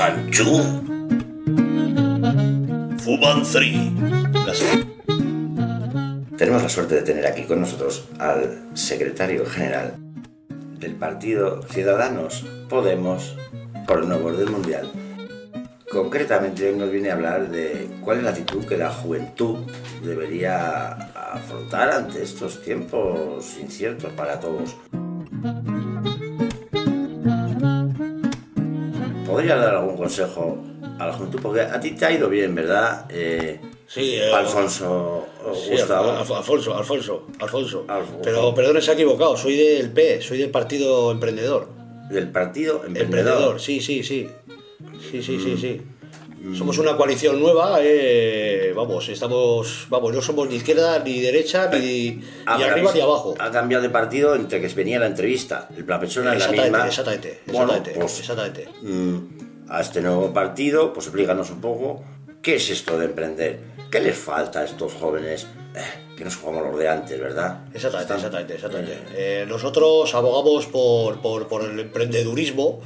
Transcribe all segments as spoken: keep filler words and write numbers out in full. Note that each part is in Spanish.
Manchu. Fuman Three. Tenemos la suerte de tener aquí con nosotros al secretario general del partido Ciudadanos Podemos por el nuevo orden mundial. Concretamente hoy nos viene a hablar de cuál es la actitud que la juventud debería afrontar ante estos tiempos inciertos para todos. ¿Podría dar algún consejo a la juventud? Porque a ti te ha ido bien, ¿verdad? Eh, sí, eh, Alfonso sí, Gustavo. Alfonso, Alfonso, Alfonso, Alfonso. Pero perdón, se ha equivocado, soy del P, soy del Partido Emprendedor. ¿Del Partido Emprendedor? Emprendedor, sí, sí, sí. Sí, sí, sí, sí. Mm. Somos una coalición nueva, eh, vamos, estamos, vamos, no somos ni izquierda, ni derecha, ni, ni arriba ni abajo. Ha cambiado de partido entre que venía la entrevista. La persona es la misma. Exactamente, exactamente, bueno, exactamente, pues, exactamente. Mm, a este nuevo partido, pues explícanos un poco qué es esto de emprender. ¿Qué les falta a estos jóvenes? Eh, que no son como los de antes, ¿verdad? Exactamente, Están, exactamente, exactamente. Eh, nosotros abogamos por, por, por el emprendedurismo.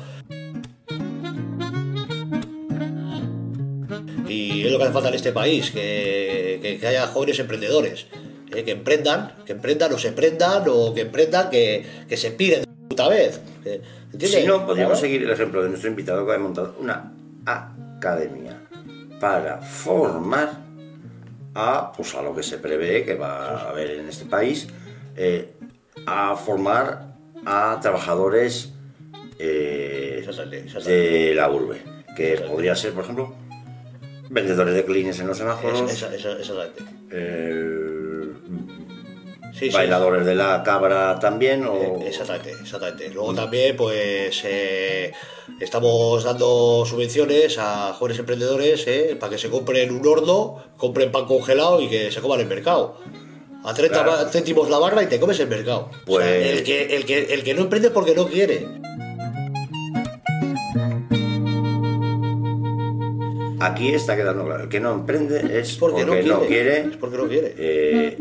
Y es lo que hace falta en este país, que, que, que haya jóvenes emprendedores, eh, que emprendan, que emprendan o se prendan, o que emprendan, que, que se piren de puta vez. ¿Entiendes? Si no, podríamos ¿Claro? seguir el ejemplo de nuestro invitado que ha montado una academia para formar a, pues, a lo que se prevé que va a haber en este país, eh, a formar a trabajadores eh, exactamente, exactamente. de la urbe, que podría ser, por ejemplo, vendedores de clines en los semáforos, esa, esa, exactamente. Eh, sí, bailadores sí. de la cabra también. O... Exactamente, exactamente. Luego también, pues, eh, estamos dando subvenciones a jóvenes emprendedores eh, para que se compren un horno, compren pan congelado y que se coman el mercado. A treinta claro. céntimos la barra y te comes el mercado. Pues... O sea, el, que, el, que, el que no emprende es porque no quiere. Aquí está quedando claro, el que no emprende es porque, porque no, quiere, no quiere. Es porque no quiere. Eh,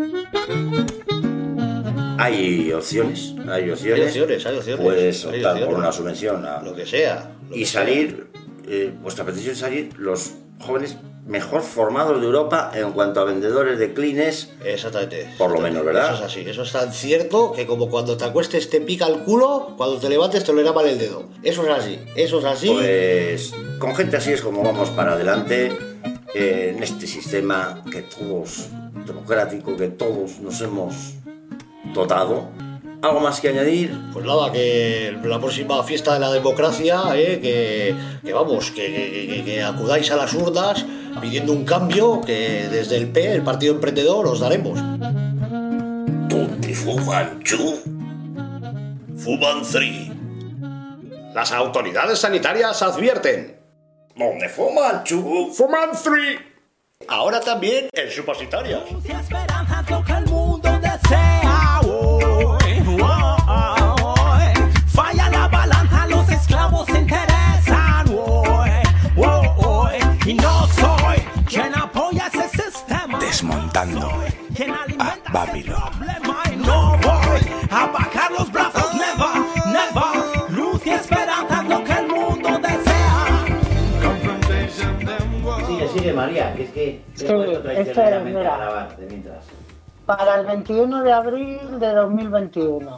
hay opciones, hay opciones. Hay opciones, hay opciones. Puedes hay optar opciones. por una subvención a, lo que sea. Lo y que salir, eh, vuestra petición es salir los jóvenes mejor formados de Europa en cuanto a vendedores de clines. Exactamente. Por lo exactamente. menos, ¿verdad? Eso es así. Eso es tan cierto que como cuando te acuestes te pica el culo, cuando te levantes te lo irá mal el dedo. Eso es así. Eso es así. Pues con gente así es como vamos para adelante eh, en este sistema que todos, democrático, que todos nos hemos dotado. ¿Algo más que añadir? Pues nada, que la próxima fiesta de la democracia, eh, que, que vamos, que, que, que acudáis a las urnas pidiendo un cambio que desde el P, el Partido Emprendedor, os daremos. Tutti Fumanchu. Fuman Three. Las autoridades sanitarias advierten. ¿Dónde fuman, chu? Fuman Three. Ahora también en supositorios. Esperanza lo que el mundo desea hoy. Oh, oh, oh. Falla la balanza, los esclavos se interesan hoy. Oh, oh. Y no soy quien apoya ese sistema. Desmontando a Babylon. Y no voy a bajar los brazos, never, never. Luz y esperanza lo que el mundo desea. Sigue, sigue, María, que es que sí, esto es, mira, grabar de mientras. Para el veintiuno de abril de dos mil veintiuno,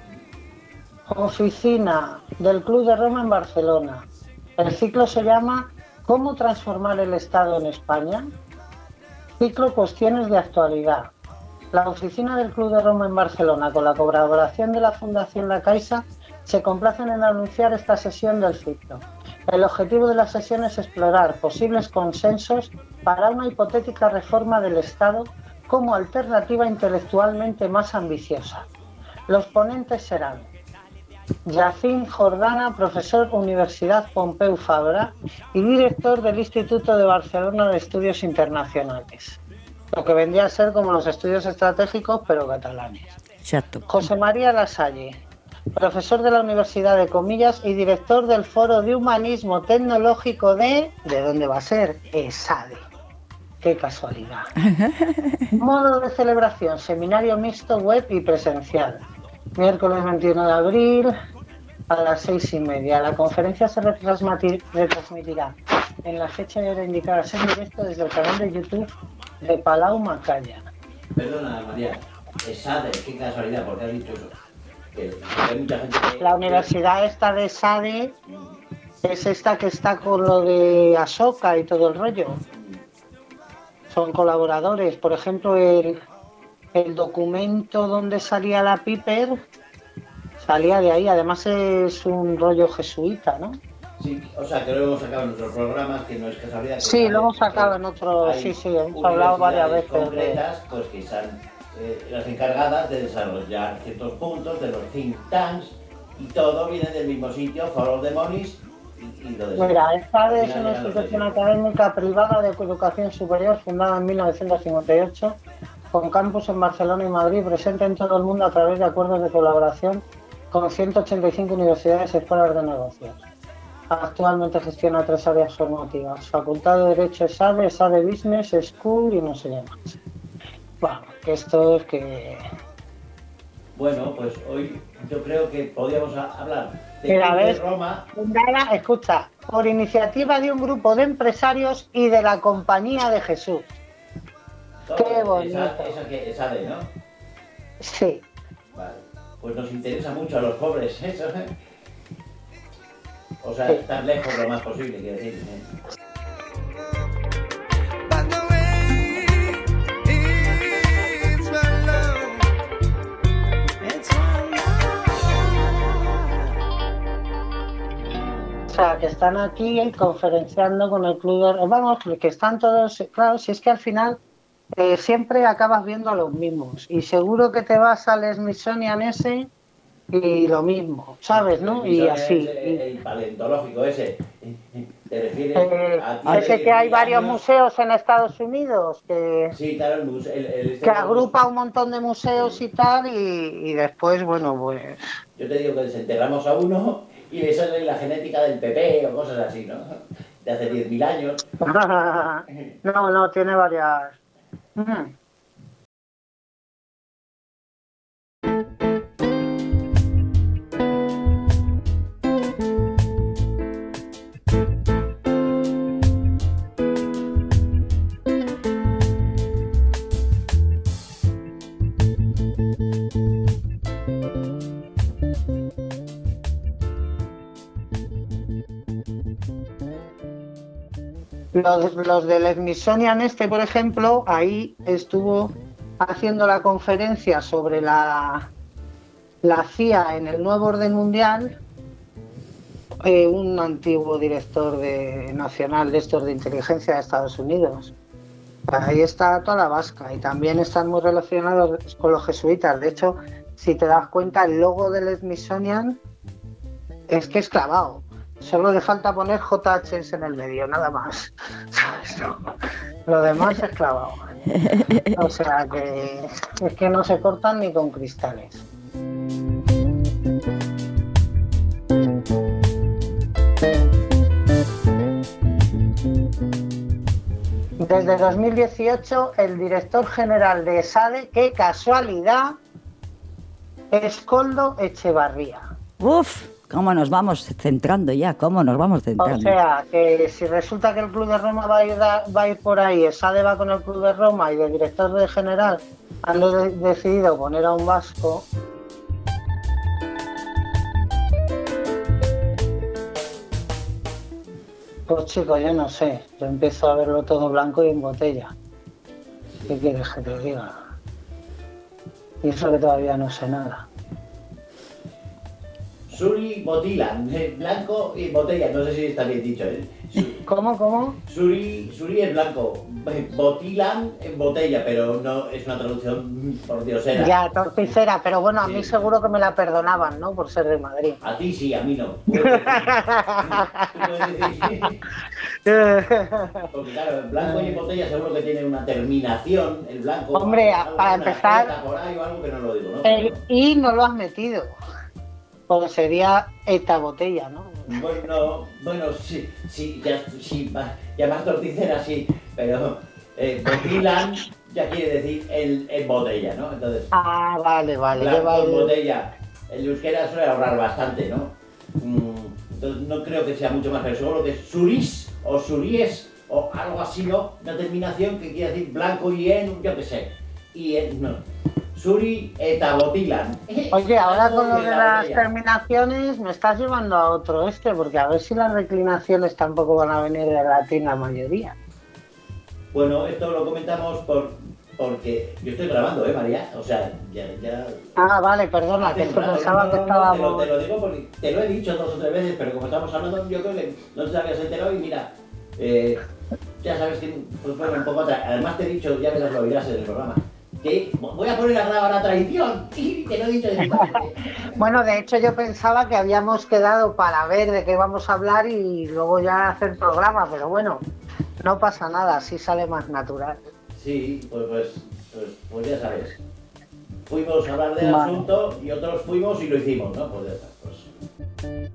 oficina del Club de Roma en Barcelona. El ciclo se llama ¿Cómo transformar el Estado en España? Ciclo Cuestiones de Actualidad. La oficina del Club de Roma en Barcelona, con la colaboración de la Fundación La Caixa, se complacen en anunciar esta sesión del ciclo. El objetivo de la sesión es explorar posibles consensos para una hipotética reforma del Estado como alternativa intelectualmente más ambiciosa. Los ponentes serán Yacín Jordana, profesor Universidad Pompeu Fabra y director del Instituto de Barcelona de Estudios Internacionales. Lo que vendría a ser como los estudios estratégicos, pero catalanes. Exacto. José María Lasalle, profesor de la Universidad de Comillas y director del Foro de Humanismo Tecnológico de... ¿De dónde va a ser? ESADE. ¡Qué casualidad! Modo de celebración, seminario mixto web y presencial. Miércoles veintiuno de abril, a las seis y media. La conferencia se retransmiti- retransmitirá en la fecha y hora indicadas en directo desde el canal de YouTube de Palau Macaya. Perdona, María, SADE, qué casualidad, porque has dicho eso. Que, que hay mucha gente que... La universidad esta de SADE es esta que está con lo de Ahsoka y todo el rollo. Son colaboradores. Por ejemplo, el, el documento donde salía la Piper salía de ahí. Además es un rollo jesuita, ¿no? Sí, o sea, que lo hemos sacado en nuestros programas, que no es casualidad. Que sí, lo hemos sacado en otros, sí, sí, hemos hablado varias veces. Concretas, pues que están eh, las encargadas de desarrollar ciertos puntos de los think tanks y todo viene del mismo sitio, Follow the Monies. Y, y lo de Mira, esta es una institución académica privada de educación superior fundada en mil novecientos cincuenta y ocho, con campus en Barcelona y Madrid, presente en todo el mundo a través de acuerdos de colaboración con ciento ochenta y cinco universidades y escuelas de negocios. Actualmente gestiona tres áreas formativas: Facultad de Derecho SADE, SADE Business School y no sé qué más. Bueno, que esto es que... Bueno, pues hoy yo creo que podríamos hablar de Mira, ¿ves? Roma. Fundada, escucha, por iniciativa de un grupo de empresarios y de la Compañía de Jesús. Todo, Qué bonito. Esa, esa que SADE, ¿no? Sí. Vale. Pues nos interesa mucho a los pobres eso, ¿eh? O sea, estar lejos lo más posible, quiero decir. ¿eh? O sea, que están aquí conferenciando con el club de... Vamos, que están todos... Claro, si es que al final eh, siempre acabas viendo a los mismos. Y seguro que te vas al Smithsonian ese y lo mismo, ¿sabes? ¿no? Y así. El, el paleontológico ese. ¿Te refieres eh, a ese que hay varios años? Museos en Estados Unidos que, sí, claro, el museo, el, el este que agrupa un montón de museos y tal, y, y después, bueno, pues... Yo te digo que desenterramos a uno y le sale la genética del P P o cosas así, ¿no? De hace diez mil años. No, no, tiene varias... Mm. Los, los del Smithsonian este, por ejemplo, ahí estuvo haciendo la conferencia sobre la, la C I A en el nuevo orden mundial, eh, un antiguo director de, nacional de estos de inteligencia de Estados Unidos. Ahí está toda la vasca y también están muy relacionados con los jesuitas. De hecho, si te das cuenta, el logo del Smithsonian es que es clavado. Solo le falta poner J H S en el medio, nada más. Lo demás es clavado. O sea que es que no se cortan ni con cristales. Desde dos mil dieciocho, el director general de SADE, qué casualidad, es Koldo Echevarría. Uf. ¿Cómo nos vamos centrando ya? ¿Cómo nos vamos centrando? O sea, que si resulta que el Club de Roma va a ir, a, va a ir por ahí, SADE va con el Club de Roma y de director de general han de, decidido poner a un vasco... Pues chicos, yo no sé. Yo empiezo a verlo todo blanco y en botella. ¿Qué quieres que te diga? Y eso que todavía no sé nada. Suri Botilan, blanco y botella, no sé si está bien dicho, ¿eh? Suri, ¿Cómo, cómo? Suri, Suri es blanco, Botilan en botella, pero no es una traducción por diosera. Ya, torticera, pero bueno, a mí sí. Seguro que me la perdonaban, ¿no? Por ser de Madrid. A ti sí, a mí no. Porque claro, el blanco y en botella seguro que tiene una terminación, el blanco... Hombre, para empezar, por ahí o algo que no lo digo, ¿no? El I no lo has metido. Porque sería esta botella, ¿no? Bueno, bueno, sí, sí, ya, sí, ya más torticera sí, pero eh, botilan ya quiere decir en, en botella, ¿no? Entonces, ah, vale, vale. Blanco vale. en botella. El euskera suele ahorrar bastante, ¿no? Mm, entonces no creo que sea mucho más, pero seguro que es Surís o Suries o algo así, ¿no? Una terminación que quiere decir blanco y en, yo qué sé. Y en, no. Suri etabotilan. Oye, ahora con lo de las terminaciones me estás llevando a otro este, porque a ver si las reclinaciones tampoco van a venir de latín la mayoría. Bueno, esto lo comentamos por, porque yo estoy grabando, ¿eh, María? O sea, ya... ya... Ah, vale, perdona, que es que pensaba no, que no, estábamos... Te lo, te lo digo porque te lo he dicho dos o tres veces, pero como estamos hablando, yo creo que no te habías enterado y mira, eh, ya sabes que pues, bueno, un poco atrás. Además te he dicho, ya me lo oirás en el programa, que voy a poner a grabar la tradición y te lo he dicho directamente. Bueno, de hecho yo pensaba que habíamos quedado para ver de qué vamos a hablar y luego ya hacer programa, pero bueno, no pasa nada, así sale más natural. Sí, pues, pues, pues, pues ya sabes. Fuimos a hablar del Vale. asunto y otros fuimos y lo hicimos, ¿no? Pues ya está. Pues...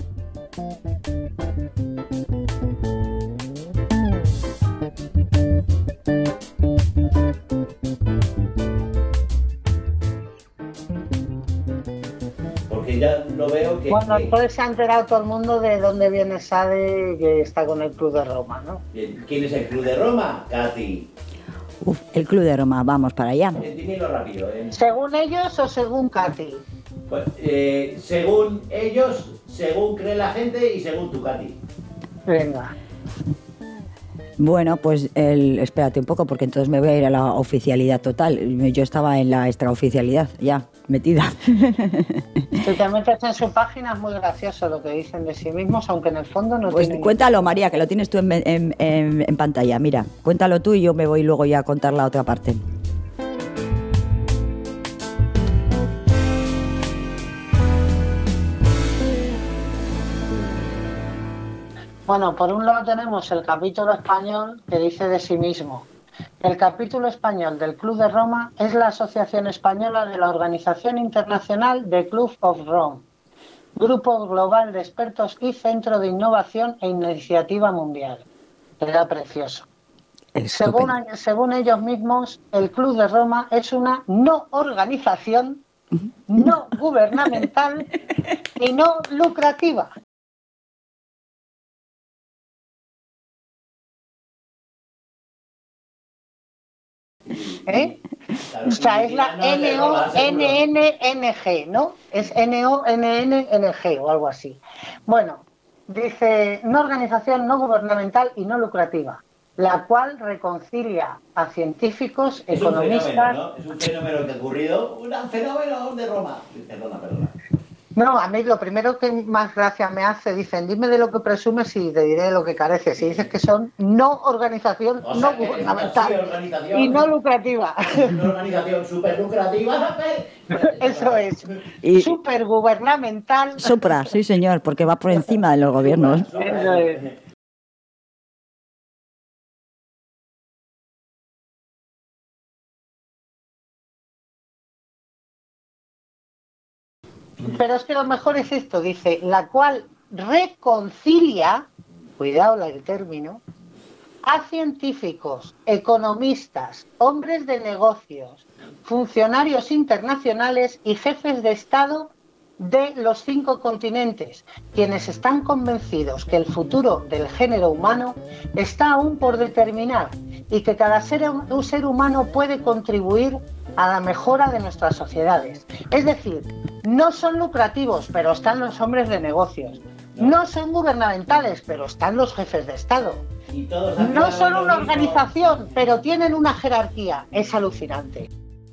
Porque ya lo veo que... Bueno, que- entonces se ha enterado todo el mundo de dónde viene Sade, que está con el Club de Roma, ¿no? ¿Quién es el Club de Roma? Katy. Uf, el Club de Roma, vamos para allá. Eh, Dímelo rápido, ¿eh? ¿Según ellos o según Katy? Pues, eh, según ellos, según cree la gente y según tu, Katy. Venga. Bueno, pues el, espérate un poco porque entonces me voy a ir a la oficialidad total. Yo estaba en la extraoficialidad ya, metida. Si te metes en su página es muy gracioso lo que dicen de sí mismos, aunque en el fondo no Pues tienen... cuéntalo, María, que lo tienes tú en, en- en- en pantalla. Mira, cuéntalo tú y yo me voy luego ya a contar la otra parte. Bueno, por un lado tenemos el capítulo español que dice de sí mismo: el capítulo español del Club de Roma es la asociación española de la Organización Internacional de Club of Rome, grupo global de expertos y centro de innovación e iniciativa mundial. Queda precioso. Según, Estupendo. según ellos mismos, el Club de Roma es una no organización, no gubernamental y no lucrativa. ¿Eh? Claro, O sea, es la no, de N O Roma, seguro. N N N G, ¿no? Es N O N N N G o algo así. Bueno, dice, no organización no gubernamental y no lucrativa, la cual reconcilia a científicos, Es un economistas... fenómeno, ¿no? Es un fenómeno que ha ocurrido, un fenómeno de Roma. Perdona, perdona. No, a mí lo primero que más gracia me hace, dicen, dime de lo que presumes y te diré de lo que careces. Y dices que son no organización O sea, no que es una gubernamental sí, organización, y no lucrativa. una organización súper lucrativa. Eso es, Y- supergubernamental. Supra, sí señor, porque va por encima de los gobiernos. Eso es. Pero es que lo mejor es esto, dice, la cual reconcilia, cuidado el término, a científicos, economistas, hombres de negocios, funcionarios internacionales y jefes de Estado de los cinco continentes, quienes están convencidos que el futuro del género humano está aún por determinar y que cada ser, un ser humano puede contribuir a la mejora de nuestras sociedades. Es decir, no son lucrativos, pero están los hombres de negocios. No son gubernamentales, pero están los jefes de Estado. Y todos No hacían son lo una mismo. organización, pero tienen una jerarquía. Es alucinante.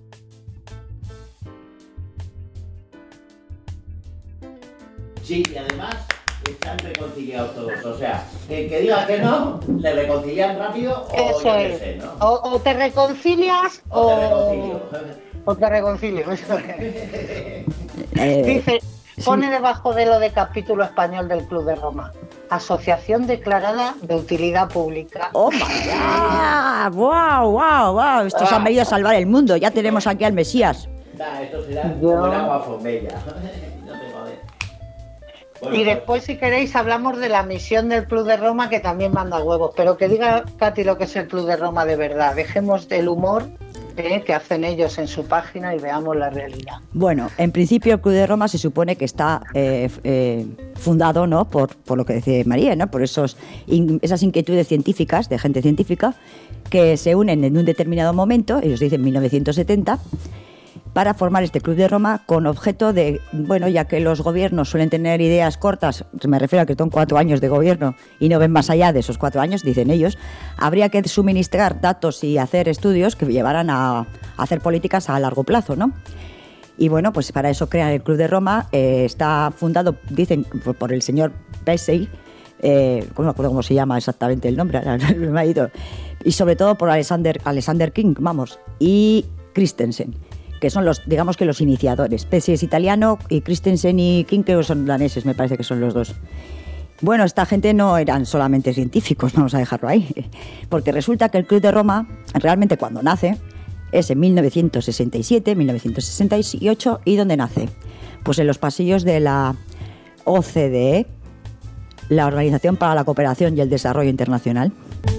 Sí, y además están reconciliados todos. O sea, el que diga que no, le reconcilian rápido o Eso yo qué es. sé, ¿no? O, o te reconcilias O o, te reconcilio. o te reconcilio. Eso es. Eh, Dice, pone debajo de lo de capítulo español del Club de Roma: asociación declarada de utilidad pública. ¡Oh, my God! ¡Wow, wow, wow! Estos han venido a salvar el mundo. Ya tenemos aquí al Mesías. Nah, esto será Yo- como el agua fombella. No te jodes. Bueno, Y pues, después, si queréis, hablamos de la misión del Club de Roma, que también manda huevos. Pero que diga Katy lo que es el Club de Roma de verdad. Dejemos del humor ¿eh? que hacen ellos en su página y veamos la realidad. Bueno, en principio el Club de Roma se supone que está eh, eh, fundado, ¿no?, por, por lo que decía María, ¿no?, por esos, in, esas inquietudes científicas de gente científica que se unen en un determinado momento, ellos dicen mil novecientos setenta, para formar este Club de Roma con objeto de, bueno, ya que los gobiernos suelen tener ideas cortas, me refiero a que son cuatro años de gobierno y no ven más allá de esos cuatro años, dicen ellos, habría que suministrar datos y hacer estudios que llevaran a, a hacer políticas a largo plazo, ¿no? Y bueno, pues para eso crean el Club de Roma, eh, está fundado, dicen, por, por el señor Pesey, eh, no me acuerdo cómo se llama exactamente el nombre, me ha ido, y sobre todo por Alexander, Alexander King, vamos, y Christensen, que son los, digamos que los iniciadores. Pesey es italiano y Christensen y King creo que son daneses, me parece que son los dos. Bueno, esta gente no eran solamente científicos, vamos a dejarlo ahí, porque resulta que el Club de Roma, realmente cuando nace, es en mil novecientos sesenta y siete, mil novecientos sesenta y ocho, ¿y dónde nace? Pues en los pasillos de la O C D E, la Organización para la Cooperación y el Desarrollo Internacional.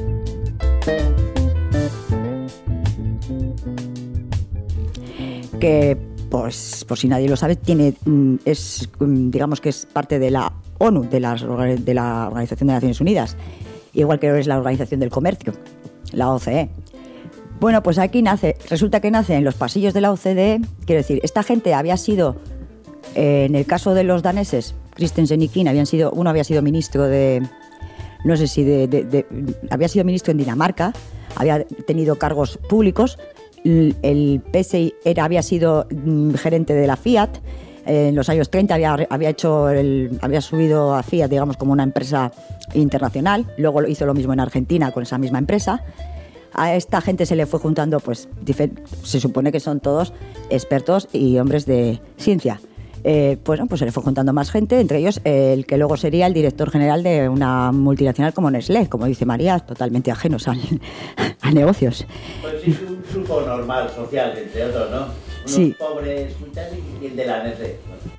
Que, pues, por si nadie lo sabe, tiene, es, digamos que es parte de la ONU, de la, de la Organización de Naciones Unidas, igual que es la Organización del Comercio, la O C D E. Bueno, pues aquí nace, resulta que nace en los pasillos de la O C D E, quiero decir, esta gente había sido, eh, en el caso de los daneses, Christensen y King, habían sido, uno había sido ministro de, no sé si de, de, de había sido ministro en Dinamarca, había tenido cargos públicos. El Pesey era, había sido mm, gerente de la Fiat, eh, en los años treinta había, había, hecho el, había subido a Fiat, digamos, como una empresa internacional, luego hizo lo mismo en Argentina con esa misma empresa. A esta gente se le fue juntando, pues se supone que son todos expertos y hombres de ciencia. Eh, pues, ¿no? pues se le fue juntando más gente, entre ellos eh, el que luego sería el director general de una multinacional como Nestlé, como dice María, totalmente ajenos al, a negocios. Pues sí, un grupo normal, social, entre otros, ¿no? Unos sí. pobres y el de la Nestlé.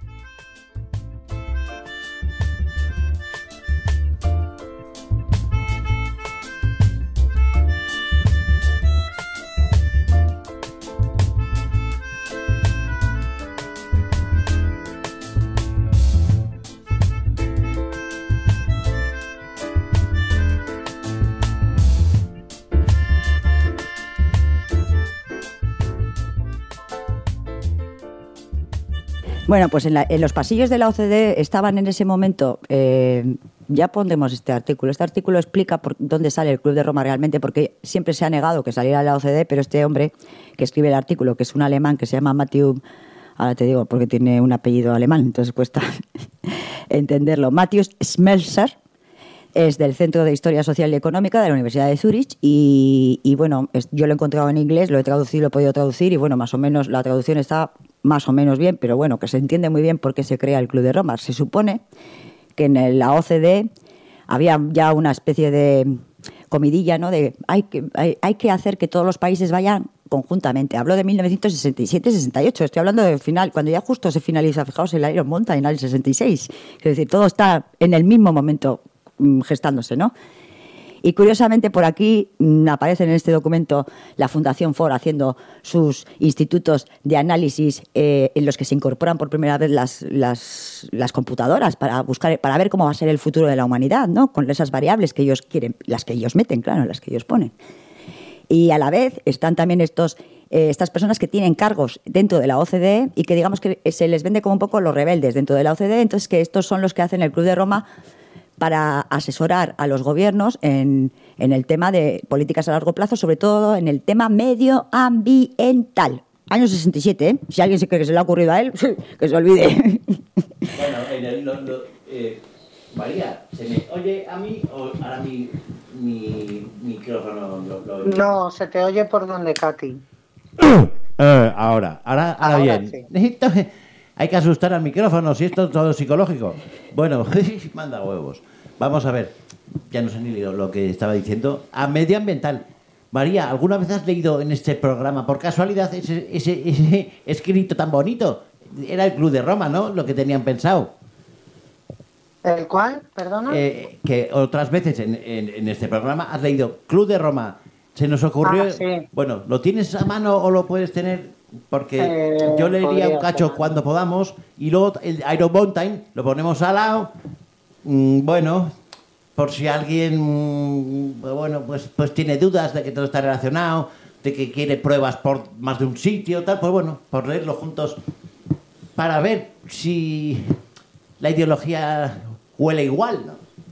Bueno, pues en, la, en los pasillos de la O C D E estaban en ese momento, eh, ya pondremos este artículo, este artículo explica por dónde sale el Club de Roma realmente, porque siempre se ha negado que saliera de la O C D E, pero este hombre que escribe el artículo, que es un alemán que se llama Matthew, ahora te digo porque tiene un apellido alemán, entonces cuesta entenderlo, Matthew Schmelzer, es del Centro de Historia Social y Económica de la Universidad de Zúrich y, y bueno, es, yo lo he encontrado en inglés, lo he traducido, lo he podido traducir y bueno, más o menos la traducción está más o menos bien, pero bueno, que se entiende muy bien por qué se crea el Club de Roma. Se supone que en la O C D E había ya una especie de comidilla, ¿no? De hay que, hay, hay que hacer que todos los países vayan conjuntamente. Hablo de mil novecientos sesenta y siete sesenta y ocho, estoy hablando del final, cuando ya justo se finaliza, fijaos, el Iron Mountain en el sesenta y seis. Es decir, todo está en el mismo momento gestándose, ¿no? Y curiosamente por aquí mmm, aparece en este documento la Fundación Ford haciendo sus institutos de análisis eh, en los que se incorporan por primera vez las, las, las computadoras para buscar, para ver cómo va a ser el futuro de la humanidad, ¿no? Con esas variables que ellos quieren, las que ellos meten, claro, las que ellos ponen. Y a la vez están también estos, eh, estas personas que tienen cargos dentro de la O C D E y que digamos que se les vende como un poco los rebeldes dentro de la O C D E, entonces que estos son los que hacen el Club de Roma para asesorar a los gobiernos en, en el tema de políticas a largo plazo, sobre todo en el tema medioambiental. Año sesenta y siete, ¿eh? Si alguien se cree que se le ha ocurrido a él, que se olvide. Bueno, en el, lo, lo, eh, María, ¿se me oye a mí o ahora mi, mi micrófono lo, lo oye? No, se te oye por donde, Katy. Eh, ahora, ahora, ahora, ahora bien. Sí. Entonces, hay que asustar al micrófono, si esto es todo psicológico. Bueno, manda huevos. Vamos a ver, ya no sé ni lo que estaba diciendo. A medioambiental. María, ¿alguna vez has leído en este programa, por casualidad, ese, ese, ese escrito tan bonito? Era el Club de Roma, ¿no? Lo que tenían pensado. ¿El cuál? Perdona. Eh, que otras veces en, en, en este programa has leído Club de Roma, Se nos ocurrió... Ah, sí. Bueno, ¿lo tienes a mano o lo puedes tener? Porque Eh, yo leería podría un cacho ser. cuando podamos y luego el Iron Mountain lo ponemos al lado. Mm, bueno, por si alguien mm, bueno pues, pues tiene dudas de que todo está relacionado, de que quiere pruebas por más de un sitio, tal, pues bueno, por leerlo juntos para ver si la ideología huele igual,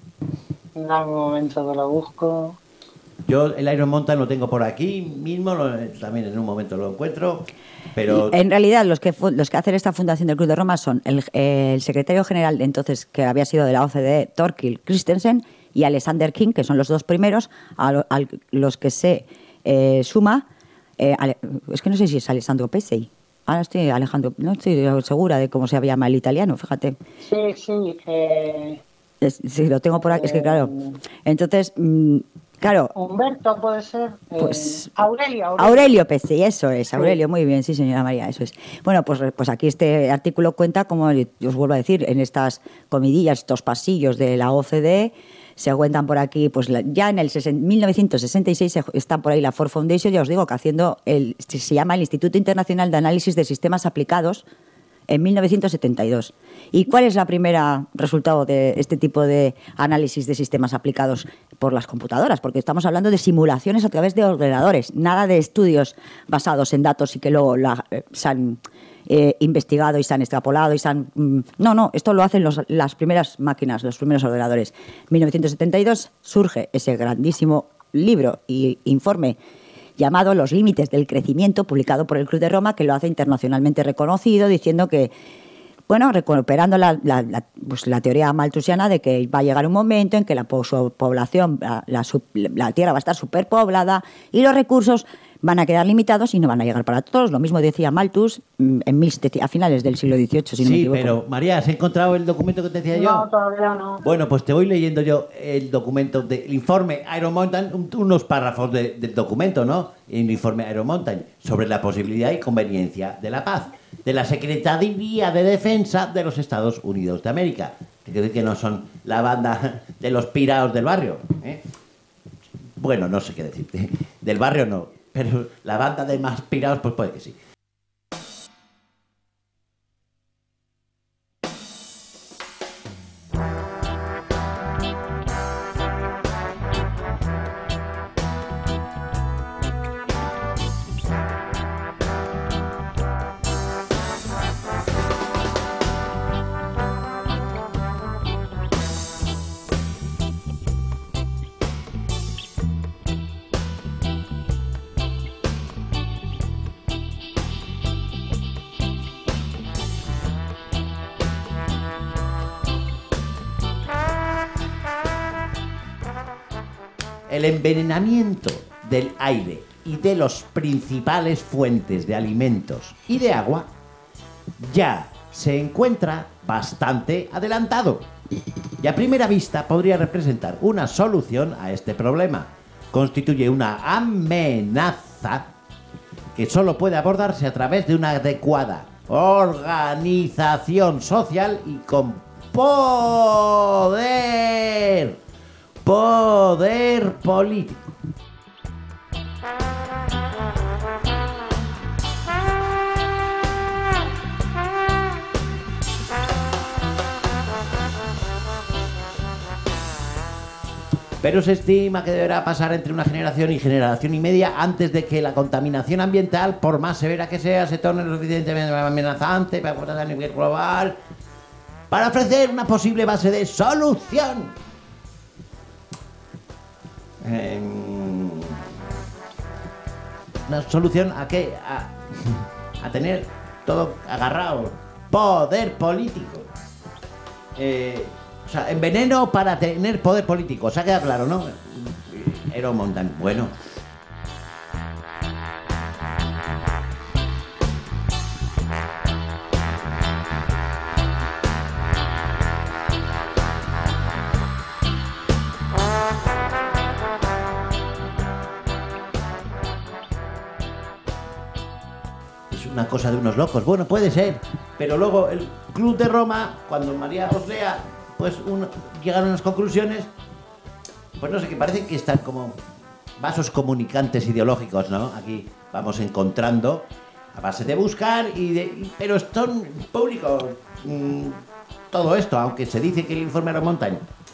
¿no? Dame un momento que lo busco. Yo el Iron Mountain lo tengo por aquí mismo, lo- también en un momento lo encuentro, pero... En realidad, los que, fu- los que hacen esta fundación del Club de Roma son el, el secretario general de entonces, que había sido de la O C D E, Thorkild Christensen, y Alexander King, que son los dos primeros, a, lo- a los que se eh, suma... eh, Ale- es que no sé si es Alessandro Pesce. Ahora estoy Alejandro, no estoy segura de cómo se llama el italiano, fíjate. Sí, sí. Eh, Es- sí, lo tengo por aquí, es que claro. Entonces, mm, claro, Humberto puede ser. eh, Pues- Aurelio, Aurelio. Aurelio Pesce, eso es, Aurelio, muy bien, sí señora María, eso es. Bueno, pues, pues aquí este artículo cuenta, como yo os vuelvo a decir, en estas comidillas, estos pasillos de la O C D E, se cuentan por aquí, pues la- ya en el sesen- mil novecientos sesenta y seis se- está por ahí la Ford Foundation, ya os digo, que haciendo, el, se llama el Instituto Internacional de Análisis de Sistemas Aplicados, en mil novecientos setenta y dos. ¿Y cuál es la primera resultado de este tipo de análisis de sistemas aplicados por las computadoras? Porque estamos hablando de simulaciones a través de ordenadores, nada de estudios basados en datos y que luego la- eh, se han eh, investigado y se han extrapolado y se han... mm, no, no, esto lo hacen los- las primeras máquinas, los primeros ordenadores. En mil novecientos setenta y dos surge ese grandísimo libro y informe llamado Los límites del crecimiento, publicado por el Club de Roma, que lo hace internacionalmente reconocido, diciendo que, bueno, recuperando la, la- la- pues la teoría malthusiana de que va a llegar un momento en que la po- su población, la, la sub- la Tierra va a estar superpoblada y los recursos van a quedar limitados y no van a llegar para todos. Lo mismo decía Malthus mm, en mil setecientos a finales del siglo dieciocho, si no me Sí, equivoco. pero María, ¿has encontrado el documento que te decía yo? No, todavía no. Bueno, pues te voy leyendo yo el documento del informe Iron Mountain, un- unos párrafos de- del documento, ¿no? El informe Iron Mountain sobre la posibilidad y conveniencia de la paz de la Secretaría de Defensa de los Estados Unidos de América. Que quiere decir que no son la banda de los piraos del barrio, ¿eh? Bueno, no sé qué decirte. Del barrio no, pero la banda de más piraos, pues puede que sí. El envenenamiento del aire y de los principales fuentes de alimentos y de agua ya se encuentra bastante adelantado y a primera vista podría representar una solución a este problema. Constituye una amenaza que solo puede abordarse a través de una adecuada organización social y con poder, poder político. Pero se estima que deberá pasar entre una generación y generación y media antes de que la contaminación ambiental, por más severa que sea, se torne lo suficientemente amenazante para a nivel global para ofrecer una posible base de solución. Eh, una solución a qué? A, a tener todo agarrado. Poder político. Eh, O sea, enveneno para tener poder político. Se ha quedado claro, ¿no? Iron Mountain. Bueno. Es una cosa de unos locos. Bueno, puede ser. Pero luego el Club de Roma, cuando María os lea, pues uno, llegaron a unas conclusiones, pues no sé, que parece que están como vasos comunicantes ideológicos, ¿no? Aquí vamos encontrando a base de buscar, y de, y, pero son públicos mmm, todo esto, aunque se dice que el informe Iron Mountain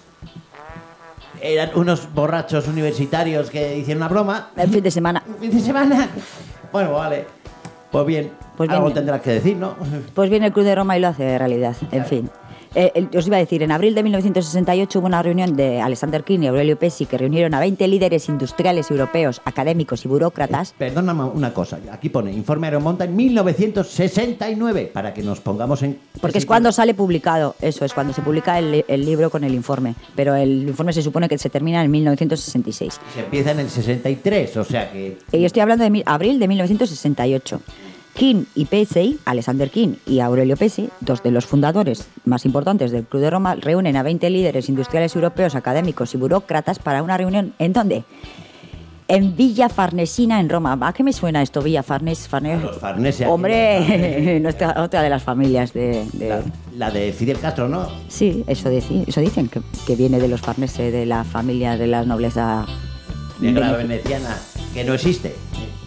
eran unos borrachos universitarios que hicieron una broma. El fin de semana. Un fin de semana. Bueno, vale. Pues bien, pues algo bien, tendrás que decir, ¿no? Pues viene el Club de Roma y lo hace realidad, en claro. fin. Eh, el, os iba a decir, en abril de mil novecientos sesenta y ocho hubo una reunión de Alexander King y Aurelio Pesci que reunieron a veinte líderes industriales europeos, académicos y burócratas. Eh, perdóname una cosa, aquí pone Informe Iron Mountain mil novecientos sesenta y nueve, para que nos pongamos en... Porque es cuando sale publicado, eso es, cuando se publica el, el libro con el informe, pero el informe se supone que se termina en mil novecientos sesenta y seis. Se empieza en el sesenta y tres, o sea que... Y yo estoy hablando de mi, abril de mil novecientos sesenta y ocho. King y Pesci, Alexander King y Aurelio Pesci, dos de los fundadores más importantes del Club de Roma, reúnen a veinte líderes industriales europeos, académicos y burócratas para una reunión, ¿en dónde? En Villa Farnesina, en Roma. ¿A qué me suena esto, Villa Farnes? Farnes? Los Farnese. Hombre, nuestra, otra de las familias de... de... La, la de Fidel Castro, ¿no? Sí, eso, deci, eso dicen, que, que viene de los Farnese, de la familia de la nobleza... Negra veneciana, que no existe.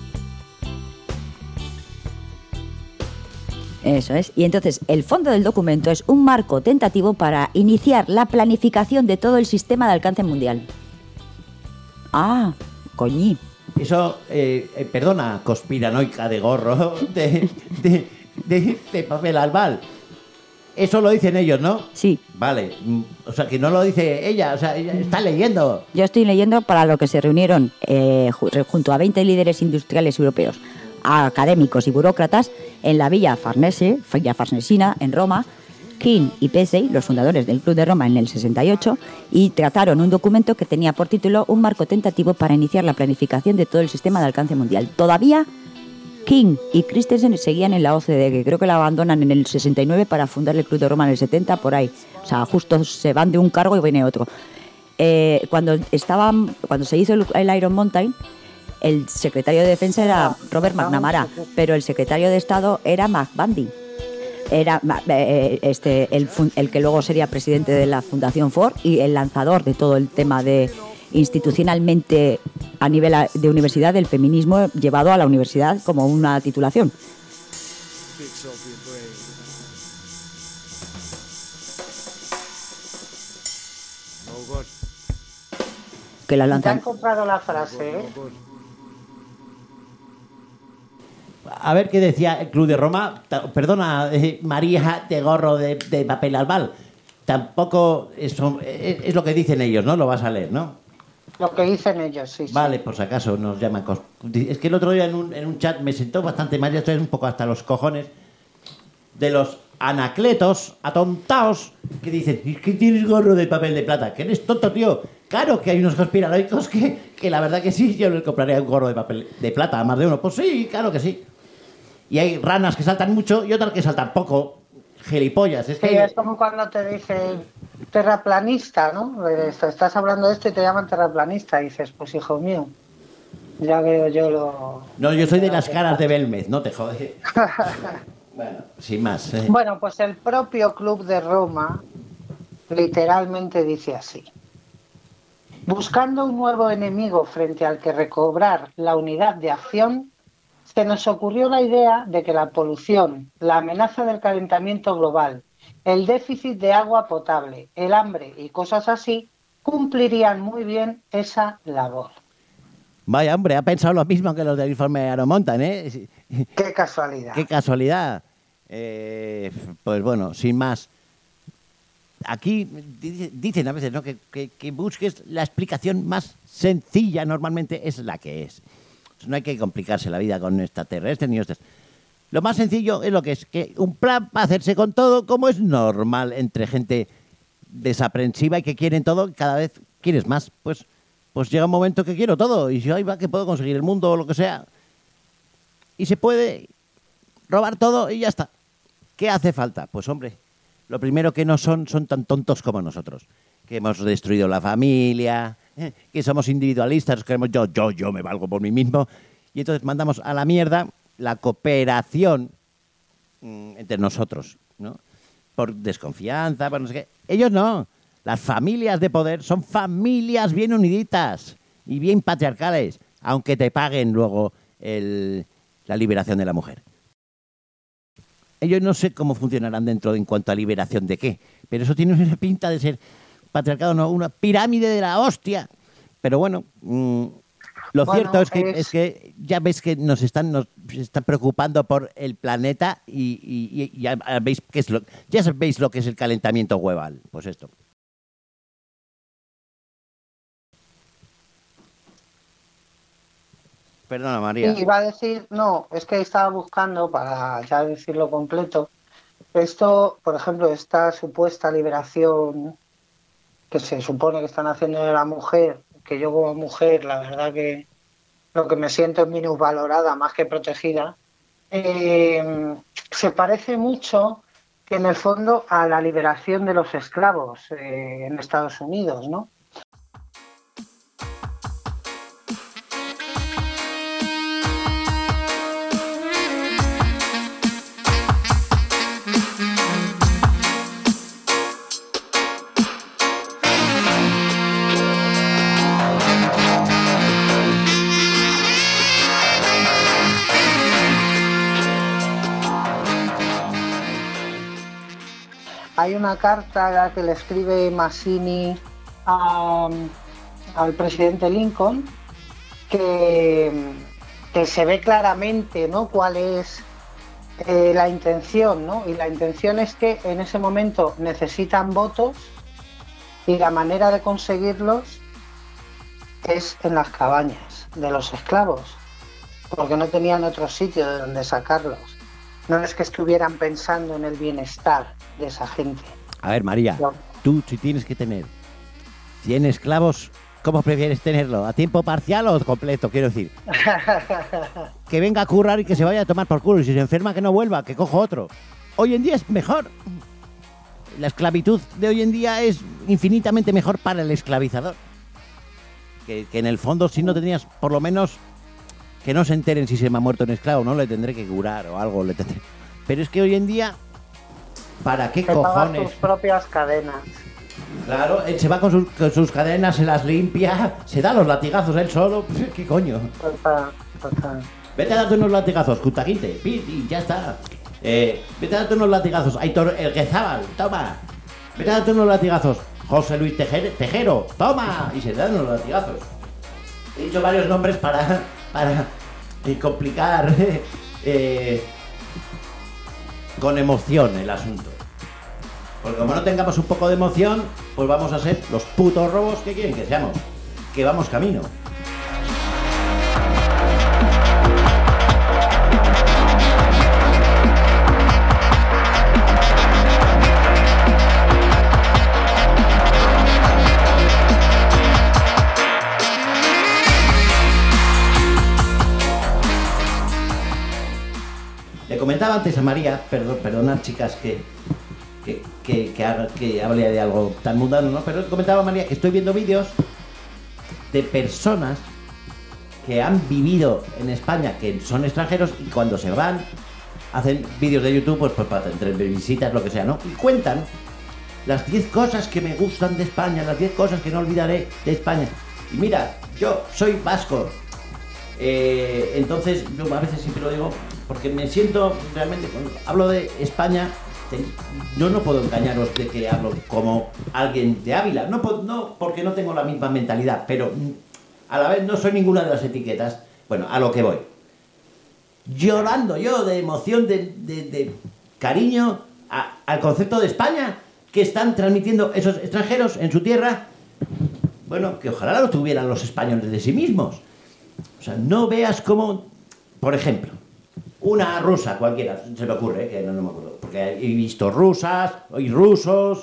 Eso es. Y entonces, el fondo del documento es un marco tentativo para iniciar la planificación de todo el sistema de alcance mundial. Ah, coñí. Eso, eh, eh, perdona, conspiranoica de gorro, de, de, de, de papel albal. Eso lo dicen ellos, ¿no? Sí. Vale, o sea, que no lo dice ella, o sea, ella está leyendo. Yo estoy leyendo para lo que se reunieron eh, junto a veinte líderes industriales europeos, académicos y burócratas en la Villa Farnese, Villa Farnesina, en Roma. King y Pesci, los fundadores del Club de Roma en el sesenta y ocho, y trataron un documento que tenía por título un marco tentativo para iniciar la planificación de todo el sistema de alcance mundial. Todavía King y Christensen seguían en la O C D E, que creo que la abandonan en el sesenta y nueve para fundar el Club de Roma en el setenta, por ahí. O sea, justo se van de un cargo y viene otro. Eh, cuando, estaban, cuando se hizo el, el Iron Mountain, el secretario de Defensa era Robert McNamara, pero el secretario de Estado era Mac Bandy. Era eh, este, el, el que luego sería presidente de la Fundación Ford y el lanzador de todo el tema de institucionalmente a nivel de universidad del feminismo llevado a la universidad como una titulación. Que la lanzan. ¿Te ha encontrado la frase? ¿eh? A ver qué decía el Club de Roma. Perdona, eh, María de gorro de, de papel albal. Tampoco eso, es, es lo que dicen ellos, ¿no? Lo vas a leer, ¿no? Lo que dicen ellos, sí. Vale, sí. por si acaso nos llaman. Es que el otro día en un, en un chat me sentó bastante mal, ya estoy un poco hasta los cojones, de los anacletos atontados que dicen: ¿y qué tienes gorro de papel de plata? ¿Que eres tonto, tío? Claro que hay unos conspiranoicos que, que la verdad que sí, yo les compraría un gorro de papel de plata a más de uno. Pues sí, claro que sí. Y hay ranas que saltan mucho y otras que saltan poco. Gilipollas. Es, que sí, hay... es como cuando te dicen terraplanista, ¿no? Estás hablando de esto y te llaman terraplanista y dices, pues hijo mío, ya veo yo lo... No, yo soy de las caras de Belmez, no te jodes. Bueno, sin más. Eh. Bueno, pues el propio Club de Roma literalmente dice así: buscando un nuevo enemigo frente al que recobrar la unidad de acción, se nos ocurrió la idea de que la polución, la amenaza del calentamiento global, el déficit de agua potable, el hambre y cosas así cumplirían muy bien esa labor. Vaya, hombre, ha pensado lo mismo que los del informe Iron Mountain, ¿eh? Qué casualidad. Qué casualidad. Eh, pues bueno, sin más. Aquí dicen a veces, ¿no?, que, que, que busques la explicación más sencilla, normalmente es la que es. No hay que complicarse la vida con extraterrestres ni hostias. Lo más sencillo es lo que es, que un plan para hacerse con todo, como es normal entre gente desaprensiva y que quieren todo, cada vez quieres más. Pues, pues llega un momento que quiero todo y yo ahí va que puedo conseguir el mundo o lo que sea. Y se puede robar todo y ya está. ¿Qué hace falta? Pues hombre, lo primero que no son, son tan tontos como nosotros. Que hemos destruido la familia, eh, que somos individualistas, creemos yo, yo, yo me valgo por mí mismo. Y entonces mandamos a la mierda la cooperación mmm, entre nosotros, ¿no? Por desconfianza, por no sé qué. Ellos no. Las familias de poder son familias bien uniditas. y bien patriarcales, aunque te paguen luego el, la liberación de la mujer. Ellos no sé cómo funcionarán dentro en cuanto a liberación de qué, pero eso tiene una pinta de ser patriarcado, no, una pirámide de la hostia. Pero bueno, mmm, lo bueno, cierto es que, es... es que ya ves que nos están, nos están preocupando por el planeta y, y, y ya veis qué es lo, ya sabéis lo que es el calentamiento global. Pues esto. Perdona, María. Sí, iba a decir, no, es que estaba buscando, para ya decirlo completo, esto, por ejemplo, esta supuesta liberación que se supone que están haciendo de la mujer, que yo como mujer, la verdad que lo que me siento es minusvalorada más que protegida, eh, se parece mucho que en el fondo a la liberación de los esclavos eh, en Estados Unidos, ¿no? Hay una carta que le escribe Mazzini a, al presidente Lincoln que, que se ve claramente, ¿no?, cuál es eh, la intención, ¿no? Y la intención es que en ese momento necesitan votos y la manera de conseguirlos es en las cabañas de los esclavos, porque no tenían otro sitio de donde sacarlos. No es que estuvieran pensando en el bienestar de esa gente. A ver, María, no. Tú si tienes que tener cien esclavos, ¿cómo prefieres tenerlo? ¿A tiempo parcial o completo? Quiero decir, que venga a currar y que se vaya a tomar por culo, y si se enferma que no vuelva, que cojo otro. Hoy en día es mejor. La esclavitud de hoy en día es infinitamente mejor para el esclavizador. Que, que en el fondo, si no tenías, por lo menos, que no se enteren si se me ha muerto un esclavo, no le tendré que curar o algo. Le tendré... Pero es que hoy en día, ¿para qué se cojones? Tus propias cadenas. Claro, él se va con sus, con sus cadenas, se las limpia, se da los latigazos él solo. ¿Qué coño? Total, total. Vete a darte unos latigazos, Cutaquinte, y ya está. Eh, vete a darte unos latigazos, Aitor Elguezábal, toma. Vete a darte unos latigazos, José Luis Tejero, Tejero, toma. Y se dan unos latigazos. He dicho varios nombres para, para eh, complicar eh, con emoción el asunto. Porque como no tengamos un poco de emoción, pues vamos a ser los putos robos que quieren que seamos. Que vamos camino. Le comentaba antes a María, perdón, perdonad chicas que, que, que, que, haga, que hable de algo tan mundano, ¿no? Pero le comentaba a María que estoy viendo vídeos de personas que han vivido en España, que son extranjeros, y cuando se van, hacen vídeos de YouTube, pues, pues para entre visitas, lo que sea, ¿no? Y cuentan las diez cosas que me gustan de España, las diez cosas que no olvidaré de España. Y mira, yo soy vasco, eh, entonces yo a veces siempre lo digo, porque me siento realmente, cuando hablo de España, yo no puedo engañaros de que hablo como alguien de Ávila, no, no porque no tengo la misma mentalidad, pero a la vez no soy ninguna de las etiquetas. Bueno, a lo que voy. Llorando yo de emoción, de, de, de cariño a, al concepto de España que están transmitiendo esos extranjeros en su tierra. Bueno, que ojalá lo tuvieran los españoles de sí mismos. O sea, no veas cómo, por ejemplo, una rusa cualquiera, se me ocurre, ¿eh? que no, no me acuerdo, porque he visto rusas, y rusos,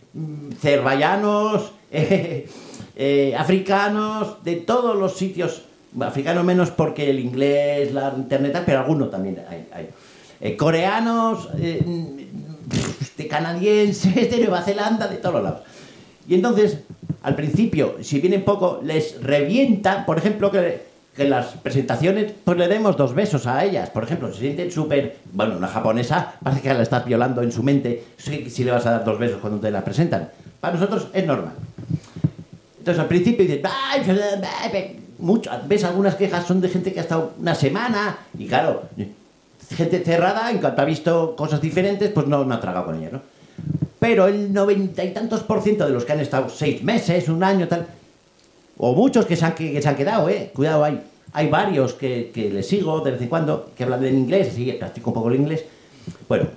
cervayanos, eh, eh, africanos, de todos los sitios, africanos menos porque el inglés, la internet, pero alguno también hay, hay. Eh, coreanos, eh, de canadienses, de Nueva Zelanda, de todos lados. Y entonces, al principio, si vienen poco, les revientan, por ejemplo, que... que en las presentaciones pues le demos dos besos a ellas, por ejemplo, se sienten súper, bueno, una japonesa parece que la estás violando en su mente si, si le vas a dar dos besos cuando te la presentan. Para nosotros es normal. Entonces al principio dicen, mucho, ves algunas quejas son de gente que ha estado una semana y claro, gente cerrada, en cuanto ha visto cosas diferentes, pues no, no ha tragado con ella, ¿no? Pero el noventa y tantos por ciento de los que han estado seis meses, un año, tal, o muchos que se han, que, que se han quedado, ¿eh? Cuidado, hay, hay varios que, que les sigo de vez en cuando, que hablan en inglés, así practico un poco el inglés. Bueno,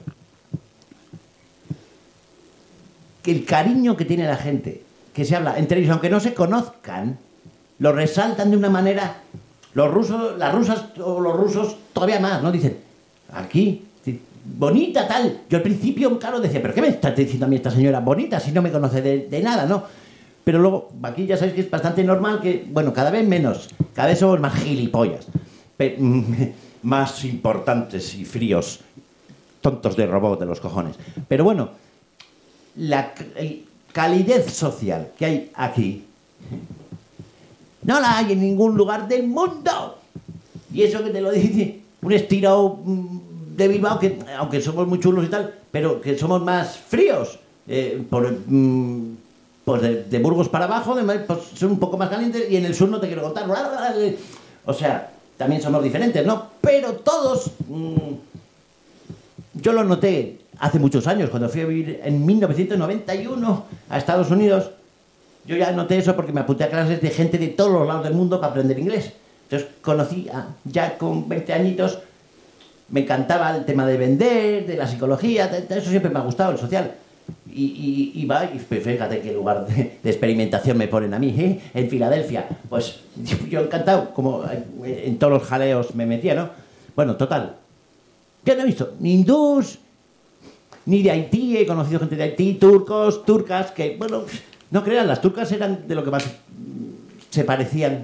que el cariño que tiene la gente, que se habla entre ellos, aunque no se conozcan, lo resaltan de una manera. Los rusos, las rusas o los rusos todavía más, ¿no? Dicen, aquí, bonita tal. Yo al principio, claro, decía, ¿pero qué me está diciendo a mí esta señora bonita si no me conoce de, de nada, no? Pero luego, aquí ya sabéis que es bastante normal que, bueno, cada vez menos, cada vez somos más gilipollas, pe- más importantes y fríos, tontos de robot de los cojones. Pero bueno, la el calidez social que hay aquí no la hay en ningún lugar del mundo. Y eso que te lo dice un estirado de Bilbao, que aunque somos muy chulos y tal, pero que somos más fríos. Eh, por, mm, pues de, de Burgos para abajo, de, pues son un poco más calientes, y en el sur no te quiero contar. O sea, también somos diferentes, ¿no? Pero todos... Mm, yo lo noté hace muchos años, cuando fui a vivir en mil novecientos noventa y uno a Estados Unidos. Yo ya noté eso porque me apunté a clases de gente de todos los lados del mundo para aprender inglés. Entonces conocí, a, ya con veinte añitos, me encantaba el tema de vender, de la psicología, de, de eso siempre me ha gustado, el social. Y, y, y va, y fíjate qué lugar de, de experimentación me ponen a mí, ¿eh? En Filadelfia. Pues yo encantado, como en todos los jaleos me metía, ¿no? Bueno, total. Yo no he visto ni hindús, ni de Haití, he conocido gente de Haití, turcos, turcas, que, bueno... No crean, las turcas eran de lo que más se parecían.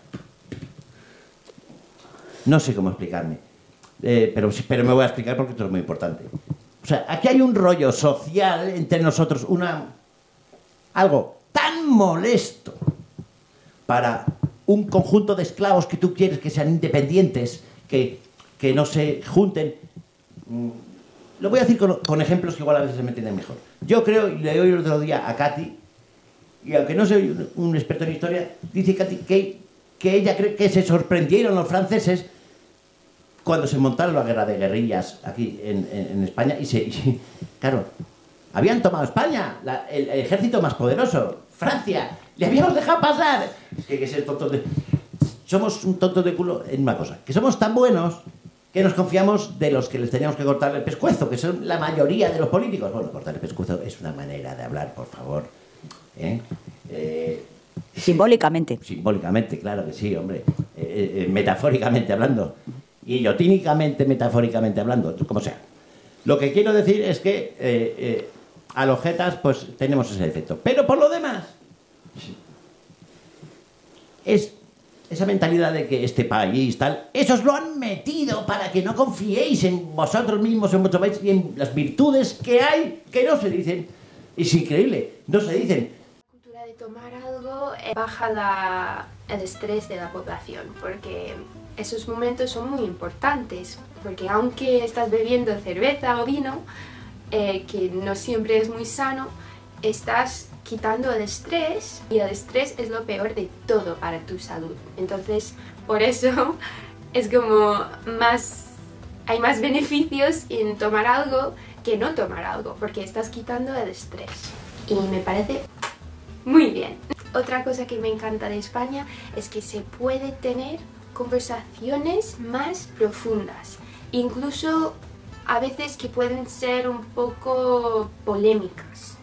No sé cómo explicarme, eh, pero, pero me voy a explicar porque esto es muy importante. O sea, aquí hay un rollo social entre nosotros, una algo tan molesto para un conjunto de esclavos que tú quieres que sean independientes, que, que no se junten. Lo voy a decir con, con ejemplos que igual a veces se me entienden mejor. Yo creo, y le oí el otro día a Katy, y aunque no soy un, un experto en historia, dice Katy que, que ella cree que se sorprendieron los franceses cuando se montaron la guerra de guerrillas aquí en, en, en España. Y, se, y claro, habían tomado España, la, el, el ejército más poderoso, Francia, le habíamos dejado pasar. Es que hay que ser tontos de... Somos un tonto de culo en una cosa, que somos tan buenos que nos confiamos de los que les teníamos que cortar el pescuezo, que son la mayoría de los políticos. Bueno, cortar el pescuezo es una manera de hablar, por favor. ¿Eh? Eh, Simbólicamente. Simbólicamente, claro que sí, hombre. Eh, eh, metafóricamente hablando. Guillotínicamente, metafóricamente hablando, como sea. Lo que quiero decir es que eh, eh, a los jetas, pues tenemos ese defecto. Pero por lo demás, es esa mentalidad de que este país, tal, esos lo han metido para que no confiéis en vosotros mismos, en vuestro país y en las virtudes que hay, que no se dicen. Es increíble, no se dicen. De tomar algo eh, baja la, el estrés de la población, porque esos momentos son muy importantes, porque aunque estás bebiendo cerveza o vino, eh, que no siempre es muy sano, estás quitando el estrés, y el estrés es lo peor de todo para tu salud. Entonces, por eso es como más, hay más beneficios en tomar algo que no tomar algo, porque estás quitando el estrés. Y me parece muy bien. Otra cosa que me encanta de España es que se puede tener conversaciones más profundas, incluso a veces que pueden ser un poco polémicas.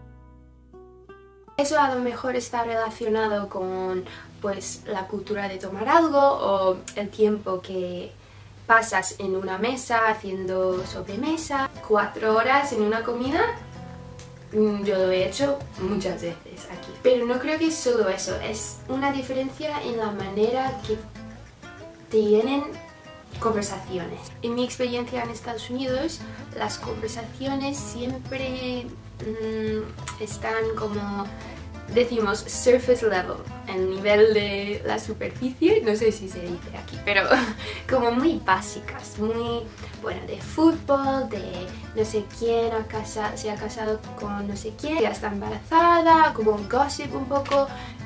Eso a lo mejor está relacionado con pues la cultura de tomar algo o el tiempo que pasas en una mesa haciendo sobremesa. Cuatro horas en una comida, yo lo he hecho muchas veces aquí. Pero no creo que es solo eso, es una diferencia en la manera que tienen conversaciones. En mi experiencia en Estados Unidos, las conversaciones siempre mmm, están como, decimos, surface level, el nivel de la superficie, no sé si se dice aquí, pero como muy básicas, muy, bueno, de fútbol, de no sé quién ha casa, se ha casado con no sé quién, ya está embarazada, como un gossip un poco,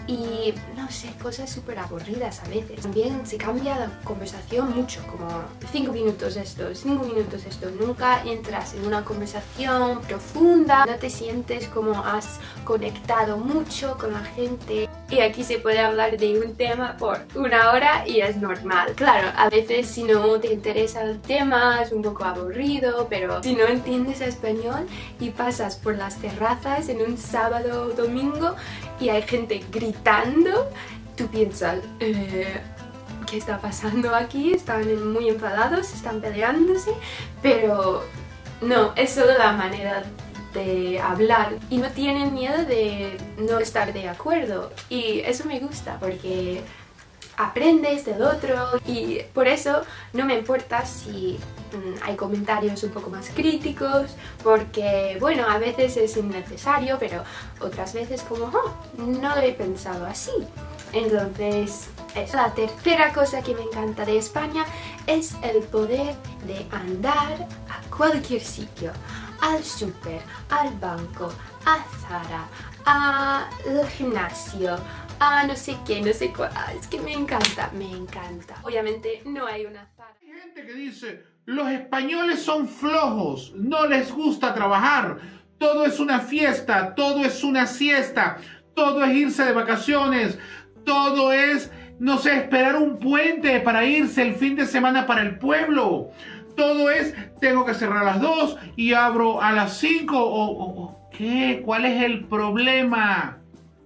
y no sé, cosas súper aburridas a veces. También se cambia la conversación mucho, como cinco minutos esto, cinco minutos esto. Nunca entras en una conversación profunda, no te sientes como has conectado mucho con la gente. Y aquí se puede hablar de un tema por una hora y es normal. Claro, a veces si no te interesa el tema es un poco aburrido, pero si no entiendes español y pasas por las terrazas en un sábado o domingo y hay gente gritando, tú piensas, eh, ¿qué está pasando aquí? Están muy enfadados, están peleándose, pero no, es solo la manera de hablar y no tienen miedo de no estar de acuerdo, y eso me gusta porque aprendes del otro, y por eso no me importa si mmm, hay comentarios un poco más críticos, porque bueno, a veces es innecesario, pero otras veces como, oh, no lo he pensado así. Entonces, es la tercera cosa que me encanta de España, es el poder de andar a cualquier sitio, al súper, al banco, a Zara, al gimnasio, a no sé qué, no sé cuál. Es que me encanta, me encanta. Obviamente no hay una Zara. Hay gente que dice, los españoles son flojos, no les gusta trabajar, todo es una fiesta, todo es una siesta, todo es irse de vacaciones, todo es, no sé, esperar un puente para irse el fin de semana para el pueblo. Todo es, tengo que cerrar a las dos y abro a las cinco. O, o, o, ¿qué? ¿Cuál es el problema?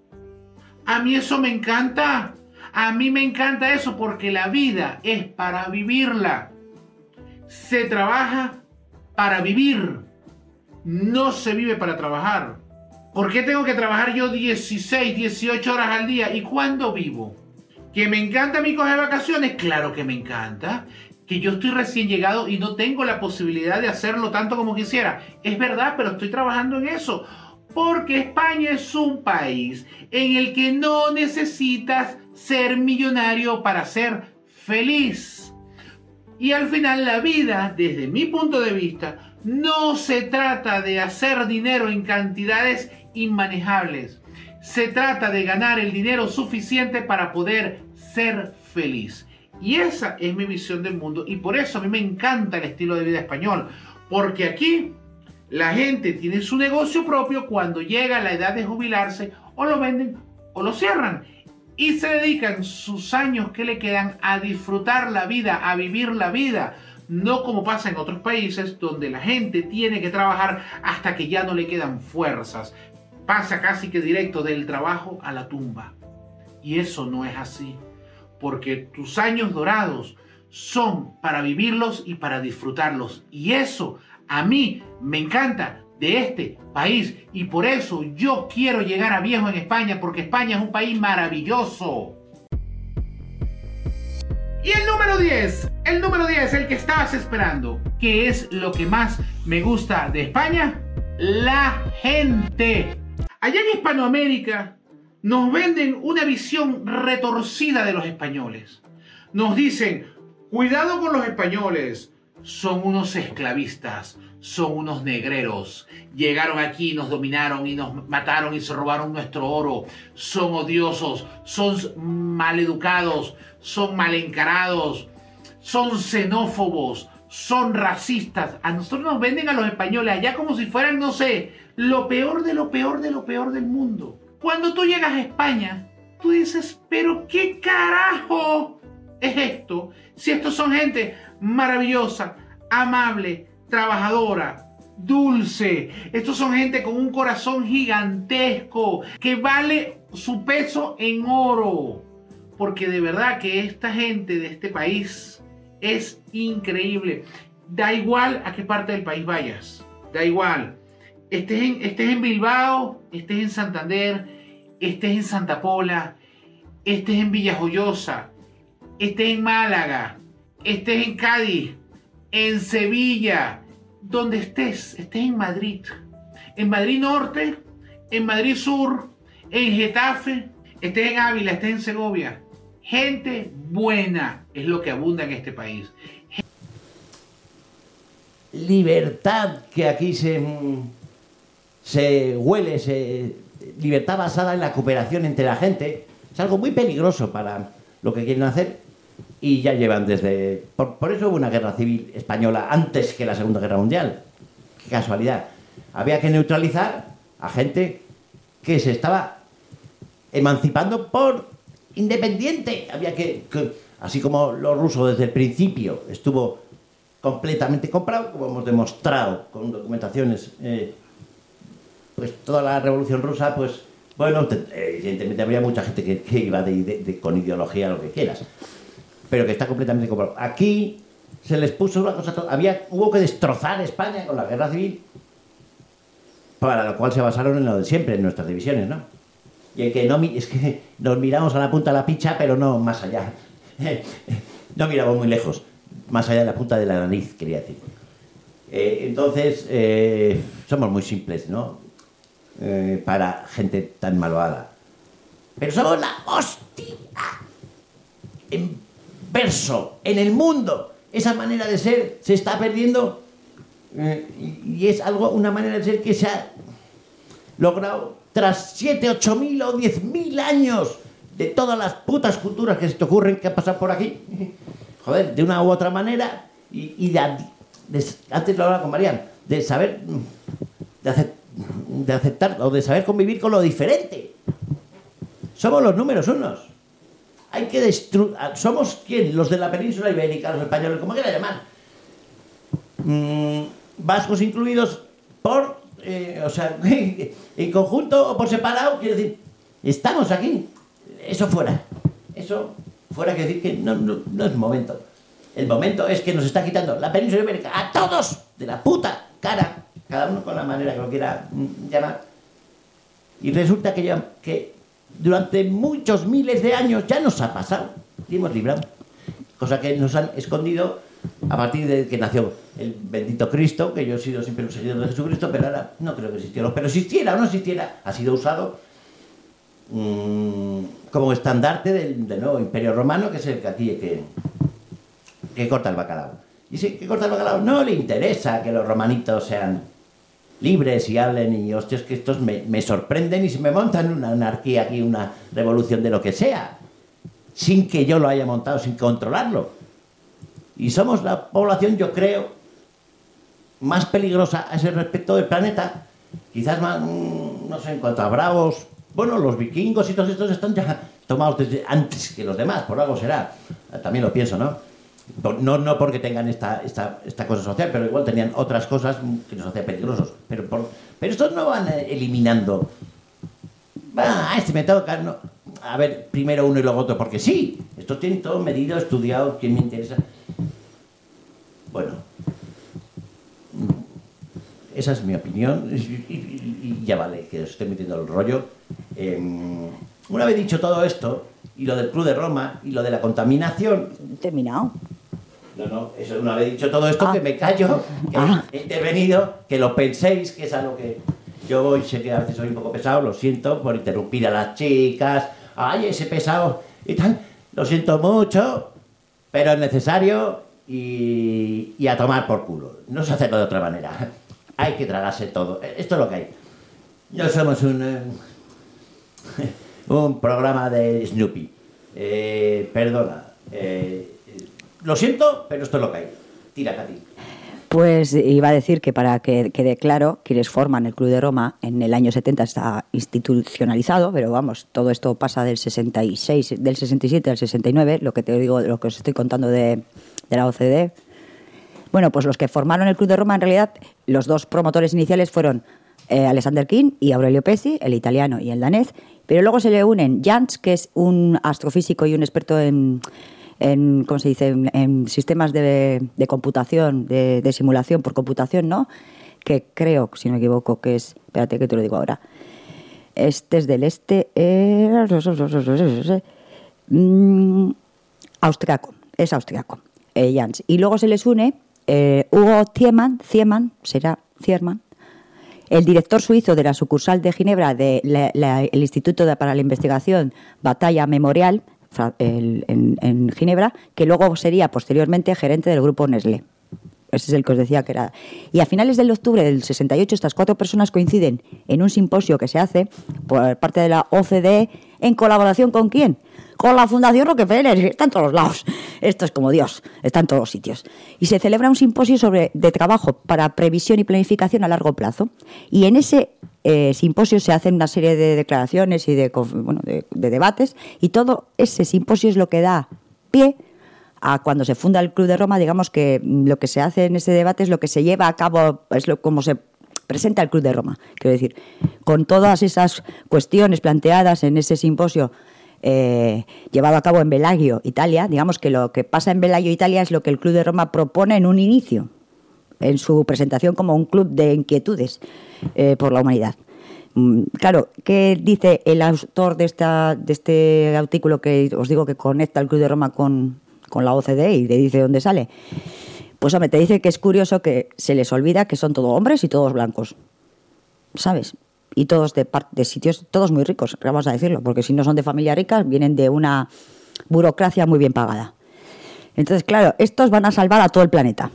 A mí eso me encanta. A mí me encanta eso porque la vida es para vivirla. Se trabaja para vivir. No se vive para trabajar. ¿Por qué tengo que trabajar yo dieciséis, dieciocho horas al día? ¿Y cuándo vivo? ¿Que me encanta a mí coger vacaciones? Claro que me encanta. Que yo estoy recién llegado y no tengo la posibilidad de hacerlo tanto como quisiera. Es verdad, pero estoy trabajando en eso. Porque España es un país en el que no necesitas ser millonario para ser feliz. Y al final la vida, desde mi punto de vista, no se trata de hacer dinero en cantidades inmanejables. Se trata de ganar el dinero suficiente para poder ser feliz. Y esa es mi visión del mundo, y por eso a mí me encanta el estilo de vida español, porque aquí la gente tiene su negocio propio cuando llega la edad de jubilarse, o lo venden o lo cierran, y se dedican sus años que le quedan a disfrutar la vida, a vivir la vida, no como pasa en otros países donde la gente tiene que trabajar hasta que ya no le quedan fuerzas, pasa casi que directo del trabajo a la tumba, y eso no es así. Porque tus años dorados son para vivirlos y para disfrutarlos. Y eso a mí me encanta de este país. Y por eso yo quiero llegar a viejo en España, porque España es un país maravilloso. Y el número diez, el número diez, el que estabas esperando. ¿Qué es lo que más me gusta de España? La gente. Allá en Hispanoamérica nos venden una visión retorcida de los españoles. Nos dicen, cuidado con los españoles, son unos esclavistas, son unos negreros. Llegaron aquí, nos dominaron y nos mataron y se robaron nuestro oro. Son odiosos, son maleducados, son mal encarados, son xenófobos, son racistas. A nosotros nos venden a los españoles allá como si fueran, no sé, lo peor de lo peor de lo peor del mundo. Cuando tú llegas a España, tú dices, pero ¿qué carajo es esto? Si estos son gente maravillosa, amable, trabajadora, dulce. Estos son gente con un corazón gigantesco, que vale su peso en oro. Porque de verdad que esta gente de este país es increíble. Da igual a qué parte del país vayas, da igual. Estés en, estés en Bilbao, estés en Santander, estés en Santa Pola, estés en Villajoyosa, estés en Málaga, estés en Cádiz, en Sevilla, donde estés, estés en Madrid, en Madrid Norte, en Madrid Sur, en Getafe, estés en Ávila, estés en Segovia. Gente buena es lo que abunda en este país. Libertad que aquí se... se huele, se, libertad basada en la cooperación entre la gente, Es algo muy peligroso para lo que quieren hacer y ya llevan desde... Por, por eso hubo una guerra civil española antes que la Segunda Guerra Mundial. Qué casualidad. Había que neutralizar a gente que se estaba emancipando por independiente. Había que, que así como los rusos desde el principio estuvo completamente comprado, como hemos demostrado con documentaciones, eh, pues toda la Revolución Rusa, pues bueno, te, evidentemente había mucha gente que, que iba de, de, de, con ideología, lo que quieras, pero que está completamente comprado. Aquí se les puso una cosa, había, hubo que destrozar España con la guerra civil, para lo cual se basaron en lo de siempre, en nuestras divisiones, ¿no? Y el que no, es que nos miramos a la punta de la picha, pero no más allá. No miramos muy lejos, más allá de la punta de la nariz, quería decir. Eh, entonces, eh, somos muy simples, ¿no? Eh, para gente tan malvada. Pero somos la hostia en verso, en el mundo. Esa manera de ser se está perdiendo eh, y es algo, una manera de ser que se ha logrado tras siete, ocho mil o diez mil años de todas las putas culturas que se te ocurren que han pasado por aquí. Joder, de una u otra manera, y, y de, de, antes lo hablaba con Marian, de saber, de, aceptar, de aceptar o de saber convivir con lo diferente. Somos los números unos. Hay que destruir. ¿Somos quién? Los de la península ibérica, los españoles, como quiera llamar. Mm, vascos incluidos por, eh, o sea, en conjunto o por separado, quiero decir, estamos aquí. Eso fuera. Eso fuera, quiere decir que no, no, no es momento. El momento es que nos está quitando la península ibérica a todos de la puta cara, cada uno con la manera que lo quiera mm, llamar. Y resulta que, ya, que durante muchos miles de años ya nos ha pasado y hemos librado. Cosa que nos han escondido a partir de que nació el bendito Cristo, que yo he sido siempre un seguidor de Jesucristo, pero ahora no creo que existiera. Pero existiera o no existiera, ha sido usado mmm, como estandarte del, del nuevo Imperio Romano, que es el que aquí que, que corta el bacalao. Y si que corta el bacalao no le interesa que los romanitos sean libres y hablen y hostias, que estos me, me sorprenden y se me montan una anarquía aquí, una revolución de lo que sea, sin que yo lo haya montado, sin controlarlo. Y somos la población, yo creo, más peligrosa a ese respecto del planeta. Quizás más, no sé, en cuanto a bravos, bueno, los vikingos y todos estos están ya tomados desde antes que los demás, por algo será. También lo pienso, ¿no? No, no porque tengan esta, esta, esta cosa social, pero igual tenían otras cosas que nos hacían peligrosos. Pero, por, pero estos no van eliminando. Ah, este me toca. No. A ver, primero uno y luego otro, porque sí, estos tienen todo medido, estudiado, quién me interesa. Bueno, esa es mi opinión. Y, y, y ya vale, que os estoy metiendo el rollo. Eh, una vez dicho todo esto, y lo del Club de Roma, y lo de la contaminación. Terminado. No, no, eso una vez dicho todo esto, ah. que me callo, que ah. he intervenido, que lo penséis, que es algo que yo voy, sé que a veces soy un poco pesado, lo siento por interrumpir a las chicas, ay, ese pesado y tal, lo siento mucho, pero es necesario y, y a tomar por culo, no se hace de otra manera, hay que tragarse todo, esto es lo que hay. No somos un, eh, un programa de Snoopy, eh, perdona, eh, lo siento, pero esto es lo que hay. Tira, Katy. Pues iba a decir que para que quede claro, quienes forman el Club de Roma en el año setenta está institucionalizado, pero vamos, todo esto pasa del sesenta y seis, del sesenta y siete al sesenta y nueve, lo que te digo, lo que os estoy contando de, de la O C D E. Bueno, pues los que formaron el Club de Roma, en realidad, los dos promotores iniciales fueron eh, Alexander King y Aurelio Pezzi, el italiano y el danés, pero luego se le unen Jans, que es un astrofísico y un experto en... en, ¿cómo se dice?, en, en sistemas de, de computación, de, de simulación por computación, ¿no? Que creo, si no me equivoco, que es... Espérate que te lo digo ahora. Este es del este... Eh, mm, austriaco, es austriaco, eh, Jans. Y luego se les une eh, Hugo Ziemann, Ziemann, será Ziermann, el director suizo de la sucursal de Ginebra del de Instituto de, para la Investigación Batalla Memorial, El, en, en Ginebra, que luego sería posteriormente gerente del grupo Nestlé. Ese es el que os decía que era. Y a finales del octubre del sesenta y ocho estas cuatro personas coinciden en un simposio que se hace por parte de la O C D E ¿En colaboración con quién? Con la Fundación Rockefeller, está en todos los lados. Esto es como Dios, está en todos los sitios. Y se celebra un simposio sobre, de trabajo para previsión y planificación a largo plazo. Y en ese eh, simposio se hacen una serie de declaraciones y de, bueno, de, de debates, y todo ese simposio es lo que da pie a cuando se funda el Club de Roma. Digamos que lo que se hace en ese debate es lo que se lleva a cabo, es lo como se presenta el Club de Roma. Quiero decir, con todas esas cuestiones planteadas en ese simposio eh, llevado a cabo en Bellagio, Italia, digamos que lo que pasa en Bellagio, Italia, es lo que el Club de Roma propone en un inicio, en su presentación como un club de inquietudes eh, por la humanidad. Claro, ¿qué dice el autor de, esta, de este artículo que os digo que conecta el Club de Roma con, con la O C D E y te dice dónde sale? Pues hombre, te dice que es curioso que se les olvida que son todos hombres y todos blancos, ¿sabes? Y todos de, de sitios, todos muy ricos, vamos a decirlo, porque si no son de familias ricas, vienen de una burocracia muy bien pagada. Entonces, claro, estos van a salvar a todo el planeta.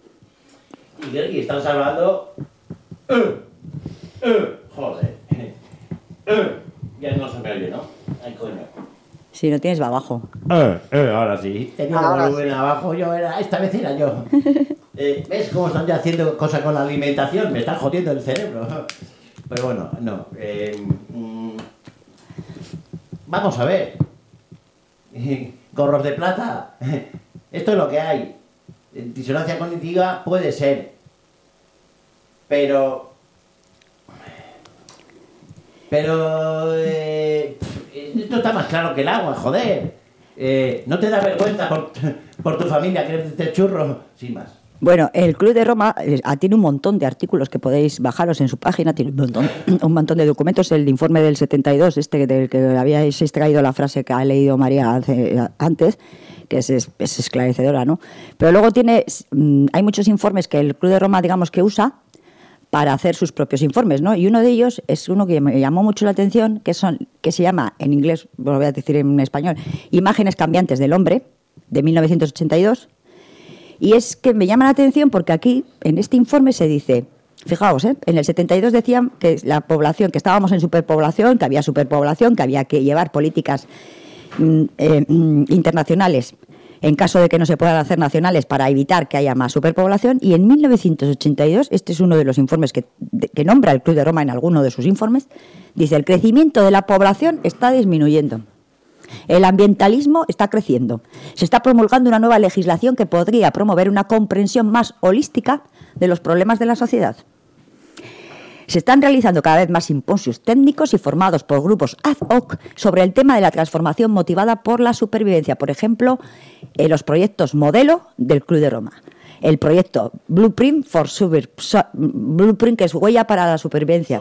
Y están salvando... Uh, uh, joder. Uh, ya no se me oye, ¿no? Ay, coño. Si no tienes, va abajo. Eh, eh, ahora sí. Tenía Ahora el volumen sí. abajo, yo era, esta vez era yo. Eh, ¿Ves cómo están ya haciendo cosas con la alimentación? Me están jodiendo el cerebro. Pero bueno, no. Eh, mm, vamos a ver. Gorros de plata. Esto es lo que hay. Disonancia cognitiva puede ser. Pero... Pero... Eh, esto está más claro que el agua, joder. Eh, ¿No te da vergüenza por, por tu familia quererte churro? Sin más. Bueno, el Club de Roma eh, tiene un montón de artículos que podéis bajaros en su página, tiene un montón, un montón de documentos. El informe del setenta y dos, este del que habíais extraído la frase que ha leído María hace, antes, que es, es, es esclarecedora, ¿no? Pero luego tiene, hay muchos informes que el Club de Roma, digamos, que usa para hacer sus propios informes, ¿no? Y uno de ellos es uno que me llamó mucho la atención, que son que se llama, en inglés, lo voy a decir en español, Imágenes cambiantes del hombre, de mil novecientos ochenta y dos. Y es que me llama la atención porque aquí, en este informe, se dice, fijaos, ¿eh? En el setenta y dos decían que la población, que estábamos en superpoblación, que había superpoblación, que había que llevar políticas mm, eh, mm, internacionales en caso de que no se puedan hacer nacionales para evitar que haya más superpoblación. Y en mil novecientos ochenta y dos, este es uno de los informes que, de, que nombra el Club de Roma en alguno de sus informes, dice, el crecimiento de la población está disminuyendo. El ambientalismo está creciendo. Se está promulgando una nueva legislación que podría promover una comprensión más holística de los problemas de la sociedad. Se están realizando cada vez más simposios técnicos y formados por grupos ad hoc sobre el tema de la transformación motivada por la supervivencia. Por ejemplo, en los proyectos modelo del Club de Roma. El proyecto Blueprint for Super, Blueprint, que es huella para la supervivencia.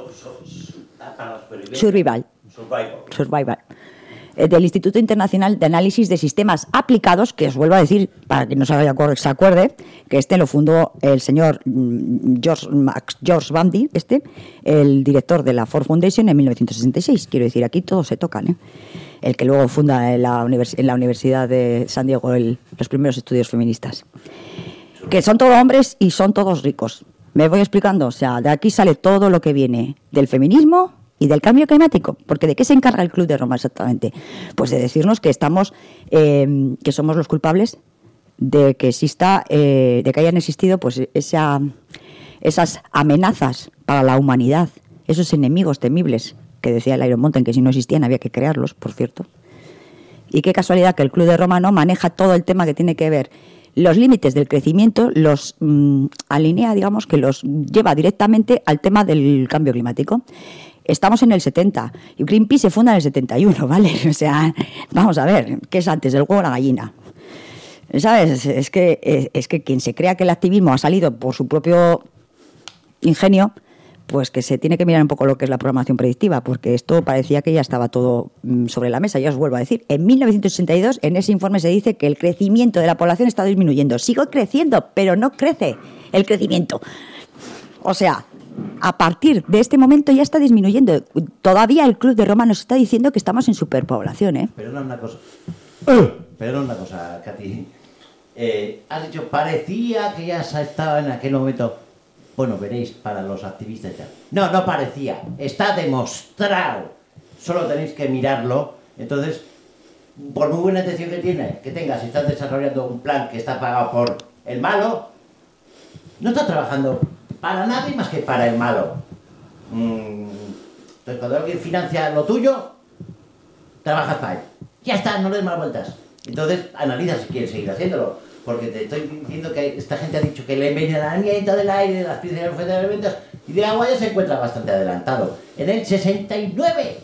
Survival. Survival. Survival. Del Instituto Internacional de Análisis de Sistemas Aplicados, que os vuelvo a decir, para que no se, vaya, se acuerde, que este lo fundó el señor George, Max, George Bundy, este, el director de la Ford Foundation en mil novecientos sesenta y seis. Quiero decir, aquí todos se tocan, ¿eh? El que luego funda en la, univers en la Universidad de San Diego el, los primeros estudios feministas. Que son todos hombres y son todos ricos. ¿Me voy explicando? O sea, de aquí sale todo lo que viene del feminismo y del cambio climático, porque ¿de qué se encarga el Club de Roma exactamente? Pues de decirnos que estamos, eh, que somos los culpables de que exista, eh, de que hayan existido, pues esa, esas amenazas para la humanidad, esos enemigos temibles que decía el Iron Mountain, que si no existían había que crearlos, por cierto. Y qué casualidad que el Club de Roma no maneja todo el tema que tiene que ver los límites del crecimiento, los mmm, alinea, digamos, que los lleva directamente al tema del cambio climático. Estamos en el setenta y Greenpeace se funda en el setenta y uno, ¿vale? O sea, vamos a ver, ¿qué es antes, el huevo o la gallina? ¿Sabes? Es que, es que quien se crea que el activismo ha salido por su propio ingenio, pues que se tiene que mirar un poco lo que es la programación predictiva, porque esto parecía que ya estaba todo sobre la mesa. Ya os vuelvo a decir, en mil novecientos ochenta y dos en ese informe se dice que el crecimiento de la población está disminuyendo. Sigue creciendo, pero no crece el crecimiento. O sea, a partir de este momento ya está disminuyendo. Todavía el Club de Roma nos está diciendo que estamos en superpoblación, ¿eh? Pero no una cosa. Uh, pero no una cosa, Katy. Eh, has dicho, parecía que ya estaba en aquel momento. Bueno, veréis, para los activistas ya. No, no parecía. Está demostrado solo tenéis que mirarlo. Entonces, por muy buena intención que tiene, que tengas, si estás desarrollando un plan que está pagado por el malo, no estás trabajando para nadie más que para el malo. Entonces, cuando alguien financia lo tuyo, trabajas para él. Ya está, no le des más vueltas. Entonces, analiza si quieres seguir haciéndolo. Porque te estoy diciendo que esta gente ha dicho que el envenenamiento del aire, de las principales fuentes de alimentos y de agua ya se encuentra bastante adelantado. En el sesenta y nueve.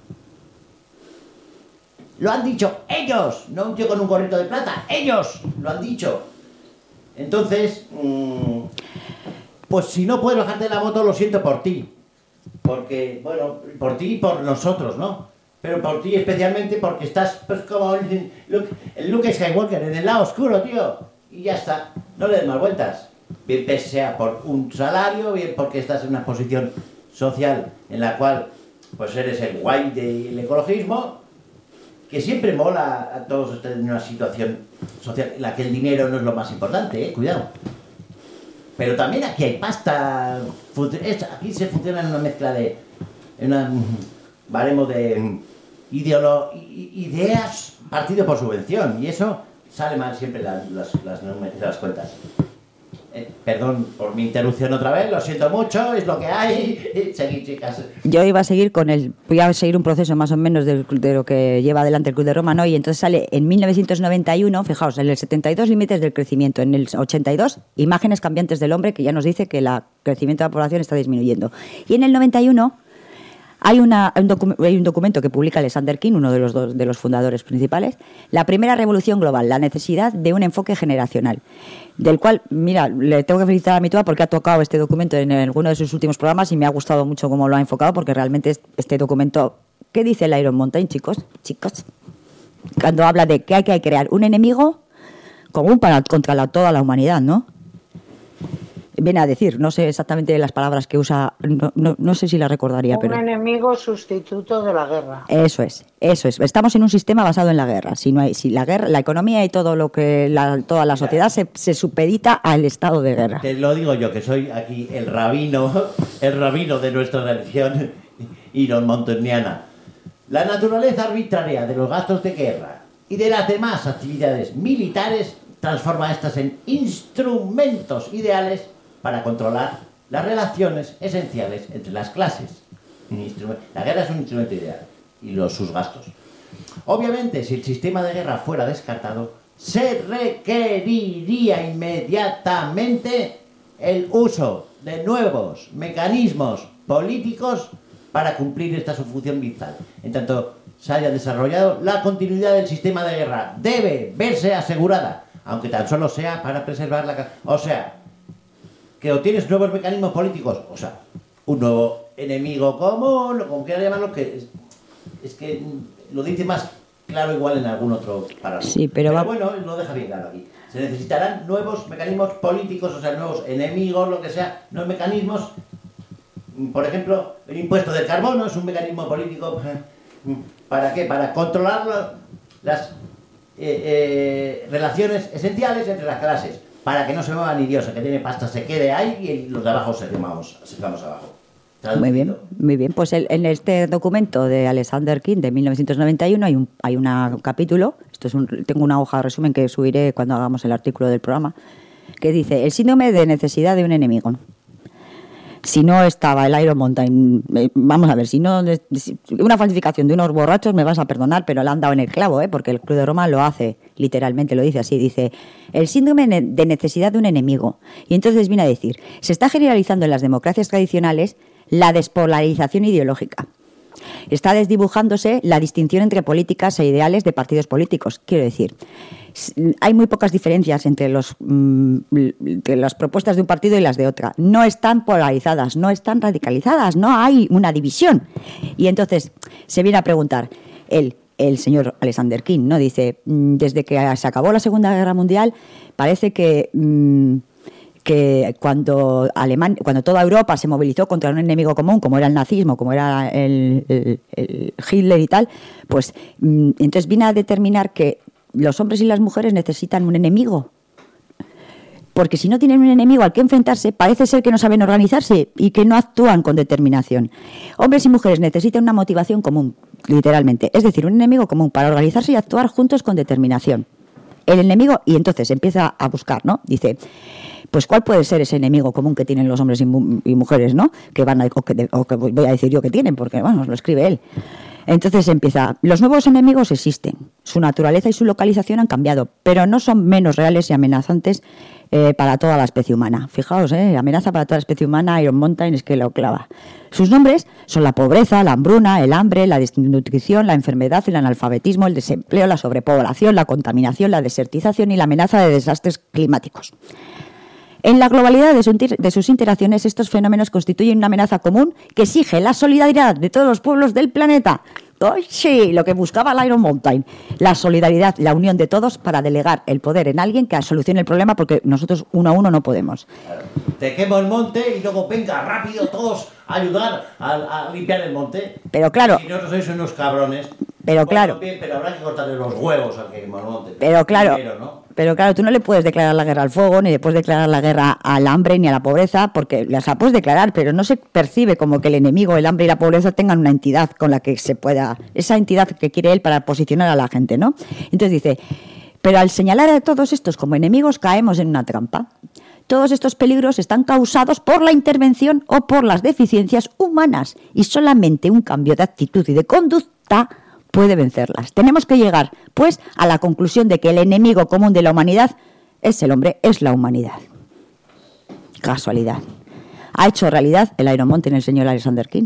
Lo han dicho ellos, no un tío con un gorrito de plata, ellos lo han dicho. Entonces, mmm, pues si no puedes bajarte de la moto, lo siento por ti. Porque, bueno, por ti y por nosotros, ¿no? Pero por ti especialmente porque estás, pues, como el Luke, el Luke Skywalker, en el lado oscuro, tío. Y ya está, no le des más vueltas. Bien sea por un salario, bien porque estás en una posición social en la cual, pues, eres el guay del ecologismo, que siempre mola a todos estar en una situación social en la que el dinero no es lo más importante, eh, cuidado. Pero también aquí hay pasta, aquí se funciona en una mezcla de, en una baremo de ideolo, ideas partido por subvención, y eso sale mal siempre las, las, las, las cuentas. Eh, perdón por mi interrupción otra vez, lo siento mucho, es lo que hay. Seguid, chicas. Yo iba a seguir con el, voy a seguir un proceso más o menos de, de lo que lleva adelante el Club de Roma, ¿no? Y entonces sale en mil novecientos noventa y uno, fijaos, en el setenta y dos límites del crecimiento, en el ochenta y dos imágenes cambiantes del hombre, que ya nos dice que el crecimiento de la población está disminuyendo. Y en el noventa y uno hay, una, un, docu hay un documento que publica Alexander King, uno de los, dos, de los fundadores principales, La primera revolución global, la necesidad de un enfoque generacional, del cual, mira, le tengo que felicitar a Mitoa porque ha tocado este documento en alguno de sus últimos programas y me ha gustado mucho cómo lo ha enfocado, porque realmente este documento, ¿qué dice el Iron Mountain, chicos? Chicos, cuando habla de que hay que crear un enemigo común para, contra la, toda la humanidad, ¿no? Viene a decir, no sé exactamente las palabras que usa, no, no, no sé si las recordaría, un pero... Un enemigo sustituto de la guerra. Eso es, eso es. Estamos en un sistema basado en la guerra. Si no hay, si la guerra, la economía y todo lo que la, toda la sociedad se, se supedita al estado de guerra. Te lo digo yo, que soy aquí el rabino, el rabino de nuestra religión iron-montaniana. La naturaleza arbitraria de los gastos de guerra y de las demás actividades militares transforma estas en instrumentos ideales para controlar las relaciones esenciales entre las clases. La guerra es un instrumento ideal y los, sus gastos. Obviamente, si el sistema de guerra fuera descartado, se requeriría inmediatamente el uso de nuevos mecanismos políticos para cumplir esta su función vital. En tanto se haya desarrollado, la continuidad del sistema de guerra debe verse asegurada, aunque tan solo sea para preservar la... O sea, que obtienes nuevos mecanismos políticos, o sea, un nuevo enemigo común, o como quieras llamarlo, que es, es que lo dice más claro igual en algún otro parágrafo. Sí, pero, pero va... bueno, lo deja bien claro aquí. Se necesitarán nuevos mecanismos políticos, o sea, nuevos enemigos, lo que sea, nuevos mecanismos. Por ejemplo, el impuesto del carbono es un mecanismo político. ¿Para qué? Para controlar las eh, eh, relaciones esenciales entre las clases. Para que no se mueva ni Dios, el que tiene pasta se quede ahí y los de abajo se quemamos, se quemamos abajo. Muy bien, muy bien. Pues el, en este documento de Alexander King de mil novecientos noventa y uno hay un hay un capítulo, esto es un, tengo una hoja de resumen que subiré cuando hagamos el artículo del programa, que dice el síndrome de necesidad de un enemigo. Si no estaba el Iron Mountain, vamos a ver, si no, una falsificación de unos borrachos me vas a perdonar, pero le han dado en el clavo, ¿eh? Porque el Club de Roma lo hace, literalmente lo dice así, dice, el síndrome de necesidad de un enemigo. Y entonces viene a decir, se está generalizando en las democracias tradicionales la despolarización ideológica. Está desdibujándose la distinción entre políticas e ideales de partidos políticos. Quiero decir, hay muy pocas diferencias entre, los, entre las propuestas de un partido y las de otra. No están polarizadas, no están radicalizadas, no hay una división. Y entonces se viene a preguntar, el, el señor Alexander King, ¿no? Dice, desde que se acabó la Segunda Guerra Mundial, parece que... Mmm, que cuando Alemania, cuando toda Europa se movilizó contra un enemigo común, como era el nazismo, como era el, el, el Hitler y tal, pues mmm, entonces viene a determinar que los hombres y las mujeres necesitan un enemigo. porque si no tienen un enemigo al que enfrentarse, parece ser que no saben organizarse y que no actúan con determinación. Hombres y mujeres necesitan una motivación común, literalmente, es decir, un enemigo común para organizarse y actuar juntos con determinación. El enemigo, y entonces empieza a buscar, ¿no? Dice, pues ¿cuál puede ser ese enemigo común que tienen los hombres y, mu- y mujeres, ¿no? Que van a, o, que, o que voy a decir yo que tienen, porque, bueno, lo escribe él. Entonces empieza, los nuevos enemigos existen, su naturaleza y su localización han cambiado, pero no son menos reales y amenazantes eh, para toda la especie humana. Fijaos, eh, amenaza para toda la especie humana, Iron Mountain es que lo clava. Sus nombres son la pobreza, la hambruna, el hambre, la desnutrición, la enfermedad, el analfabetismo, el desempleo, la sobrepoblación, la contaminación, la desertización y la amenaza de desastres climáticos. En la globalidad de, su, de sus interacciones, estos fenómenos constituyen una amenaza común que exige la solidaridad de todos los pueblos del planeta. ¡Ay, sí! Lo que buscaba el Iron Mountain. La solidaridad, la unión de todos para delegar el poder en alguien que solucione el problema, porque nosotros uno a uno no podemos. Te quemo el monte y luego venga rápido todos a ayudar a, a limpiar el monte. Pero claro... Si no, sois unos cabrones. Pero bueno, claro... Bien, pero habrá que cortarle los huevos al que quema el monte. Pero claro... Primero, ¿no? Pero claro, tú no le puedes declarar la guerra al fuego, ni le puedes declarar la guerra al hambre, ni a la pobreza, porque las la puedes declarar, pero no se percibe como que el enemigo, el hambre y la pobreza tengan una entidad con la que se pueda... Esa entidad que quiere él para posicionar a la gente, ¿no? Entonces dice, pero al señalar a todos estos como enemigos caemos en una trampa. Todos estos peligros están causados por la intervención o por las deficiencias humanas y solamente un cambio de actitud y de conducta puede vencerlas. Tenemos que llegar, pues, a la conclusión de que el enemigo común de la humanidad es el hombre, es la humanidad. Casualidad. Ha hecho realidad el Iron Mountain el señor Alexander King.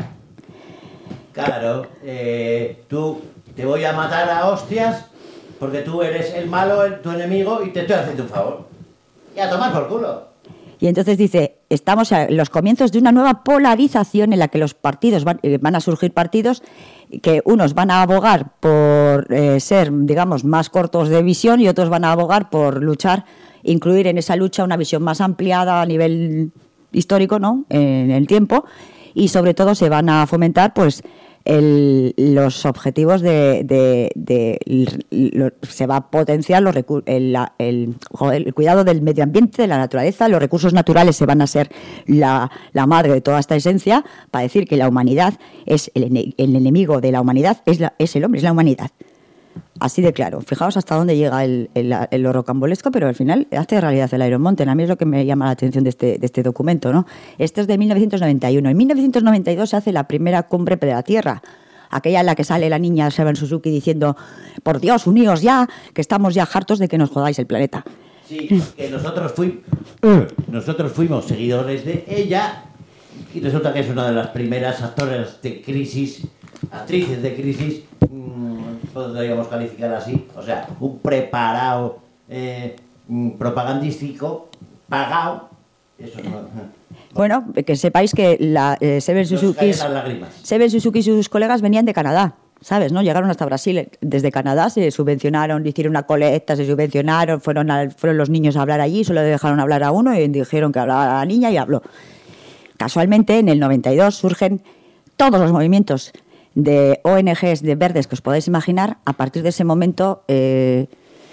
Claro, eh, tú te voy a matar a hostias porque tú eres el malo, el, tu enemigo, y te estoy haciendo un favor. Y a tomar por culo. Y entonces dice, estamos en los comienzos de una nueva polarización en la que los partidos van, eh, van a surgir partidos que unos van a abogar por eh, ser, digamos, más cortos de visión y otros van a abogar por luchar, incluir en esa lucha una visión más ampliada a nivel histórico, ¿no?, en el tiempo, y sobre todo se van a fomentar, pues, El, los objetivos de, de, de, de lo, se va a potenciar los recu- el, el, joder, el cuidado del medio ambiente, de la naturaleza, los recursos naturales se van a ser la, la madre de toda esta esencia, para decir que la humanidad es el, el enemigo de la humanidad, es, la, es el hombre, es la humanidad. Así de claro. Fijaos hasta dónde llega el, el, el lo rocambolesco, pero al final hace realidad el Iron Mountain. A mí es lo que me llama la atención de este, de este documento, ¿no? Este es de mil novecientos noventa y uno. En mil novecientos noventa y dos se hace la primera cumbre de la Tierra, aquella en la que sale la niña Seven Suzuki diciendo, por Dios, uníos ya, que estamos ya hartos de que nos jodáis el planeta. Sí, que nosotros fuimos, nosotros fuimos seguidores de ella y resulta que es una de las primeras actores de crisis, actrices de crisis, podríamos calificar así, o sea, un preparado eh, propagandístico pagado, eso no. Bueno, que sepáis que la eh, Seven Suzuki, Seven Suzuki y sus colegas venían de Canadá, ¿sabes? ¿No? Llegaron hasta Brasil desde Canadá, se subvencionaron, hicieron una colecta, se subvencionaron, fueron, a, fueron los niños a hablar allí, solo dejaron hablar a uno y dijeron que hablaba la niña y habló. Casualmente, en el noventa y dos surgen todos los movimientos de O N Ges de verdes que os podáis imaginar. A partir de ese momento eh,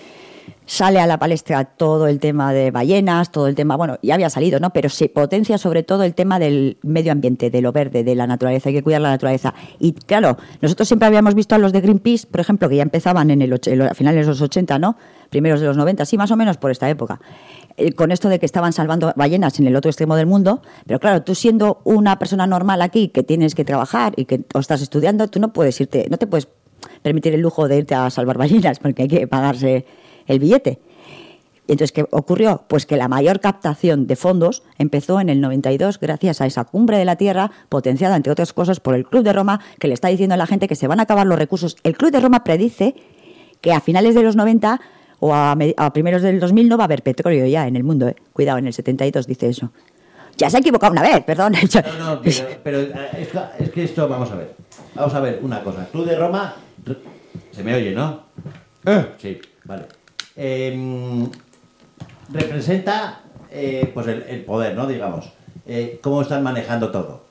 sale a la palestra todo el tema de ballenas, todo el tema, bueno, ya había salido, ¿no? Pero se potencia sobre todo el tema del medio ambiente, de lo verde, de la naturaleza, hay que cuidar la naturaleza. Y claro, nosotros siempre habíamos visto a los de Greenpeace, por ejemplo, que ya empezaban en el, a finales de los ochenta, ¿no? Primeros de los noventa, sí, más o menos por esta época. Con esto de que estaban salvando ballenas en el otro extremo del mundo, pero claro, tú siendo una persona normal aquí, que tienes que trabajar y que o estás estudiando, tú no puedes irte, no te puedes permitir el lujo de irte a salvar ballenas porque hay que pagarse el billete. Entonces, ¿qué ocurrió? Pues que la mayor captación de fondos empezó en el noventa y dos gracias a esa cumbre de la Tierra, potenciada, entre otras cosas, por el Club de Roma, que le está diciendo a la gente que se van a acabar los recursos. El Club de Roma predice que a finales de los noventa o a, a primeros del dos mil no va a haber petróleo ya en el mundo, ¿eh? Cuidado, en el setenta y dos dice eso. Ya se ha equivocado una vez, perdón. No, no, pero, pero es, es que esto, vamos a ver. Vamos a ver una cosa. Club de Roma, se me oye, ¿no? ¿Eh? Sí, vale. Eh, representa eh, pues el, el poder, ¿no? Digamos. Eh, cómo están manejando todo.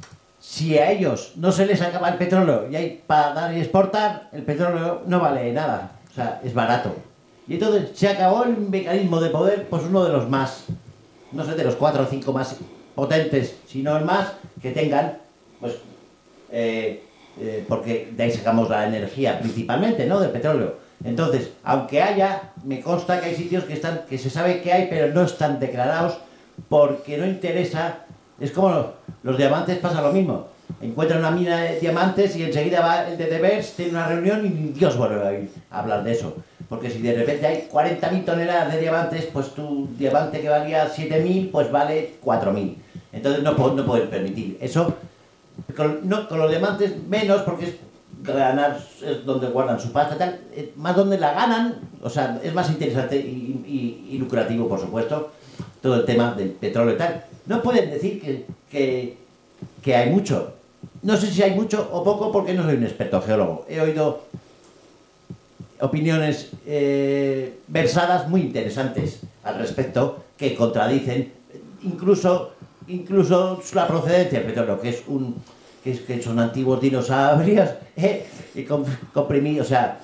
Si a ellos no se les acaba el petróleo y hay para dar y exportar, el petróleo no vale nada. O sea, es barato. Y entonces se acabó el mecanismo de poder, pues uno de los más, no sé, de los cuatro o cinco más potentes, si no el más, que tengan, pues, eh, eh, porque de ahí sacamos la energía principalmente, ¿no?, del petróleo. Entonces, aunque haya, me consta que hay sitios que están, que se sabe que hay, pero no están declarados porque no interesa. Es como los, los diamantes, pasa lo mismo. Encuentran una mina de diamantes y enseguida va el de Devers, tiene una reunión y Dios vuelve a, ir a hablar de eso. Porque si de repente hay cuarenta mil toneladas de diamantes, pues tu diamante que valía siete mil, pues vale cuatro mil. Entonces no, no pueden permitir eso. Con, no, con los diamantes menos, porque es ganar, es donde guardan su pasta, tal, más donde la ganan, o sea, es más interesante y, y, y lucrativo, por supuesto, todo el tema del petróleo y tal. No pueden decir que, que, que hay mucho. No sé si hay mucho o poco porque no soy un experto geólogo. He oído opiniones eh, versadas muy interesantes al respecto que contradicen incluso, incluso la procedencia del petróleo, que es un... que, es, que son antiguos dinosaurios, eh, y comprimidos, o sea,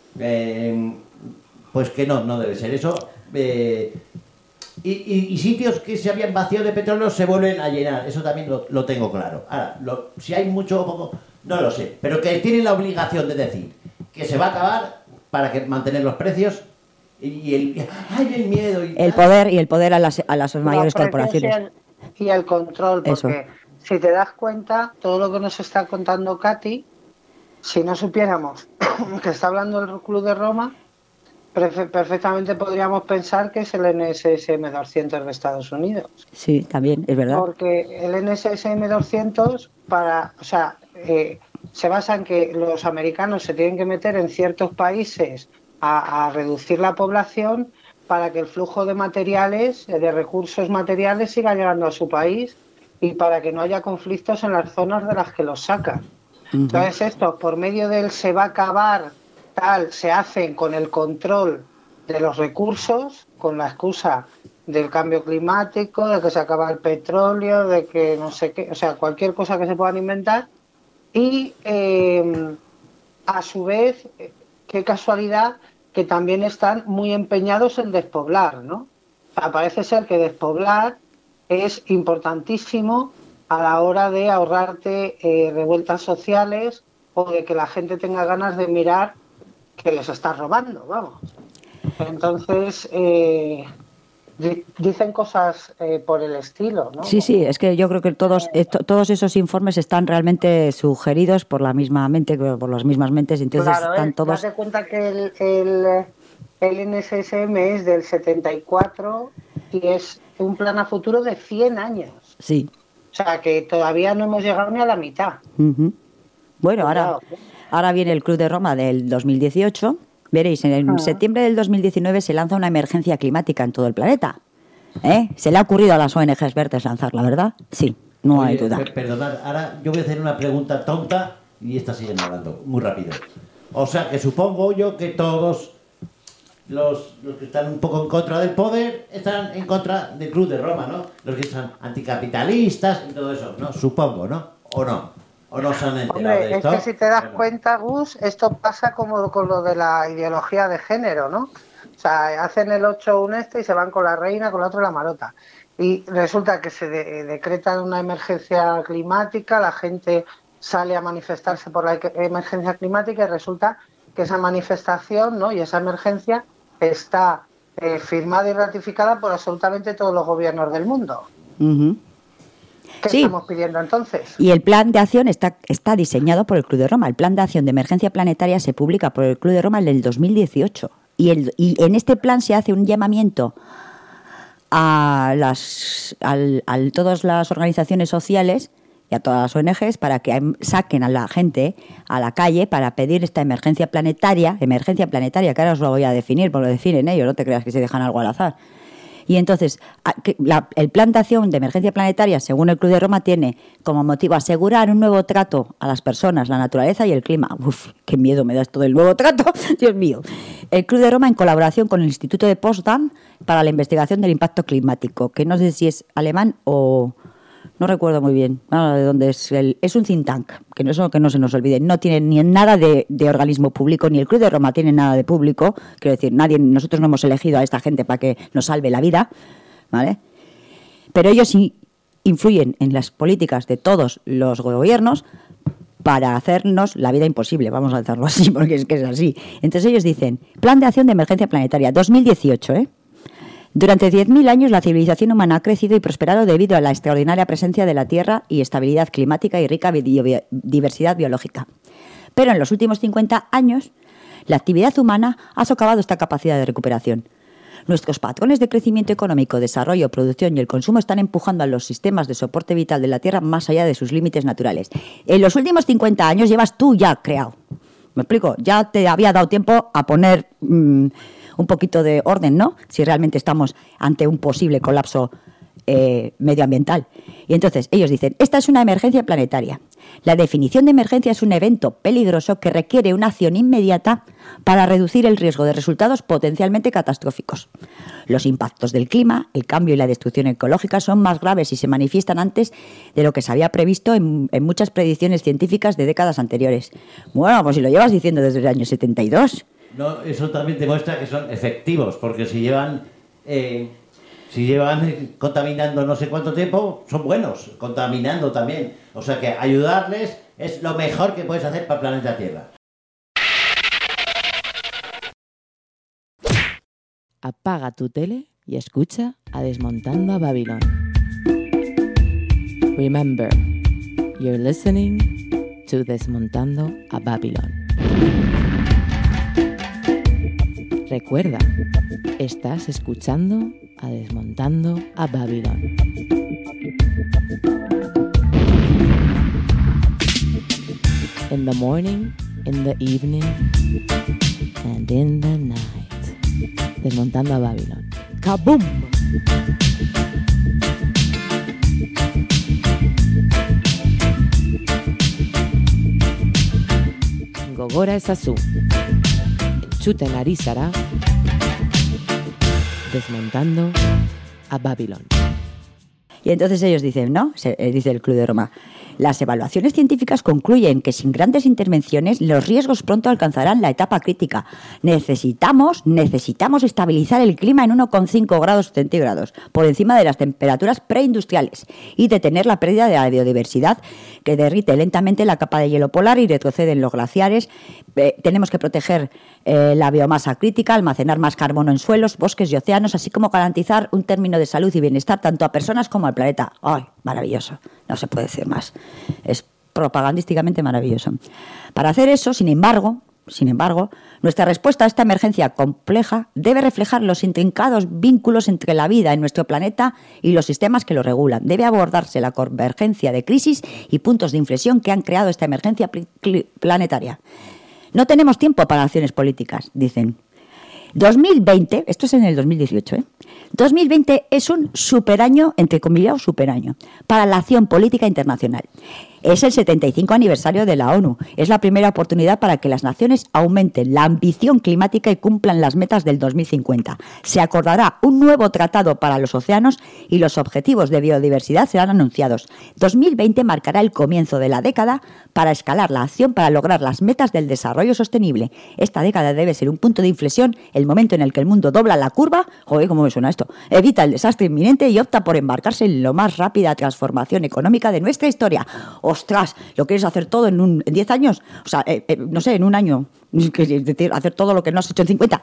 eh, pues que no, no debe ser eso. Eh, y, y, y sitios que se habían vaciado de petróleo se vuelven a llenar, eso también lo, lo tengo claro. Ahora, lo, si hay mucho o poco, no lo sé, pero que tienen la obligación de decir que se va a acabar para que mantener los precios y, y el, ay, el miedo. Y el poder y el poder a las, a las mayores corporaciones. Y el, y el control, porque... Eso. Si te das cuenta, todo lo que nos está contando Katy, si no supiéramos que está hablando el Club de Roma, perfectamente podríamos pensar que es el N S S M doscientos de Estados Unidos. Sí, también, es verdad. Porque el N S S M doscientos, para, o sea, eh, se basa en que los americanos se tienen que meter en ciertos países a, a reducir la población para que el flujo de materiales, de recursos materiales, siga llegando a su país, y para que no haya conflictos en las zonas de las que los sacan. Uh-huh. Entonces esto, por medio del se va a acabar, tal, se hacen con el control de los recursos, con la excusa del cambio climático, de que se acaba el petróleo, de que no sé qué, o sea, cualquier cosa que se puedan inventar. Y eh, a su vez, qué casualidad, que también están muy empeñados en despoblar, ¿no? O sea, parece ser que despoblar es importantísimo a la hora de ahorrarte eh, revueltas sociales o de que la gente tenga ganas de mirar que les estás robando, vamos. Entonces, eh, dicen cosas eh, por el estilo, ¿no? Sí, sí, es que yo creo que todos eh, todos esos informes están realmente sugeridos por la misma mente, por las mismas mentes, entonces claro, están eh, todos... Te das cuenta que el, el, el N S S M es del setenta y cuatro y es un plan a futuro de cien años. Sí. O sea, que todavía no hemos llegado ni a la mitad. Uh-huh. Bueno, ahora, ahora viene el Club de Roma del dos mil dieciocho. Veréis, en el uh-huh. septiembre del dos mil diecinueve se lanza una emergencia climática en todo el planeta. ¿Eh? Se le ha ocurrido a las O N Ges verdes lanzarla, ¿verdad? Sí, no Oye, hay duda. Perdonad, ahora yo voy a hacer una pregunta tonta y esta siguen hablando muy rápido. O sea, que supongo yo que todos... Los, los que están un poco en contra del poder están en contra del Club de Roma, ¿no? Los que están anticapitalistas y todo eso, ¿no? Supongo, ¿no? ¿O no? ¿O no se han enterado Hombre, de esto? es que si te das bueno. cuenta, Gus, esto pasa como con lo de la ideología de género, ¿no? O sea, hacen el ocho un este y se van con la reina, con la otra la marota. Y resulta que se de- decreta una emergencia climática, la gente sale a manifestarse por la emergencia climática y resulta que esa manifestación, ¿no?, y esa emergencia está eh, firmada y ratificada por absolutamente todos los gobiernos del mundo. Uh-huh. ¿Qué Sí. estamos pidiendo entonces? Y el plan de acción está, está diseñado por el Club de Roma. El plan de acción de emergencia planetaria se publica por el Club de Roma en el dos mil dieciocho. Y, el, y en este plan se hace un llamamiento a, las, al, a todas las organizaciones sociales y a todas las O N Ges para que saquen a la gente a la calle para pedir esta emergencia planetaria, emergencia planetaria, que ahora os lo voy a definir, porque lo definen ellos, no te creas que se dejan algo al azar. Y entonces, la, el plan de acción de emergencia planetaria, según el Club de Roma, tiene como motivo asegurar un nuevo trato a las personas, la naturaleza y el clima. Uf, qué miedo me da esto del nuevo trato, Dios mío. El Club de Roma, en colaboración con el Instituto de Potsdam para la investigación del impacto climático, que no sé si es alemán o... no recuerdo muy bien ah, de dónde es. El, es un think tank, que no, eso que no se nos olvide. No tiene ni nada de, de organismo público, ni el Club de Roma tiene nada de público. Quiero decir, nadie, nosotros no hemos elegido a esta gente para que nos salve la vida, ¿vale? Pero ellos sí influyen en las políticas de todos los gobiernos para hacernos la vida imposible, vamos a hacerlo así, porque es que es así. Entonces ellos dicen, Plan de Acción de Emergencia Planetaria, dos mil dieciocho, ¿eh? Durante diez mil años la civilización humana ha crecido y prosperado debido a la extraordinaria presencia de la Tierra y estabilidad climática y rica biodiversidad biológica. Pero en los últimos cincuenta años, la actividad humana ha socavado esta capacidad de recuperación. Nuestros patrones de crecimiento económico, desarrollo, producción y el consumo están empujando a los sistemas de soporte vital de la Tierra más allá de sus límites naturales. En los últimos cincuenta años llevas tú ya creado. ¿Me explico? Ya te había dado tiempo a poner mmm, un poquito de orden, ¿no? Si realmente estamos ante un posible colapso eh, medioambiental. Y entonces ellos dicen, esta es una emergencia planetaria. La definición de emergencia es un evento peligroso que requiere una acción inmediata para reducir el riesgo de resultados potencialmente catastróficos. Los impactos del clima, el cambio y la destrucción ecológica son más graves y se manifiestan antes de lo que se había previsto en, en muchas predicciones científicas de décadas anteriores. Bueno, pues si lo llevas diciendo desde el año setenta y dos... No, eso también demuestra que son efectivos, porque si llevan eh, si llevan contaminando no sé cuánto tiempo, son buenos, contaminando también. O sea que ayudarles es lo mejor que puedes hacer para el planeta Tierra. Apaga tu tele y escucha a Desmontando a Babilón. Remember, you're listening to Desmontando a Babilón. Recuerda, estás escuchando a Desmontando a Babilón. In the morning, in the evening, and in the night. Desmontando a Babilón. ¡Kaboom! Gogora ezazu. Entzuten ari zara. Desmontando a Babilón. Y entonces ellos dicen, ¿no? Se, eh, dice el Club de Roma. Las evaluaciones científicas concluyen que sin grandes intervenciones los riesgos pronto alcanzarán la etapa crítica. Necesitamos, necesitamos estabilizar el clima en uno coma cinco grados centígrados, por encima de las temperaturas preindustriales, y detener la pérdida de la biodiversidad que derrite lentamente la capa de hielo polar y retroceden los glaciares. Eh, tenemos que proteger eh, la biomasa crítica, almacenar más carbono en suelos, bosques y océanos, así como garantizar un término de salud y bienestar tanto a personas como al planeta. ¡Ay, maravilloso! No se puede decir más. Es propagandísticamente maravilloso. Para hacer eso, sin embargo, sin embargo, nuestra respuesta a esta emergencia compleja debe reflejar los intrincados vínculos entre la vida en nuestro planeta y los sistemas que lo regulan. Debe abordarse la convergencia de crisis y puntos de inflexión que han creado esta emergencia planetaria. No tenemos tiempo para acciones políticas, dicen. dos mil veinte, esto es en el dos mil dieciocho, ¿eh? dos mil veinte es un superaño, entre comillas, superaño, para la acción política internacional. Es el setenta y cinco aniversario de la ONU. Es la primera oportunidad para que las naciones aumenten la ambición climática y cumplan las metas del dos mil cincuenta. Se acordará un nuevo tratado para los océanos y los objetivos de biodiversidad serán anunciados. dos mil veinte marcará el comienzo de la década para escalar la acción para lograr las metas del desarrollo sostenible. Esta década debe ser un punto de inflexión, el momento en el que el mundo dobla la curva, joder, ¿cómo me suena esto? Evita el desastre inminente y opta por embarcarse en la más rápida transformación económica de nuestra historia. ¡Ostras! ¿Lo quieres hacer todo en un en diez años? O sea, eh, eh, no sé, en un año. Hacer todo lo que no has hecho en cincuenta.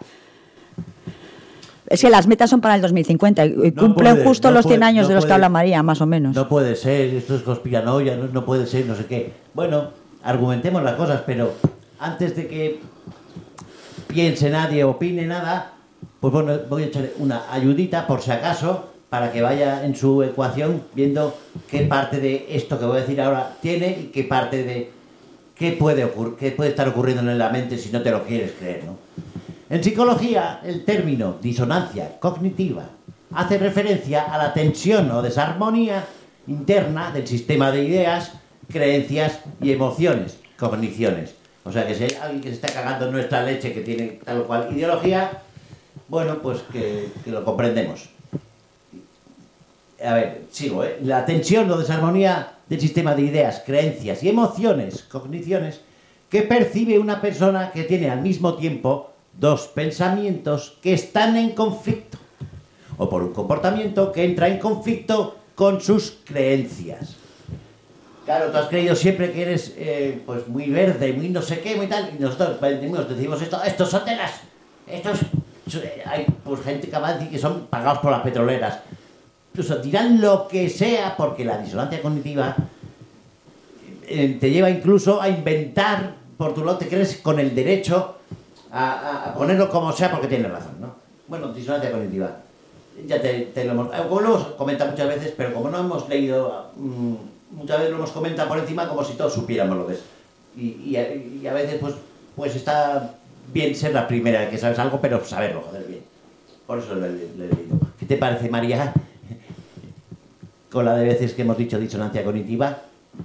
Es que las metas son para el dos mil cincuenta y no cumplen puede, justo no los cien puede, años no de los puede, que habla María, más o menos. No puede ser, esto es conspiranoia, no, no puede ser, no sé qué. Bueno, argumentemos las cosas, pero antes de que piense nadie, opine nada, pues bueno, voy a echar una ayudita por si acaso, para que vaya en su ecuación viendo qué parte de esto que voy a decir ahora tiene y qué parte de qué puede ocurrir, qué puede estar ocurriendo en la mente si no te lo quieres creer, ¿no? En psicología, el término disonancia cognitiva hace referencia a la tensión o desarmonía interna del sistema de ideas, creencias y emociones, cogniciones. O sea que si hay alguien que se está cagando en nuestra leche que tiene tal o cual ideología, bueno, pues que, que lo comprendemos. a ver, sigo, ¿eh? La tensión o desarmonía del sistema de ideas, creencias y emociones, cogniciones, que percibe una persona que tiene al mismo tiempo dos pensamientos que están en conflicto, o por un comportamiento que entra en conflicto con sus creencias. Claro, tú has creído siempre que eres eh, pues muy verde, muy no sé qué, muy tal, y nosotros venimos, decimos esto, estos son de las... Estos, hay pues gente que va a decir que son pagados por las petroleras. Incluso dirán lo que sea, porque la disonancia cognitiva eh, te lleva incluso a inventar, por tu lado te crees con el derecho a, a ponerlo como sea porque tienes razón, ¿no? Bueno, disonancia cognitiva. Ya te, te lo hemos, como lo hemos comentado muchas veces, pero como no hemos leído, mmm, muchas veces lo hemos comentado por encima como si todos supiéramos lo que es. Y, y, a, y a veces pues, pues está bien ser la primera que sabes algo, pero saberlo, joder, bien. Por eso lo he leído. ¿Qué te parece, María? Con la de veces que hemos dicho disonancia cognitiva.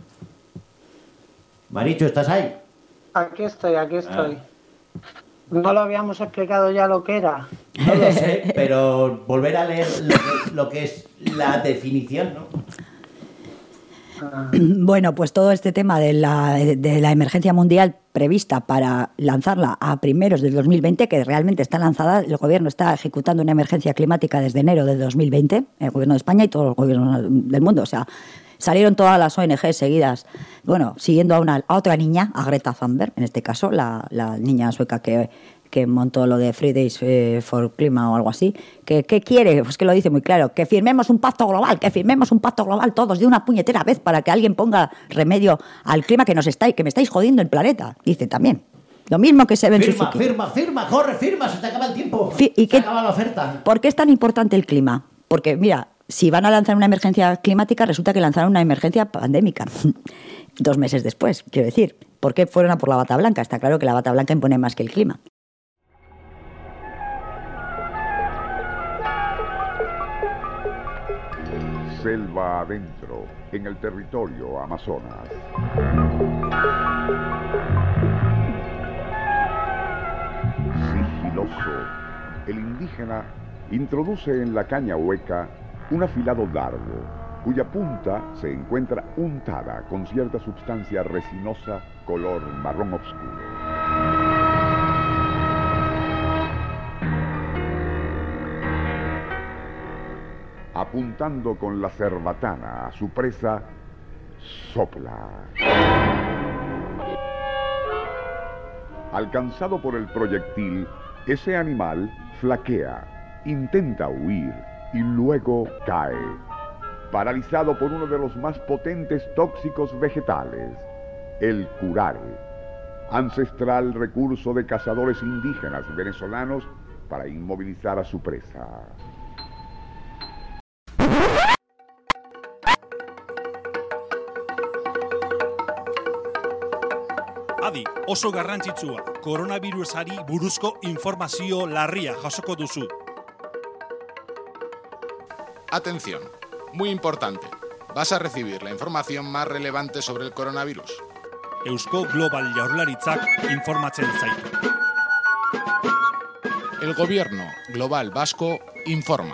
Maricho, ¿estás ahí? Aquí estoy, aquí estoy. Ah. ¿No lo habíamos explicado ya lo que era? No lo sé, pero volver a leer lo que, lo que es la definición, ¿no? Bueno, pues todo este tema de la, de la emergencia mundial prevista para lanzarla a primeros del dos mil veinte, que realmente está lanzada, el gobierno está ejecutando una emergencia climática desde enero del dos mil veinte, el gobierno de España y todos los gobiernos del mundo, o sea, salieron todas las O N G seguidas, bueno, siguiendo a, una, a otra niña, a Greta Thunberg, en este caso, la, la niña sueca que... que montó lo de Fridays for Climate o algo así, que ¿qué quiere? Pues que lo dice muy claro, que firmemos un pacto global, que firmemos un pacto global todos de una puñetera vez para que alguien ponga remedio al clima que nos estáis, que me estáis jodiendo el planeta, dice también. Lo mismo que se ve en Firma, Suzuki. firma, firma, corre, firma, se te acaba el tiempo, Fi- ¿y se qué, acaba la oferta. ¿Por qué es tan importante el clima? Porque, mira, si van a lanzar una emergencia climática, resulta que lanzaron una emergencia pandémica. Dos meses después, quiero decir. ¿Por qué fueron a por la bata blanca? Está claro que la bata blanca impone más que el clima. Selva adentro, en el territorio Amazonas. Sigiloso, el indígena introduce en la caña hueca un afilado dardo, cuya punta se encuentra untada con cierta sustancia resinosa color marrón oscuro. Apuntando con la cerbatana a su presa, sopla. Alcanzado por el proyectil, ese animal flaquea, intenta huir y luego cae, paralizado por uno de los más potentes tóxicos vegetales, el curare, ancestral recurso de cazadores indígenas venezolanos para inmovilizar a su presa. Adi, oso garrantzitsua, koronavirusari buruzko informazio larria jasoko duzu. Atención, muy importante. Vas a recibir la información más relevante sobre el coronavirus. Eusko Global Jaurlaritzak informatzen zaitu. El Gobierno Global Vasco informa.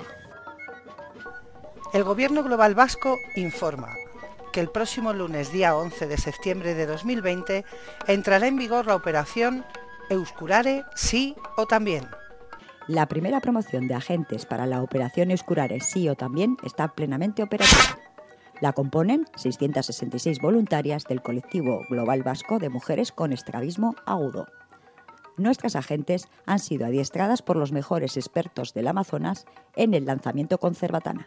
El Gobierno Global Vasco informa que el próximo lunes día once de septiembre de dos mil veinte entrará en vigor la operación Euskurare sí o también. La primera promoción de agentes para la operación Euskurare sí o también está plenamente operativa. La componen seiscientas sesenta y seis voluntarias del colectivo Global Vasco de Mujeres con Estrabismo Agudo. Nuestras agentes han sido adiestradas por los mejores expertos del Amazonas en el lanzamiento con cerbatana.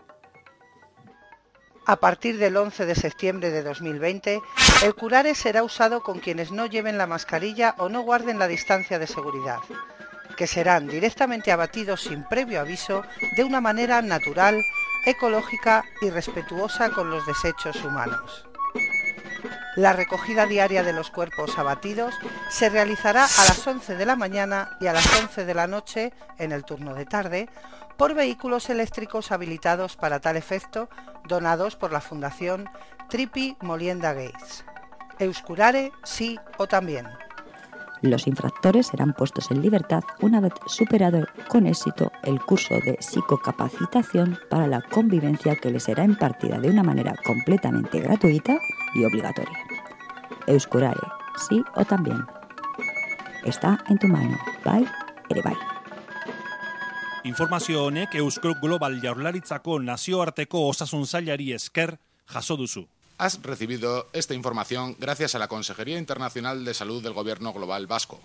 A partir del once de septiembre de dos mil veinte, el curare será usado con quienes no lleven la mascarilla o no guarden la distancia de seguridad, que serán directamente abatidos sin previo aviso de una manera natural, ecológica y respetuosa con los desechos humanos. La recogida diaria de los cuerpos abatidos se realizará a las once de la mañana y a las once de la noche, en el turno de tarde, por vehículos eléctricos habilitados para tal efecto, donados por la Fundación Trippi Molienda Gates. Euskurare sí o también. Los infractores serán puestos en libertad una vez superado con éxito el curso de psicocapacitación para la convivencia que les será impartida de una manera completamente gratuita y obligatoria. Euskurare, sí o también. Está en tu mano. Bai, ere bai. Informazio honek Eusko Global Jaurlaritzako nazioarteko osasun sailari esker jaso duzu. Has recibido esta información gracias a la Consejería Internacional de Salud del Gobierno Global Vasco.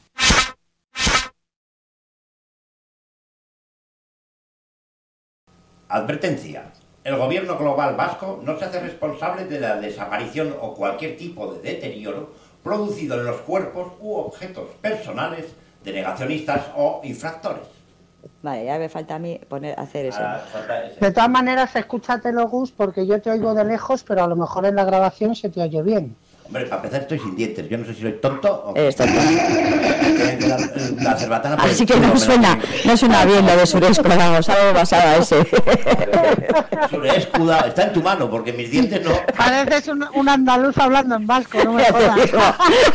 Advertencia. El Gobierno Global Vasco no se hace responsable de la desaparición o cualquier tipo de deterioro producido en los cuerpos u objetos personales de negacionistas o infractores. Vale, ya me falta a mí poner, hacer eso. Ah, falta ese. De todas maneras, escúchatelo, Gus, porque yo te oigo de lejos, pero a lo mejor en la grabación se te oye bien. Hombre, para empezar estoy sin dientes. Yo no sé si soy tonto o... Es tonto. La, la cerbatana... por Así el que culo, no me suena, la- no suena bien lo de Surescuda, os algo basado a ese. Surescuda, está en tu mano, porque mis dientes no... Pareces un, un andaluz hablando en vasco, no me jodas.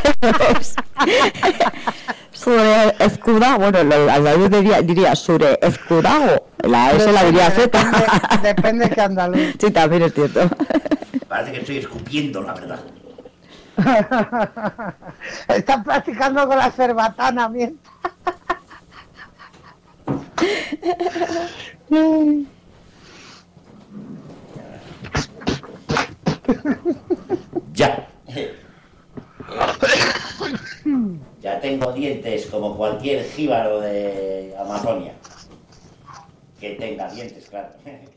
Sure Escuda, bueno, el andaluz diría, diría Sure Escudago, la S la diría Z. Depende, depende que andaluz. Sí, también es cierto. Parece que estoy escupiendo, la verdad. Estás practicando con la cerbatana mientras. Ya. Ya tengo dientes como cualquier jíbaro de Amazonia. Que tenga dientes, claro.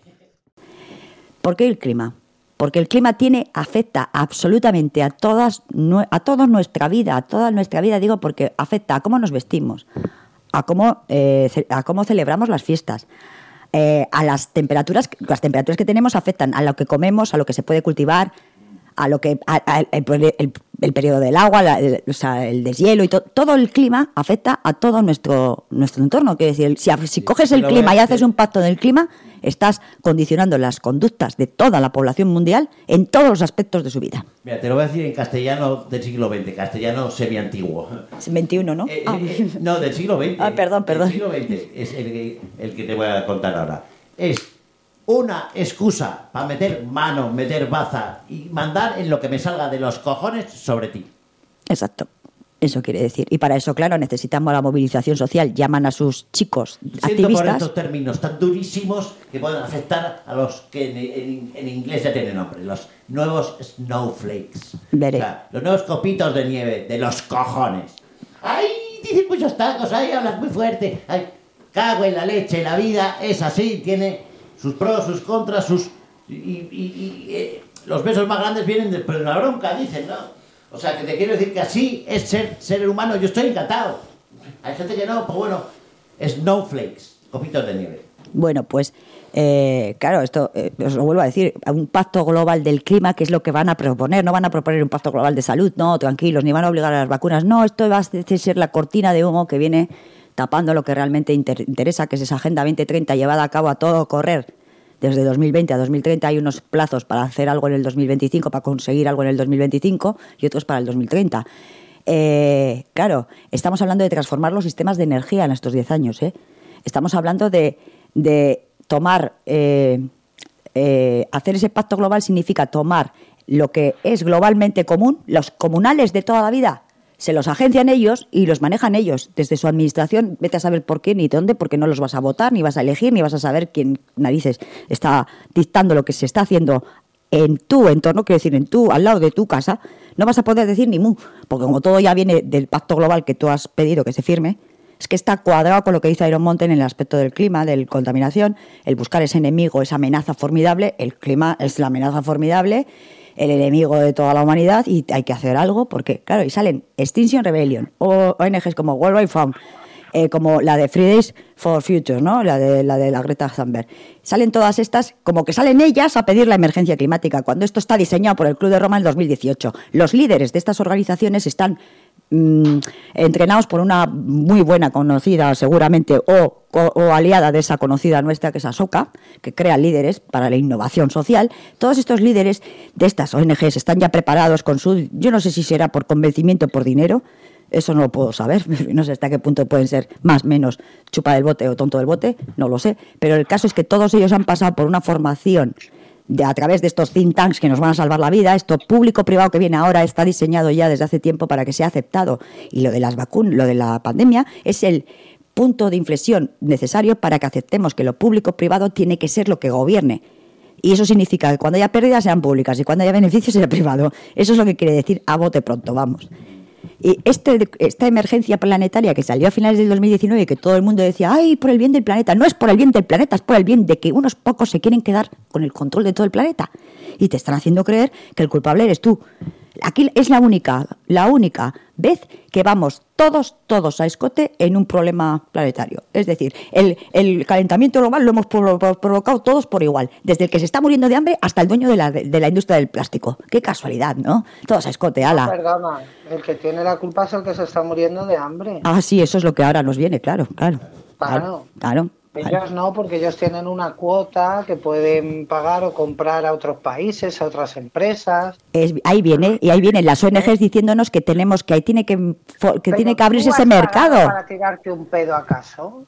¿Por qué el clima? Porque el clima tiene, afecta absolutamente a todas, a toda nuestra vida, a toda nuestra vida, digo, porque afecta a cómo nos vestimos, a cómo, eh, a cómo celebramos las fiestas, eh, a las temperaturas, las temperaturas que tenemos afectan a lo que comemos, a lo que se puede cultivar, a lo que a, a, el, el, el periodo del agua, la, el, o sea, el deshielo y to, todo el clima afecta a todo nuestro nuestro entorno. Quiero decir, si, si coges el clima y haces un pacto del clima, estás condicionando las conductas de toda la población mundial en todos los aspectos de su vida. Mira, te lo voy a decir en castellano del siglo veinte, castellano semi-antiguo. veintiuno, ¿no? Eh, ah. eh, no, del siglo veinte. Ah, perdón, perdón. Del siglo veinte es el que, el que te voy a contar ahora. Es una excusa para meter mano, meter baza y mandar en lo que me salga de los cojones sobre ti. Exacto. Eso quiere decir. Y para eso, claro, necesitamos la movilización social. Llaman a sus chicos Siento activistas. por estos términos tan durísimos que pueden afectar a los que en, en, en inglés ya tienen nombre, los nuevos snowflakes. Veré. O sea, los nuevos copitos de nieve de los cojones. ¡Ay! Dicen muchos tacos, ¡ay! Hablas muy fuerte. ¡Ay! Cago en la leche, la vida es así, tiene sus pros, sus contras, sus... Y, y, y eh, los besos más grandes vienen después de una bronca, dicen, ¿no? O sea, que te quiero decir que así es ser ser humano. Yo estoy encantado. Hay gente que no, pues bueno, snowflakes, copitos de nieve. Bueno, pues, eh, claro, esto, eh, os lo vuelvo a decir, un pacto global del clima, que es lo que van a proponer. No van a proponer un pacto global de salud, no, tranquilos, ni van a obligar a las vacunas. No, esto va a ser la cortina de humo que viene tapando lo que realmente inter- interesa, que es esa Agenda veinte treinta llevada a cabo a todo correr. Desde dos mil veinte a dos mil treinta hay unos plazos para hacer algo en el dos mil veinticinco, para conseguir algo en el dos mil veinticinco y otros para el dos mil treinta. Eh, claro, estamos hablando de transformar los sistemas de energía en estos diez años. ¿eh? Estamos hablando de, de tomar, eh, eh, hacer ese pacto global significa tomar lo que es globalmente común, los comunales de toda la vida, se los agencian ellos y los manejan ellos. Desde su administración, vete a saber por qué ni dónde, porque no los vas a votar, ni vas a elegir, ni vas a saber quién narices está dictando lo que se está haciendo en tu entorno, quiero decir, en tu, al lado de tu casa. No vas a poder decir ni mu, porque como todo ya viene del pacto global que tú has pedido que se firme, es que está cuadrado con lo que dice Iron Mountain en el aspecto del clima, de la contaminación, el buscar ese enemigo, esa amenaza formidable. El clima es la amenaza formidable, el enemigo de toda la humanidad, y hay que hacer algo porque, claro, y salen Extinction Rebellion, o O N Ges como World Wide Fund, eh, como la de Fridays for Future, ¿no? la de la de la Greta Thunberg. Salen todas estas, como que salen ellas a pedir la emergencia climática, cuando esto está diseñado por el Club de Roma en dos mil dieciocho. Los líderes de estas organizaciones están mmm, entrenados por una muy buena conocida, seguramente, o, o, o aliada de esa conocida nuestra, que es Asoka, que crea líderes para la innovación social. Todos estos líderes de estas O N Ges están ya preparados con su, yo no sé si será por convencimiento o por dinero, Eso no lo puedo saber, no sé hasta qué punto pueden ser más, menos chupa del bote o tonto del bote, no lo sé, pero el caso es que todos ellos han pasado por una formación de, a través de estos think tanks que nos van a salvar la vida. Esto público-privado que viene ahora está diseñado ya desde hace tiempo para que sea aceptado, y lo de las vacunas, lo de la pandemia es el punto de inflexión necesario para que aceptemos que lo público-privado tiene que ser lo que gobierne. Y eso significa que cuando haya pérdidas sean públicas y cuando haya beneficios sea privado. Eso es lo que quiere decir a bote pronto, vamos. Y este, esta emergencia planetaria que salió a finales del dos mil diecinueve y que todo el mundo decía, ¡ay, por el bien del planeta! No es por el bien del planeta, es por el bien de que unos pocos se quieren quedar con el control de todo el planeta. Y te están haciendo creer que el culpable eres tú. Aquí es la única, la única vez que vamos todos, todos a escote en un problema planetario. Es decir, el, el calentamiento global lo hemos provocado todos por igual, desde el que se está muriendo de hambre hasta el dueño de la, de la industria del plástico. Qué casualidad, ¿no? Todos a escote, ala. No, perdona, el que tiene la culpa es el que se está muriendo de hambre. Ah, sí, eso es lo que ahora nos viene, claro, claro. Claro. Claro. Ellos no, porque ellos tienen una cuota que pueden pagar o comprar a otros países, a otras empresas. Es, ahí viene, y ahí vienen las O N Ges diciéndonos que tenemos que ahí tiene que, que Pero tiene que abrirse ¿tú ese has mercado. pagado para tirarte un pedo acaso?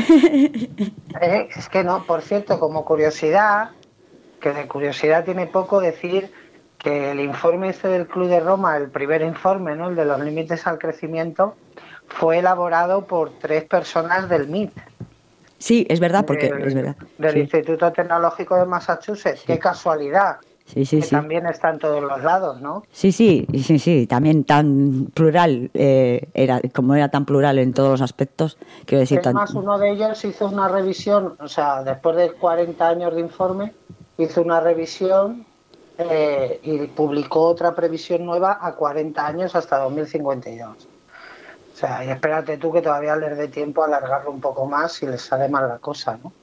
eh, es que no, por cierto, como curiosidad, que de curiosidad tiene poco decir que el informe este del Club de Roma, el primer informe, ¿no?, el de los límites al crecimiento, fue elaborado por tres personas del M I T. Sí, es verdad, porque del, es verdad. Del Sí. Instituto Tecnológico de Massachusetts. Qué casualidad. Sí, sí, que sí. también está en todos los lados, ¿no? Sí, sí, sí, sí, también tan plural, eh, era como era tan plural en todos los aspectos, quiero decir... Es Tan... más, uno de ellos hizo una revisión, o sea, después de cuarenta años de informe, hizo una revisión eh, y publicó otra previsión nueva a cuarenta años hasta dos mil cincuenta y dos. O sea, y espérate tú que todavía les dé tiempo a alargarlo un poco más si les sale mal la cosa, ¿no?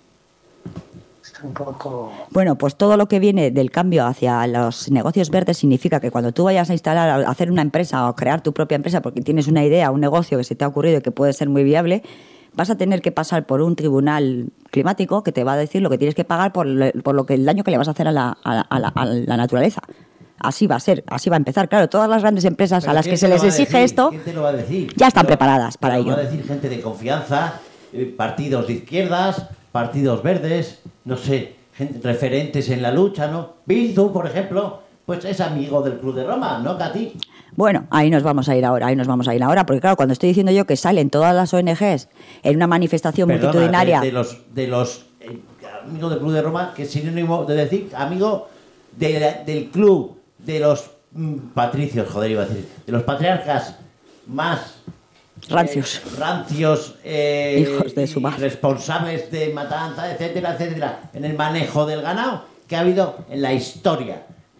Es un poco... Bueno, pues todo lo que viene del cambio hacia los negocios verdes significa que cuando tú vayas a instalar, a hacer una empresa o crear tu propia empresa porque tienes una idea, un negocio que se te ha ocurrido y que puede ser muy viable, vas a tener que pasar por un tribunal climático que te va a decir lo que tienes que pagar por, por lo que el daño que le vas a hacer a la, a la, a la, a la naturaleza. Así va a ser, así va a empezar. Claro, todas las grandes empresas ¿Pero a las quién que se te lo les va a exige decir? esto ¿Quién te lo va a decir? ya están Pero- preparadas para pero ello. Va a decir gente de confianza, eh, partidos de izquierdas, partidos verdes, no sé, gente, referentes en la lucha, ¿no? Bildu, por ejemplo, pues es amigo del Club de Roma, ¿no, Katy? Bueno, ahí nos vamos a ir ahora, ahí nos vamos a ir ahora, porque claro, cuando estoy diciendo yo que salen todas las O N Ges en una manifestación Perdona, multitudinaria... de, de los, de los eh, amigos del Club de Roma, que es sinónimo de decir amigo de la- del club, de los mm, patricios, joder, iba a decir, de los patriarcas más Rancios. eh, rancios, eh, Hijos de su madre. responsables de matanza, etcétera, etcétera, en el manejo del ganado que ha habido en la historia.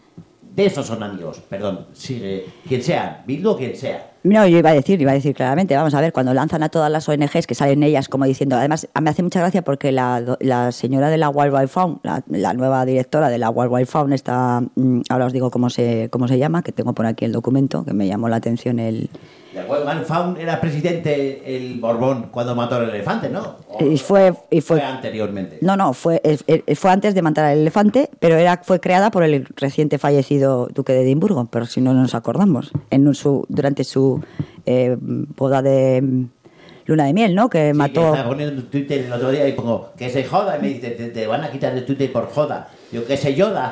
De esos son amigos, perdón, sigue, quien sea, Bildu o quien sea. No, yo iba a decir, iba a decir claramente, vamos a ver, cuando lanzan a todas las O N Ges que salen ellas como diciendo, además me hace mucha gracia porque la, la señora de la World Wide Fund, la, la nueva directora de la World Wide Fund, está, mm, ahora os digo cómo se, cómo se llama, que tengo por aquí el documento, que me llamó la atención el... La Wildman Faun era presidente el Borbón cuando mató al elefante, ¿no? ¿O Y fue, y fue, fue anteriormente? No, no, fue, eh, eh, fue antes de matar al elefante, pero era, fue creada por el reciente fallecido duque de Edimburgo, pero si no nos acordamos, en un- su, durante su eh, boda de mm, luna de miel, ¿no? Que Sí, que mató... estaba poniendo en Twitter el otro día y pongo que se joda y me dice, te, te van a quitar de Twitter por joda. Yo, que se yoda,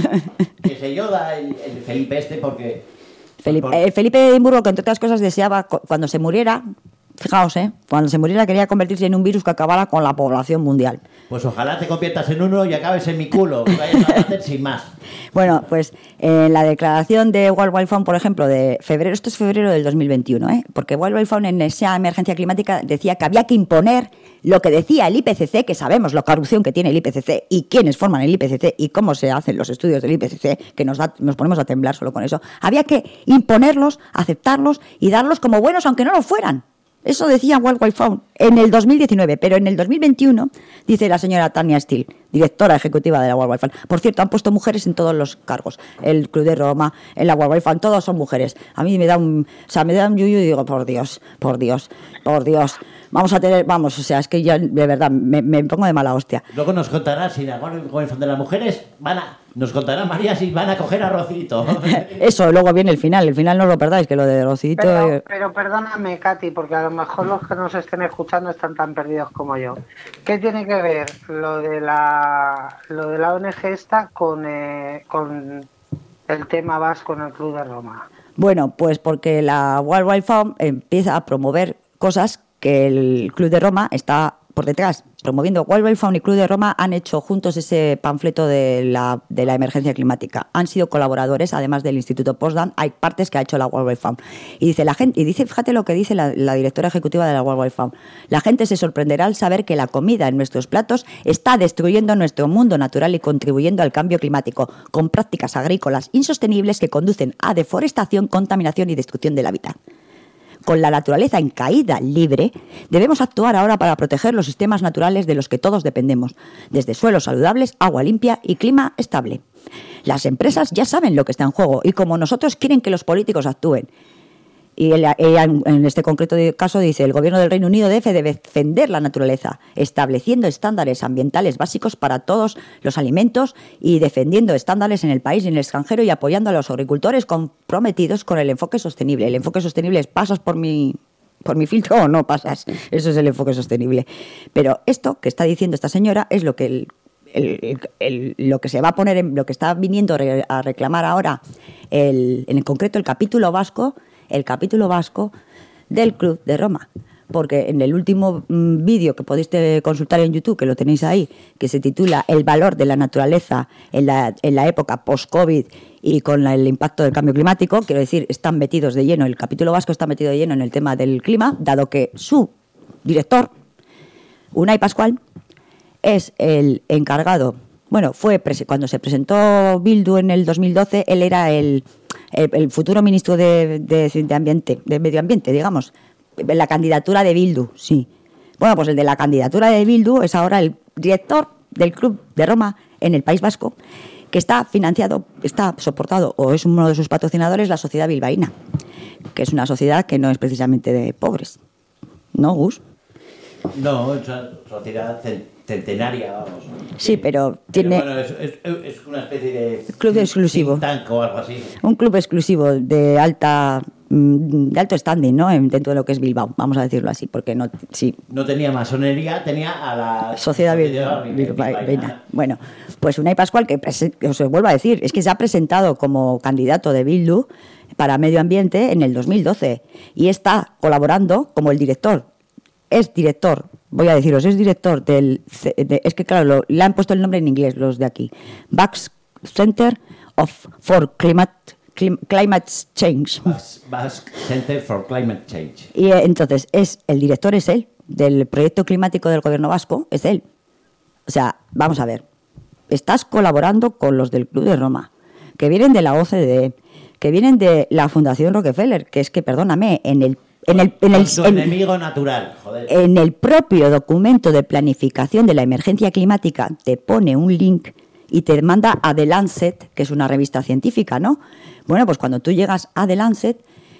que se yoda el, el Felipe este porque... Felipe, por- eh, Felipe de Edimburgo, que entre otras cosas deseaba, cu- cuando se muriera, fijaos, ¿eh? Cuando se muriera quería convertirse en un virus que acabara con la población mundial. Pues ojalá te conviertas en uno y acabes en mi culo, y vayas a hacer sin más. Bueno, pues en la declaración de World Wide Fund, por ejemplo, de febrero, esto es febrero del dos mil veintiuno, ¿eh? Porque World Wide Fund en esa emergencia climática decía que había que imponer lo que decía el I P C C, que sabemos la corrupción que tiene el I P C C y quiénes forman el I P C C y cómo se hacen los estudios del I P C C, que nos, da, nos ponemos a temblar solo con eso. Había que imponerlos, aceptarlos y darlos como buenos aunque no lo fueran. Eso decía World Wide Fund en el dos mil diecinueve, pero en el dos mil veintiuno, dice la señora Tania Steele, directora ejecutiva de la World Wide Fund. Por cierto, han puesto mujeres en todos los cargos. El Club de Roma, en la World Wide Fund, todos son mujeres. A mí me da un, o sea, me da un yuyu y digo, por Dios, por Dios, por Dios. Vamos a tener, vamos, o sea, es que ya de verdad me, me pongo de mala hostia. Luego nos contará si la World Wide Fund de las mujeres van a, nos contará María si van a coger a Rocito. Eso, luego viene el final, el final no lo perdáis, que lo de Rocito... Pero, pero perdóname, Katy, porque a lo mejor los que nos estén escuchando están tan perdidos como yo. ¿Qué tiene que ver lo de la lo de la O N G esta con, eh, con el tema vasco en el Club de Roma? Bueno, pues porque la World Wide Fund empieza a promover cosas que el Club de Roma está por detrás, promoviendo. World Wide Fund y Club de Roma han hecho juntos ese panfleto de la, de la emergencia climática. Han sido colaboradores, además del Instituto Potsdam, hay partes que ha hecho la World Wide Fund. Y dice la gente, y dice, fíjate lo que dice la, la directora ejecutiva de la World Wide Fund. La gente se sorprenderá al saber que la comida en nuestros platos está destruyendo nuestro mundo natural y contribuyendo al cambio climático, con prácticas agrícolas insostenibles que conducen a deforestación, contaminación y destrucción del hábitat. Con la naturaleza en caída libre, debemos actuar ahora para proteger los sistemas naturales de los que todos dependemos, desde suelos saludables, agua limpia y clima estable. Las empresas ya saben lo que está en juego y como nosotros quieren que los políticos actúen. Y ella, ella, en este concreto caso dice, el gobierno del Reino Unido debe defender la naturaleza, estableciendo estándares ambientales básicos para todos los alimentos y defendiendo estándares en el país y en el extranjero y apoyando a los agricultores comprometidos con el enfoque sostenible. El enfoque sostenible es, ¿pasas por mi, por mi filtro o no pasas? Eso es el enfoque sostenible. Pero esto que está diciendo esta señora es lo que el, el, el, el, lo que se va a poner, en, lo que está viniendo a reclamar ahora, el, en concreto el capítulo vasco, el capítulo vasco del Club de Roma, porque en el último mmm, vídeo que podéis consultar en YouTube, que lo tenéis ahí, que se titula El valor de la naturaleza en la, en la época post-COVID y con la, el impacto del cambio climático, quiero decir, están metidos de lleno, el capítulo vasco está metido de lleno en el tema del clima, dado que su director, Unai Pascual, es el encargado. Bueno, fue cuando se presentó Bildu en el dos mil doce, él era el, el, el futuro ministro de, de, de Ambiente, de Medio Ambiente, digamos, la candidatura de Bildu, sí. Bueno, pues el de la candidatura de Bildu es ahora el director del Club de Roma en el País Vasco, que está financiado, está soportado, o es uno de sus patrocinadores, la Sociedad Bilbaína, que es una sociedad que no es precisamente de pobres. ¿No, Gus? No, es una sociedad centenaria, vamos. Sí, pero tiene... Pero bueno, es, es, es una especie de... Club exclusivo. Think tank o algo así. Un club exclusivo de alta... de alto standing, ¿no? Dentro de lo que es Bilbao, vamos a decirlo así, porque no... Sí. No tenía masonería, tenía a la... Sociedad Bilbaína. Bueno, pues Unai Pascual, que os vuelvo a decir, es que se ha presentado como candidato de Bildu para Medio Ambiente en el dos mil doce y está colaborando como el director. Es director, voy a deciros, es director del... De, es que claro, lo, le han puesto el nombre en inglés los de aquí. Basque Center of, for Climate, Climate Change. Basque Center for Climate Change. Y eh, entonces, es el director es él, del proyecto climático del gobierno vasco, es él. O sea, vamos a ver, estás colaborando con los del Club de Roma, que vienen de la O C D E, que vienen de la Fundación Rockefeller, que es que, perdóname, en el En el, en el, su enemigo natural, joder. En el propio documento de planificación de la emergencia climática te pone un link y te manda a The Lancet, que es una revista científica, ¿no? Bueno, pues cuando tú llegas a The Lancet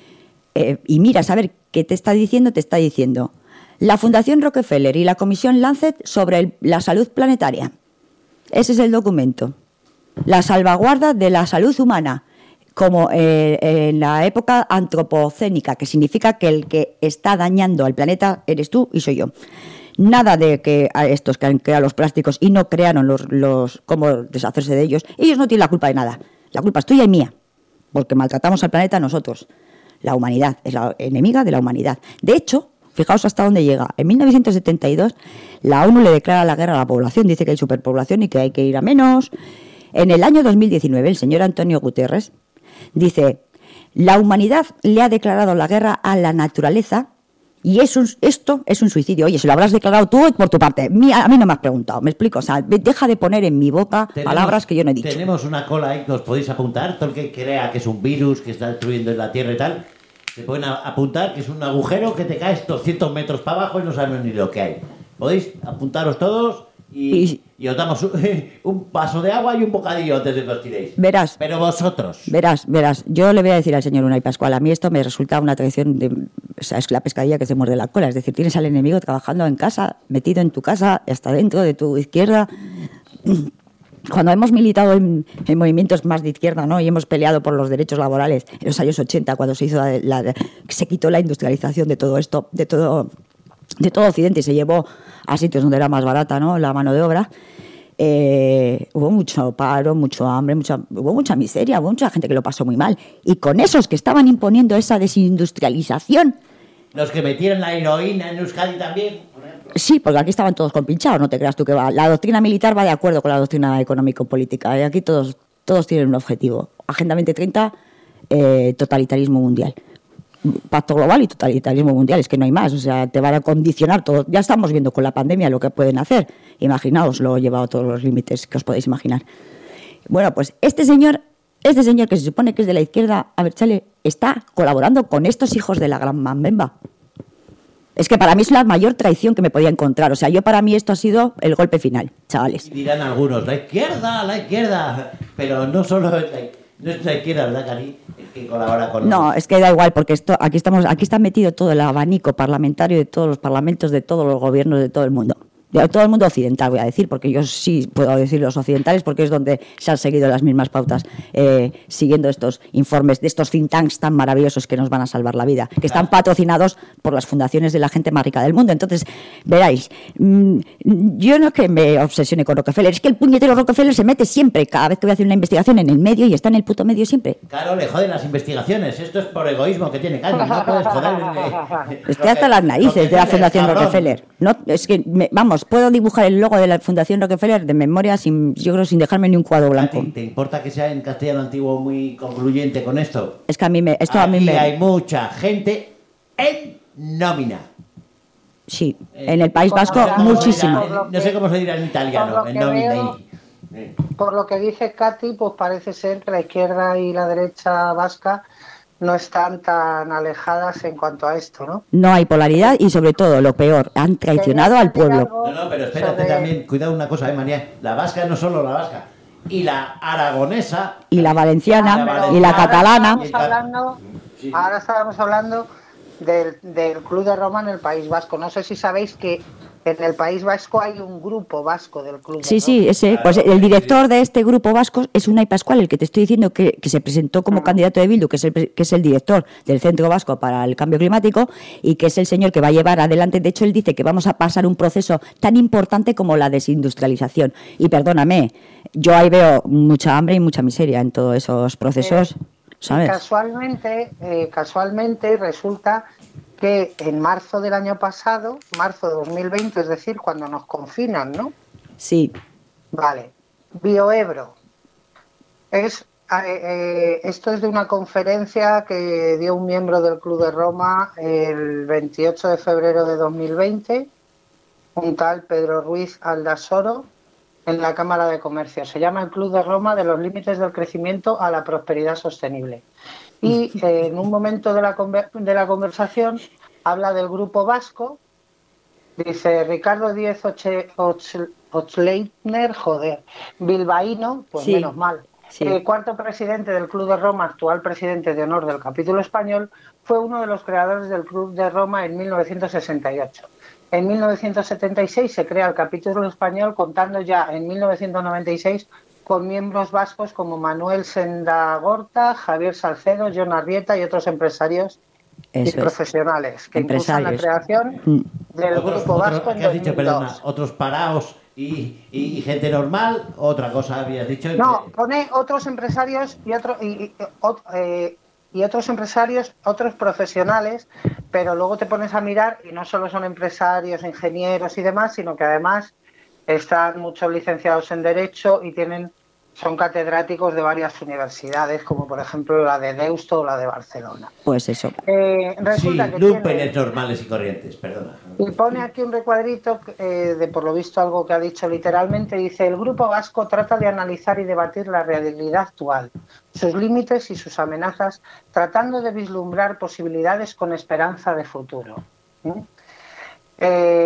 eh, y miras a ver qué te está diciendo, te está diciendo la Fundación Rockefeller y la Comisión Lancet sobre el, la salud planetaria. Ese es el documento. La salvaguarda de la salud humana, como eh, en la época antropocénica, que significa que el que está dañando al planeta eres tú y soy yo. Nada de que a estos que han creado los plásticos y no crearon los, los cómo deshacerse de ellos, ellos no tienen la culpa de nada. La culpa es tuya y mía, porque maltratamos al planeta nosotros. La humanidad es la enemiga de la humanidad. De hecho, fijaos hasta dónde llega. En mil novecientos setenta y dos, la ONU le declara la guerra a la población, dice que hay superpoblación y que hay que ir a menos. En el año dos mil diecinueve, el señor Antonio Guterres dice, la humanidad le ha declarado la guerra a la naturaleza y es un, esto es un suicidio. Oye, si lo habrás declarado tú por tu parte. A mí, a mí no me has preguntado, ¿me explico? O sea, deja de poner en mi boca tenemos, palabras que yo no he dicho. Tenemos una cola ahí que os podéis apuntar. Todo el que crea que es un virus que está destruyendo la Tierra y tal, se pueden apuntar que es un agujero que te caes doscientos metros para abajo y no sabemos ni lo que hay. Podéis apuntaros todos y, y os damos un, un vaso de agua y un bocadillo antes de que os tiréis. Verás. Pero vosotros. Verás, verás. Yo le voy a decir al señor Unai Pascual, a mí esto me resulta una tradición de... O sea, es la pescadilla que se muerde la cola. Es decir, tienes al enemigo trabajando en casa, metido en tu casa, hasta dentro de tu izquierda. Cuando hemos militado en, en movimientos más de izquierda, ¿no? Y hemos peleado por los derechos laborales en los años ochenta, cuando se hizo la, la, se quitó la industrialización de todo esto, de todo, de todo Occidente, y se llevó a sitios donde era más barata, ¿no? La mano de obra. Eh, hubo mucho paro, mucho hambre, mucha, hubo mucha miseria, hubo mucha gente que lo pasó muy mal. Y con esos que estaban imponiendo esa desindustrialización. Los que metieron la heroína en Euskadi también. Sí, porque aquí estaban todos compinchados, no te creas tú que va. La doctrina militar va de acuerdo con la doctrina económico-política. Y aquí todos, todos tienen un objetivo. Agenda veinte treinta, eh, totalitarismo mundial. Pacto global y totalitarismo mundial, es que no hay más. O sea, te van a condicionar todo. Ya estamos viendo con la pandemia lo que pueden hacer. Imaginaos, lo he llevado a todos los límites que os podéis imaginar. Bueno, pues este señor, este señor que se supone que es de la izquierda, a ver, chale, está colaborando con estos hijos de la gran mambemba. Es que para mí es la mayor traición que me podía encontrar. O sea, yo para mí esto ha sido el golpe final, chavales. Y dirán algunos, la izquierda, la izquierda. Pero no solo es la, no es la izquierda, ¿verdad, Cari? Es que colabora con... No, es que da igual, porque esto aquí estamos, aquí está metido todo el abanico parlamentario de todos los parlamentos, de todos los gobiernos, de todo el mundo. De todo el mundo occidental, voy a decir, porque yo sí puedo decir los occidentales, porque es donde se han seguido las mismas pautas, eh, siguiendo estos informes de estos think tanks tan maravillosos que nos van a salvar la vida, que están patrocinados por las fundaciones de la gente más rica del mundo. Entonces, veráis, mmm, yo no es que me obsesione con Rockefeller, es que el puñetero Rockefeller se mete siempre, cada vez que voy a hacer una investigación, en el medio, y está en el puto medio siempre. Claro, le joden las investigaciones, esto es por egoísmo que tiene Cari, no puedes joder. Estoy hasta las narices de la Fundación Rockefeller. No, es que, me, vamos, puedo dibujar el logo de la Fundación Rockefeller de memoria, sin, yo creo, sin dejarme ni un cuadro blanco. ¿Te, te importa que sea en castellano antiguo muy concluyente con esto? Es que a mí me... Esto Aquí a mí me... hay mucha gente en nómina. Sí, en el País Vasco no muchísimo. Dirá, no sé cómo se dirá en italiano, en nómina. Veo, por lo que dice Katy, pues parece ser que la izquierda y la derecha vasca no están tan alejadas en cuanto a esto, ¿no? No hay polaridad y, sobre todo, lo peor, han traicionado al pueblo. No, no, pero espérate sobre... también, cuidado una cosa, ¿eh, María? La vasca no solo la vasca, y la aragonesa... Y la valenciana, ah, y la catalana... Estábamos hablando, sí. Ahora estábamos hablando del, del Club de Roma en el País Vasco. No sé si sabéis que en el País Vasco hay un grupo vasco del Club de Sí, Roma. sí, ese, pues el director de este grupo vasco es Unai Pascual, el que te estoy diciendo que, que se presentó como candidato de Bildu, que es, el, que es el director del Centro Vasco para el Cambio Climático, y que es el señor que va a llevar adelante. De hecho, él dice que vamos a pasar un proceso tan importante como la desindustrialización. Y perdóname, yo ahí veo mucha hambre y mucha miseria en todos esos procesos, eh, ¿sabes? Casualmente, eh, casualmente resulta que en marzo del año pasado, marzo de dos mil veinte, es decir, cuando nos confinan, ¿no? Sí. Vale. Bioebro. Es, eh, eh, esto es de una conferencia que dio un miembro del Club de Roma el veintiocho de febrero de dos mil veinte, un tal Pedro Ruiz Aldasoro, en la Cámara de Comercio. Se llama el Club de Roma de los límites del crecimiento a la prosperidad sostenible. Y eh, en un momento de la, de la conversación habla del grupo vasco, dice Ricardo Díez Ochleitner, joder, bilbaíno, pues sí, menos mal. Sí. El cuarto presidente del Club de Roma, actual presidente de honor del capítulo español, fue uno de los creadores del Club de Roma en mil novecientos sesenta y ocho. En mil novecientos setenta y seis se crea el capítulo español, contando ya en mil novecientos noventa y seis con miembros vascos como Manuel Sendagorta, Javier Salcedo, Jon Arrieta y otros empresarios Eso y profesionales que impulsan la creación del otros, Grupo otro, Vasco en ¿qué has dicho? dos mil dos. Perdona, otros paraos y, y, y gente normal, otra cosa habías dicho. No, pone otros empresarios y, otro, y, y, ot, eh, y otros empresarios, otros profesionales, pero luego te pones a mirar y no solo son empresarios, ingenieros y demás, sino que además están muchos licenciados en Derecho y tienen son catedráticos de varias universidades, como por ejemplo la de Deusto o la de Barcelona. Pues eso. Eh, resulta sí, que lumpenes tiene, normales y corrientes, perdona. Y pone aquí un recuadrito eh, de, por lo visto, algo que ha dicho literalmente. Dice, el Grupo Vasco trata de analizar y debatir la realidad actual, sus límites y sus amenazas, tratando de vislumbrar posibilidades con esperanza de futuro. ¿Mm? Eh,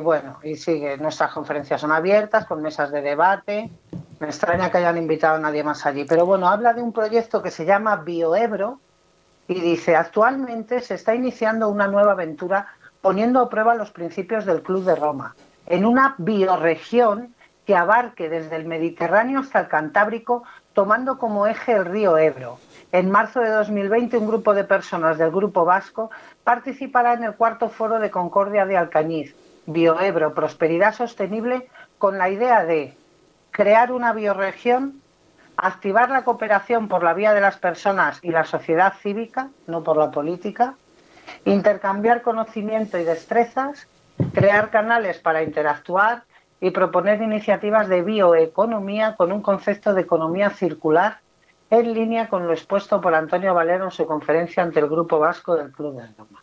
bueno, y sigue, nuestras conferencias son abiertas, con mesas de debate. Me extraña que hayan invitado a nadie más allí. Pero bueno, habla de un proyecto que se llama Bioebro y dice, actualmente se está iniciando una nueva aventura poniendo a prueba los principios del Club de Roma, en una bioregión que abarque desde el Mediterráneo hasta el Cantábrico, tomando como eje el río Ebro. En marzo de dos mil veinte, un grupo de personas del Grupo Vasco participará en el cuarto foro de Concordia de Alcañiz, Bioebro, Prosperidad Sostenible, con la idea de crear una bioregión, activar la cooperación por la vía de las personas y la sociedad cívica, no por la política, intercambiar conocimiento y destrezas, crear canales para interactuar y proponer iniciativas de bioeconomía con un concepto de economía circular en línea con lo expuesto por Antonio Valero en su conferencia ante el Grupo Vasco del Club de Roma.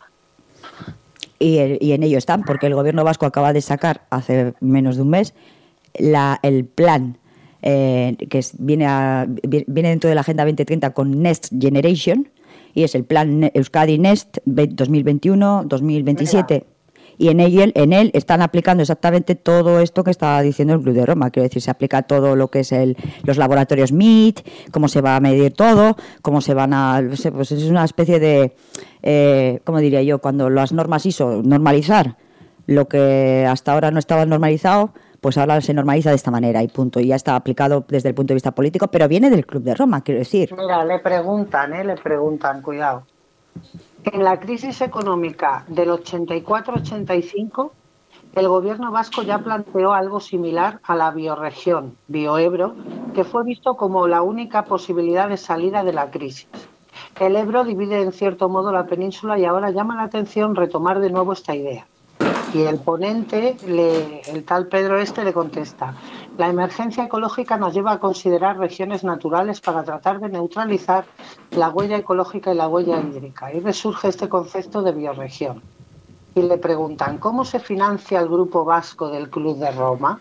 Y, el, y en ello están, porque el gobierno vasco acaba de sacar hace menos de un mes la, el plan eh, que es, viene, a, viene dentro de la Agenda veinte treinta con Next Generation, y es el plan Euskadi Next dos mil veintiuno dos mil veintisiete. Mira. Y en él, en él están aplicando exactamente todo esto que estaba diciendo el Club de Roma. Quiero decir, se aplica todo lo que es el, los laboratorios M I T, cómo se va a medir todo, cómo se van a... Pues es una especie de, eh, ¿cómo diría yo? Cuando las normas I S O, normalizar lo que hasta ahora no estaba normalizado, pues ahora se normaliza de esta manera y punto. Y ya está aplicado desde el punto de vista político, pero viene del Club de Roma, quiero decir. Mira, le preguntan, ¿eh? Le preguntan, cuidado. En la crisis económica del ochenta y cuatro ochenta y cinco, el gobierno vasco ya planteó algo similar a la bioregión, Bioebro, que fue visto como la única posibilidad de salida de la crisis. El Ebro divide en cierto modo la península y ahora llama la atención retomar de nuevo esta idea. Y el ponente, le, el tal Pedro Este, le contesta: la emergencia ecológica nos lleva a considerar regiones naturales para tratar de neutralizar la huella ecológica y la huella hídrica. Y resurge este concepto de bioregión. Y le preguntan, ¿cómo se financia el Grupo Vasco del Club de Roma?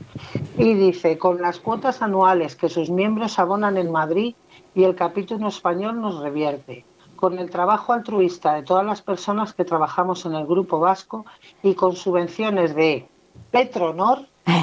Y dice, con las cuotas anuales que sus miembros abonan en Madrid y el capítulo español nos revierte, con el trabajo altruista de todas las personas que trabajamos en el Grupo Vasco y con subvenciones de Petronor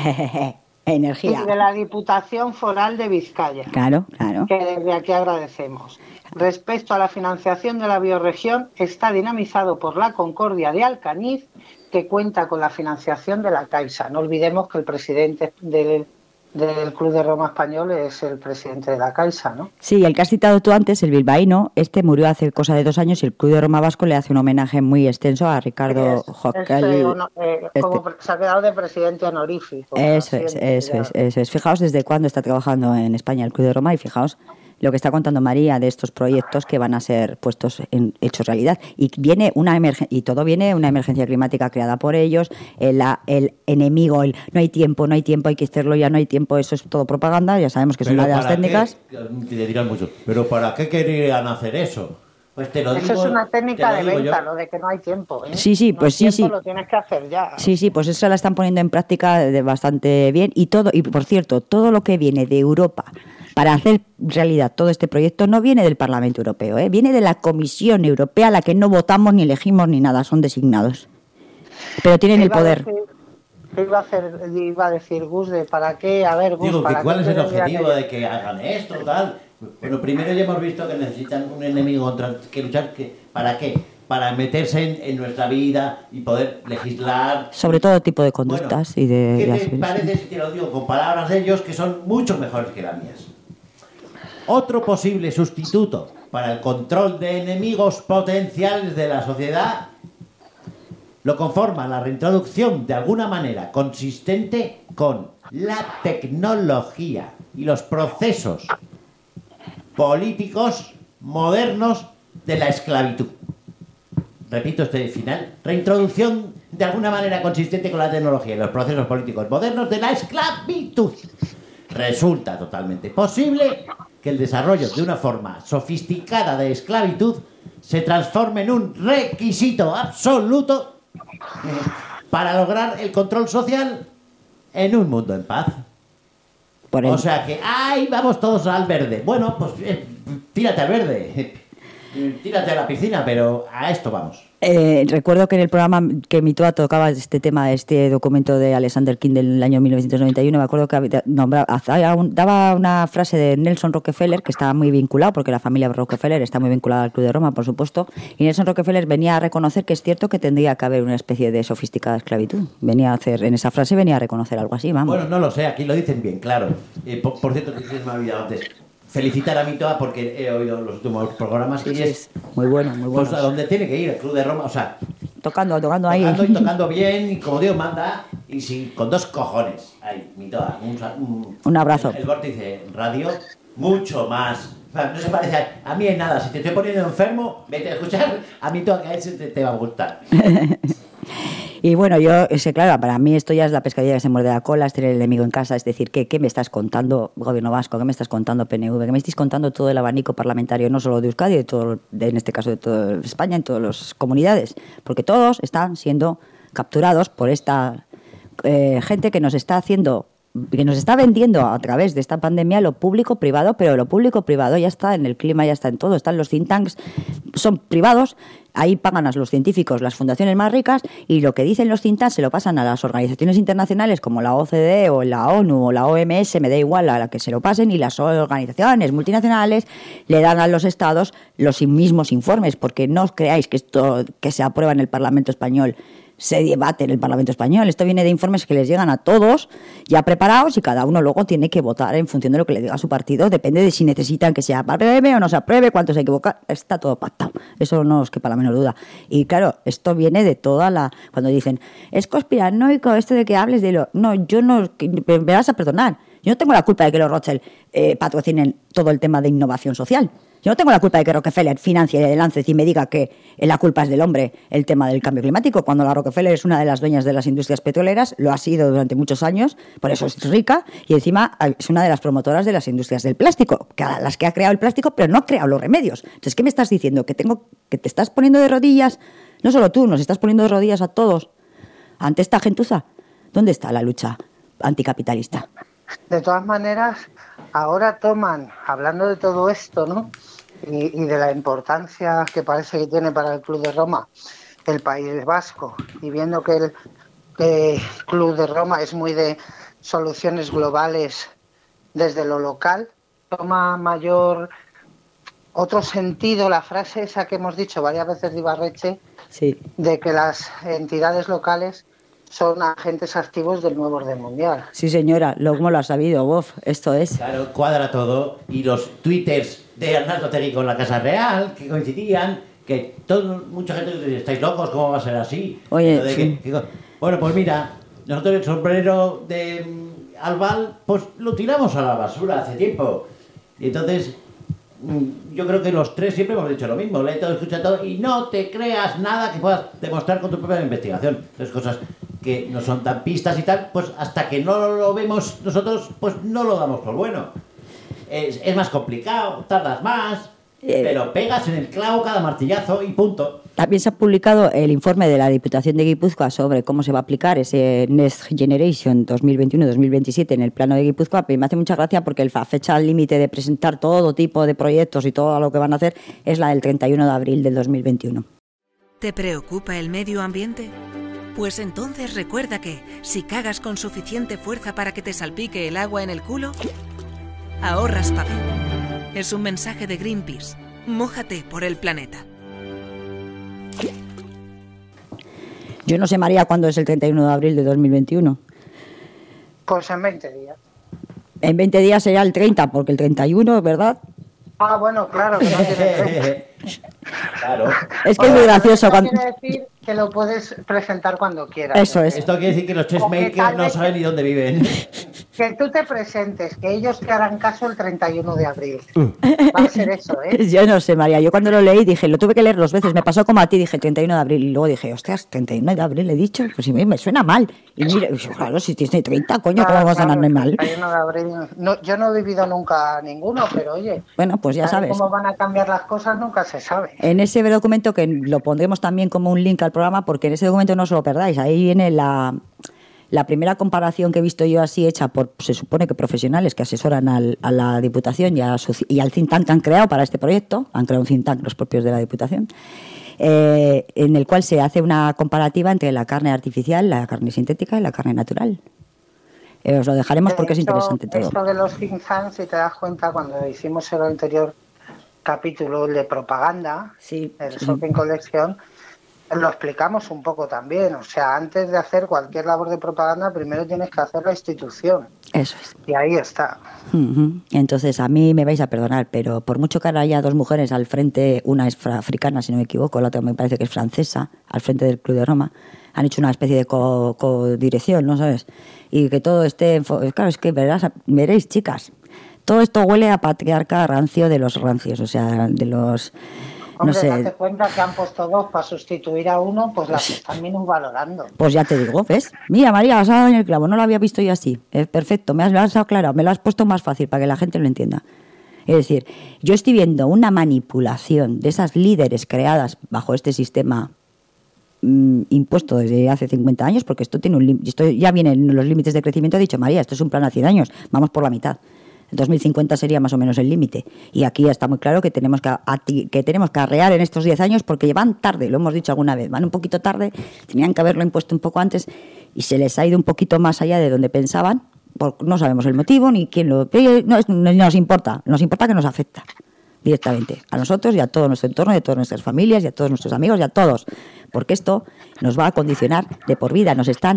Energía. y de la Diputación Foral de Vizcaya. Claro, claro. Que desde aquí agradecemos. Respecto a la financiación de la bioregión, está dinamizado por la Concordia de Alcañiz, que cuenta con la financiación de la Caixa. No olvidemos que el presidente del, del Club de Roma español es el presidente de la Caixa, ¿no? Sí, el que has citado tú antes, el bilbaíno, este murió hace cosa de dos años y el Club de Roma Vasco le hace un homenaje muy extenso a Ricardo Jocal. Eh, eh, como este. Se ha quedado de presidente honorífico. Eso es, eso es, eso es. Fijaos desde cuándo está trabajando en España el Club de Roma y fijaos lo que está contando María de estos proyectos que van a ser puestos en hechos realidad. Y viene una emergen- y todo viene una emergencia climática creada por ellos, el, el enemigo, el no hay tiempo, no hay tiempo, hay que hacerlo, ya no hay tiempo, eso es todo propaganda, ya sabemos que es una de las técnicas. Qué? Te dirán mucho, pero ¿para qué querían hacer eso? Pues te lo eso digo, es una técnica lo de venta, yo. Lo de que no hay tiempo, ¿eh? Sí, sí, no pues sí, tiempo, sí. Lo tienes que hacer ya. Sí, sí, pues eso la están poniendo en práctica de bastante bien y todo, y por cierto, todo lo que viene de Europa para hacer realidad todo este proyecto no viene del Parlamento Europeo, ¿eh? Viene de la Comisión Europea, a la que no votamos ni elegimos ni nada, son designados. Pero tienen el poder. ¿Qué iba a hacer, iba a decir Gus, de para qué? A ver, Gus, Digo, ¿para ¿cuál qué es el tendría objetivo que- de que hagan esto, tal? Bueno, primero ya hemos visto que necesitan un enemigo contra que luchar. Que, ¿Para qué? Para meterse en, en nuestra vida y poder legislar. Sobre todo tipo de conductas y de... ¿Qué de te hacer- parece si te lo digo con palabras de ellos que son mucho mejores que las mías? Otro posible sustituto para el control de enemigos potenciales de la sociedad lo conforma la reintroducción de alguna manera consistente con la tecnología y los procesos políticos modernos de la esclavitud. Repito este final. Reintroducción de alguna manera consistente con la tecnología y los procesos políticos modernos de la esclavitud. Resulta totalmente posible que el desarrollo de una forma sofisticada de esclavitud se transforme en un requisito absoluto eh, para lograr el control social en un mundo en paz. Por el- O sea que, ¡ay, vamos todos al verde! Bueno, pues eh, tírate al verde. tírate a la piscina, pero a esto vamos. Eh, recuerdo que en el programa que Mitoa tocaba este tema, este documento de Alexander King del año mil novecientos noventa y uno, me acuerdo que nombraba, daba una frase de Nelson Rockefeller que estaba muy vinculado, porque la familia Rockefeller está muy vinculada al Club de Roma, por supuesto, y Nelson Rockefeller venía a reconocer que es cierto que tendría que haber una especie de sofisticada esclavitud. Venía a hacer, en esa frase venía a reconocer algo así, vamos. Bueno, no lo sé, aquí lo dicen bien, claro. Eh, por, por cierto, que se me ha olvidado antes. Felicitar a Mitoa porque he oído los últimos programas sí, y sí, es muy bueno, muy bueno. Pues a donde tiene que ir, el Club de Roma, o sea, tocando, tocando ahí. Tocando y tocando bien, y como Dios manda, y sin, con dos cojones. Ahí, Mitoa, un, un, un abrazo. El, el Vórtice Radio, mucho más. O sea, no se parece a, a mí en nada. Si te estoy poniendo enfermo, vete a escuchar a Mitoa, que a ese te, te va a gustar. Y bueno, yo, ese, claro, para mí esto ya es la pescadilla que se muerde la cola, es tener el enemigo en casa, es decir, ¿qué, qué me estás contando, Gobierno Vasco? ¿Qué me estás contando, P N V? ¿Qué me estáis contando todo el abanico parlamentario, no solo de Euskadi, de todo, de, en este caso de toda España, en todas las comunidades? Porque todos están siendo capturados por esta eh, gente que nos está haciendo, que nos está vendiendo a través de esta pandemia lo público-privado, pero lo público-privado ya está en el clima, ya está en todo, están los think tanks, son privados. Ahí pagan a los científicos las fundaciones más ricas y lo que dicen los think tanks se lo pasan a las organizaciones internacionales como la O C D E o la ONU o la O M S, me da igual a la que se lo pasen, y las organizaciones multinacionales le dan a los estados los mismos informes, porque no os creáis que esto que se aprueba en el Parlamento español se debate en el Parlamento español. Esto viene de informes que les llegan a todos ya preparados y cada uno luego tiene que votar en función de lo que le diga a su partido. Depende de si necesitan que se apruebe o no se apruebe, cuántos hay que votar. Está todo pactado. Eso no os quepa la menor duda. Y claro, esto viene de toda la... Cuando dicen, es conspiranoico esto de que hables de lo... No, yo no... Me vas a perdonar. Yo no tengo la culpa de que los Rothschild eh, patrocinen todo el tema de innovación social. Yo no tengo la culpa de que Rockefeller financie el Lancet y me diga que la culpa es del hombre el tema del cambio climático, cuando la Rockefeller es una de las dueñas de las industrias petroleras, lo ha sido durante muchos años, por eso es rica, y encima es una de las promotoras de las industrias del plástico, que a las que ha creado el plástico, pero no ha creado los remedios. Entonces, ¿qué me estás diciendo? ¿Que tengo que te estás poniendo de rodillas? No solo tú, nos estás poniendo de rodillas a todos ante esta gentuza. ¿Dónde está la lucha anticapitalista? De todas maneras, ahora toman, hablando de todo esto, ¿no?, y, y de la importancia que parece que tiene para el Club de Roma el País Vasco, y viendo que el que Club de Roma es muy de soluciones globales desde lo local, toma mayor otro sentido la frase esa que hemos dicho varias veces de Ibarretxe, sí, de que las entidades locales son agentes activos del nuevo orden mundial. Sí, señora, lo como lo ha sabido, Bof, esto es. Claro, cuadra todo. Y los twitters de Arnaldo Tegui con la Casa Real, que coincidían, que todo, mucha gente dice, estáis locos, ¿cómo va a ser así? Oye, de sí. que, que, bueno, pues mira, nosotros el sombrero de um, Albal, pues lo tiramos a la basura hace tiempo. Y entonces, um, yo creo que los tres siempre hemos dicho lo mismo, le he todo, escucha todo, y no te creas nada que puedas demostrar con tu propia investigación. Entonces, cosas que no son tan pistas y tal, pues hasta que no lo vemos nosotros, pues no lo damos por bueno. Es, es más complicado, tardas más, eh, pero pegas en el clavo cada martillazo y punto. También se ha publicado el informe de la Diputación de Guipúzcoa sobre cómo se va a aplicar ese Next Generation dos mil veintiuno dos mil veintisiete en el plano de Guipúzcoa, pero me hace mucha gracia porque la fecha límite de presentar todo tipo de proyectos y todo lo que van a hacer es la del treinta y uno de abril del dos mil veintiuno. ¿Te preocupa el medio ambiente? Pues entonces recuerda que, si cagas con suficiente fuerza para que te salpique el agua en el culo, ahorras papel. Es un mensaje de Greenpeace. Mójate por el planeta. Yo no sé, María, cuándo es el treinta y uno de abril de dos mil veintiuno. Pues en veinte días. En veinte días será el treinta, porque el treinta y uno, ¿verdad? Ah, bueno, claro, que no tiene treinta. Claro. Es que es muy gracioso. Esto Cuando... quiere decir que lo puedes presentar cuando quieras. Eso es. Esto quiere decir que los chessmakers no saben ni dónde viven. Que tú te presentes, que ellos te harán caso el treinta y uno de abril. Va a ser eso, ¿eh? Yo no sé, María. Yo cuando lo leí dije, lo tuve que leer dos veces. Me pasó como a ti, dije treinta y uno de abril. Y luego dije, ostras, treinta y uno de abril he dicho. Pues sí, me suena mal. Y mira, claro, si tienes treinta, coño, ¿cómo Ah, vas a claro, sonarme mal? treinta y uno de abril. No, yo no he vivido nunca ninguno, pero oye. Bueno, pues ya sabes. Cómo van a cambiar las cosas nunca se sabe. En ese documento, que lo pondremos también como un link al programa, porque en ese documento no os lo perdáis, ahí viene la, La primera comparación que he visto yo así hecha por, se supone que profesionales que asesoran al, a la Diputación y, a su, y al think tank que han creado para este proyecto, han creado un think tank los propios de la Diputación, eh, en el cual se hace una comparativa entre la carne artificial, la carne sintética y la carne natural. Eh, os lo dejaremos porque es interesante todo. Eso de los think tanks, si te das cuenta, cuando hicimos el anterior capítulo de propaganda, sí, el sí. Shopping Collection, lo explicamos un poco también. O sea, antes de hacer cualquier labor de propaganda, primero tienes que hacer la institución. Eso es. Y ahí está. Uh-huh. Entonces, a mí me vais a perdonar, pero por mucho que haya dos mujeres al frente, una es africana, si no me equivoco, la otra me parece que es francesa, al frente del Club de Roma, han hecho una especie de co- codirección, ¿no sabes? Y que todo esté... Enfo- claro, es que verás, veréis, chicas, todo esto huele a patriarca rancio de los rancios, o sea, de los... Hombre, no sé. date cuenta que han puesto dos para sustituir a uno, pues las están minusvalorando. Pues ya te digo, ¿ves? Mira, María, has dado en el clavo, no lo había visto yo así. Es perfecto, me has, lo has aclarado, me lo has puesto más fácil para que la gente lo entienda. Es decir, yo estoy viendo una manipulación de esas líderes creadas bajo este sistema mmm, impuesto desde hace cincuenta años, porque esto tiene un lim- esto ya vienen los límites de crecimiento. Ha dicho María, esto es un plan a cien años, vamos por la mitad. dos mil cincuenta sería más o menos el límite. Y aquí está muy claro que tenemos que, ati- que tenemos que arrear en estos diez años porque van tarde, lo hemos dicho alguna vez, van un poquito tarde, tenían que haberlo impuesto un poco antes y se les ha ido un poquito más allá de donde pensaban, porque no sabemos el motivo ni quién lo... No, no nos importa, nos importa que nos afecta directamente a nosotros y a todo nuestro entorno, y a todas nuestras familias y a todos nuestros amigos y a todos, porque esto nos va a condicionar de por vida, nos están...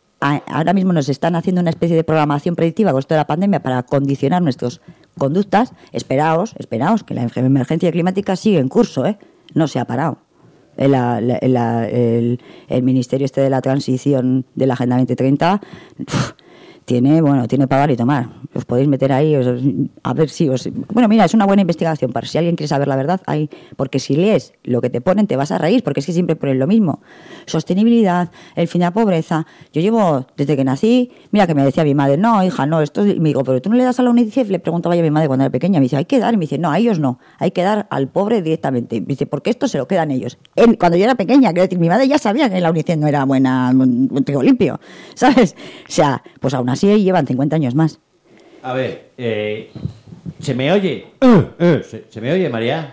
Ahora mismo nos están haciendo una especie de programación predictiva con esto de la pandemia para condicionar nuestras conductas. Esperaos, esperaos, que la emergencia climática sigue en curso, ¿eh? No se ha parado. El, la, la, el, el Ministerio este de la Transición de la Agenda veinte treinta uf, tiene, bueno, tiene para dar y tomar. Os podéis meter ahí, os, a ver si os... Bueno, mira, es una buena investigación para si alguien quiere saber la verdad, hay, porque si lees lo que te ponen te vas a reír, porque es que siempre ponen lo mismo. Sostenibilidad, el fin de la pobreza. Yo llevo, desde que nací, mira que me decía mi madre, no, hija, no, esto es... Me digo, pero tú no le das a la UNICEF, le preguntaba yo a mi madre cuando era pequeña, me dice, hay que dar, y me dice, no, a ellos no, hay que dar al pobre directamente. Me dice, porque esto se lo quedan ellos. En, cuando yo era pequeña, quiero decir, mi madre ya sabía que la UNICEF no era buena, un, un trigo limpio, ¿sabes? O sea, pues aún así llevan cincuenta años más. A ver, eh, ¿se me oye? Uh, uh, ¿se, ¿Se me oye, María?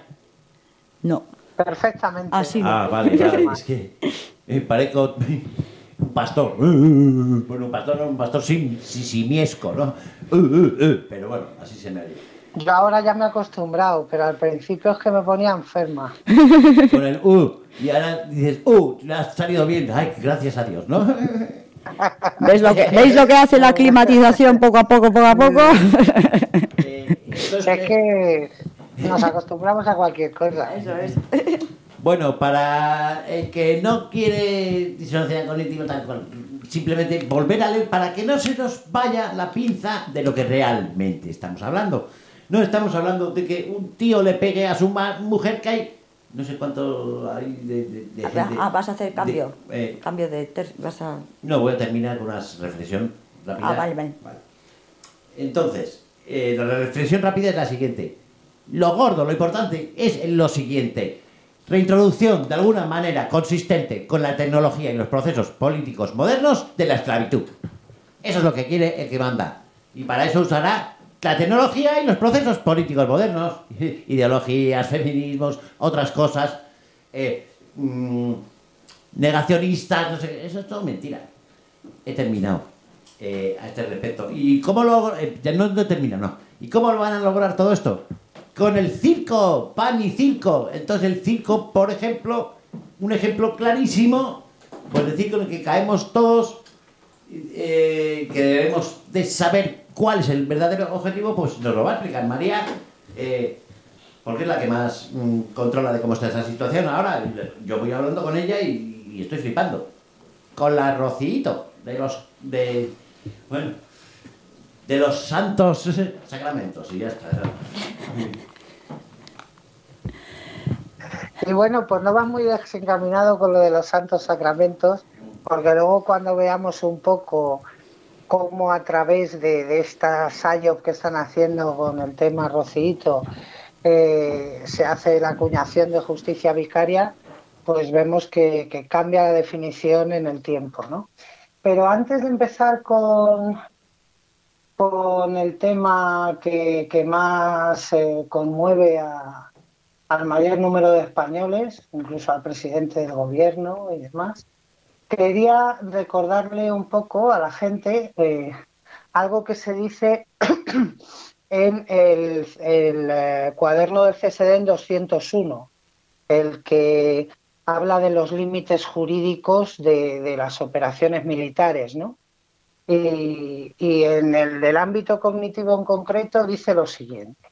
No. Perfectamente. Ah, sí. Ah, vale, vale. Es que eh, parezco un pastor. Uh, uh, uh, bueno, un pastor, no, un pastor sim, sim, simiesco, ¿no? Uh, uh, uh, pero bueno, así se me oye. Yo ahora ya me he acostumbrado, pero al principio es que me ponía enferma. Con el uh, y ahora dices, uh, le ha salido bien. Ay, gracias a Dios, ¿no? ¿Veis lo que, ¿veis lo que hace la climatización poco a poco, poco a poco? Es que nos acostumbramos a cualquier cosa. Eso es. Bueno, para el que no quiere disonancia cognitiva, tal cual, simplemente volver a leer para que no se nos vaya la pinza de lo que realmente estamos hablando. No estamos hablando de que un tío le pegue a su ma- mujer que hay... No sé cuánto hay de, de, de gente... Ah, vas a hacer cambio. De, eh, cambio de... Ter- vas a... No, voy a terminar con una reflexión rápida. Ah, vale, vale. Vale. Entonces, eh, la reflexión rápida es la siguiente. Lo gordo, lo importante es lo siguiente. Reintroducción de alguna manera consistente con la tecnología y los procesos políticos modernos de la esclavitud. Eso es lo que quiere el que manda. Y para eso usará la tecnología y los procesos políticos modernos, ideologías, feminismos, otras cosas, eh, mmm, negacionistas, no sé, eso es todo mentira. He terminado eh, a este respecto. ¿Y cómo lo eh, ya no, no he terminado, no? ¿Y cómo lo van a lograr todo esto? Con el circo, pan y circo. Entonces el circo, por ejemplo, un ejemplo clarísimo, pues el circo en el que caemos todos, eh, que debemos de saber cuál es el verdadero objetivo, pues nos lo va a explicar María, eh, porque es la que más mmm, controla de cómo está esa situación. Ahora yo voy hablando con ella y, y estoy flipando. Con la Rocito, de los de bueno, de los santos sacramentos, y ya está. Y bueno, pues no vas muy desencaminado con lo de los santos sacramentos, porque luego cuando veamos un poco cómo a través de, de esta S A Y O P que están haciendo con el tema Rocito eh, se hace la acuñación de justicia vicaria, pues vemos que, que cambia la definición en el tiempo, ¿no? pero antes de empezar con, con el tema que, que más eh, conmueve a, al mayor número de españoles, incluso al presidente del gobierno y demás, quería recordarle un poco a la gente eh, algo que se dice en el, el eh, cuaderno del C S D en doscientos uno, el que habla de los límites jurídicos de, de las operaciones militares, ¿no? Y, y en el del ámbito cognitivo en concreto dice lo siguiente: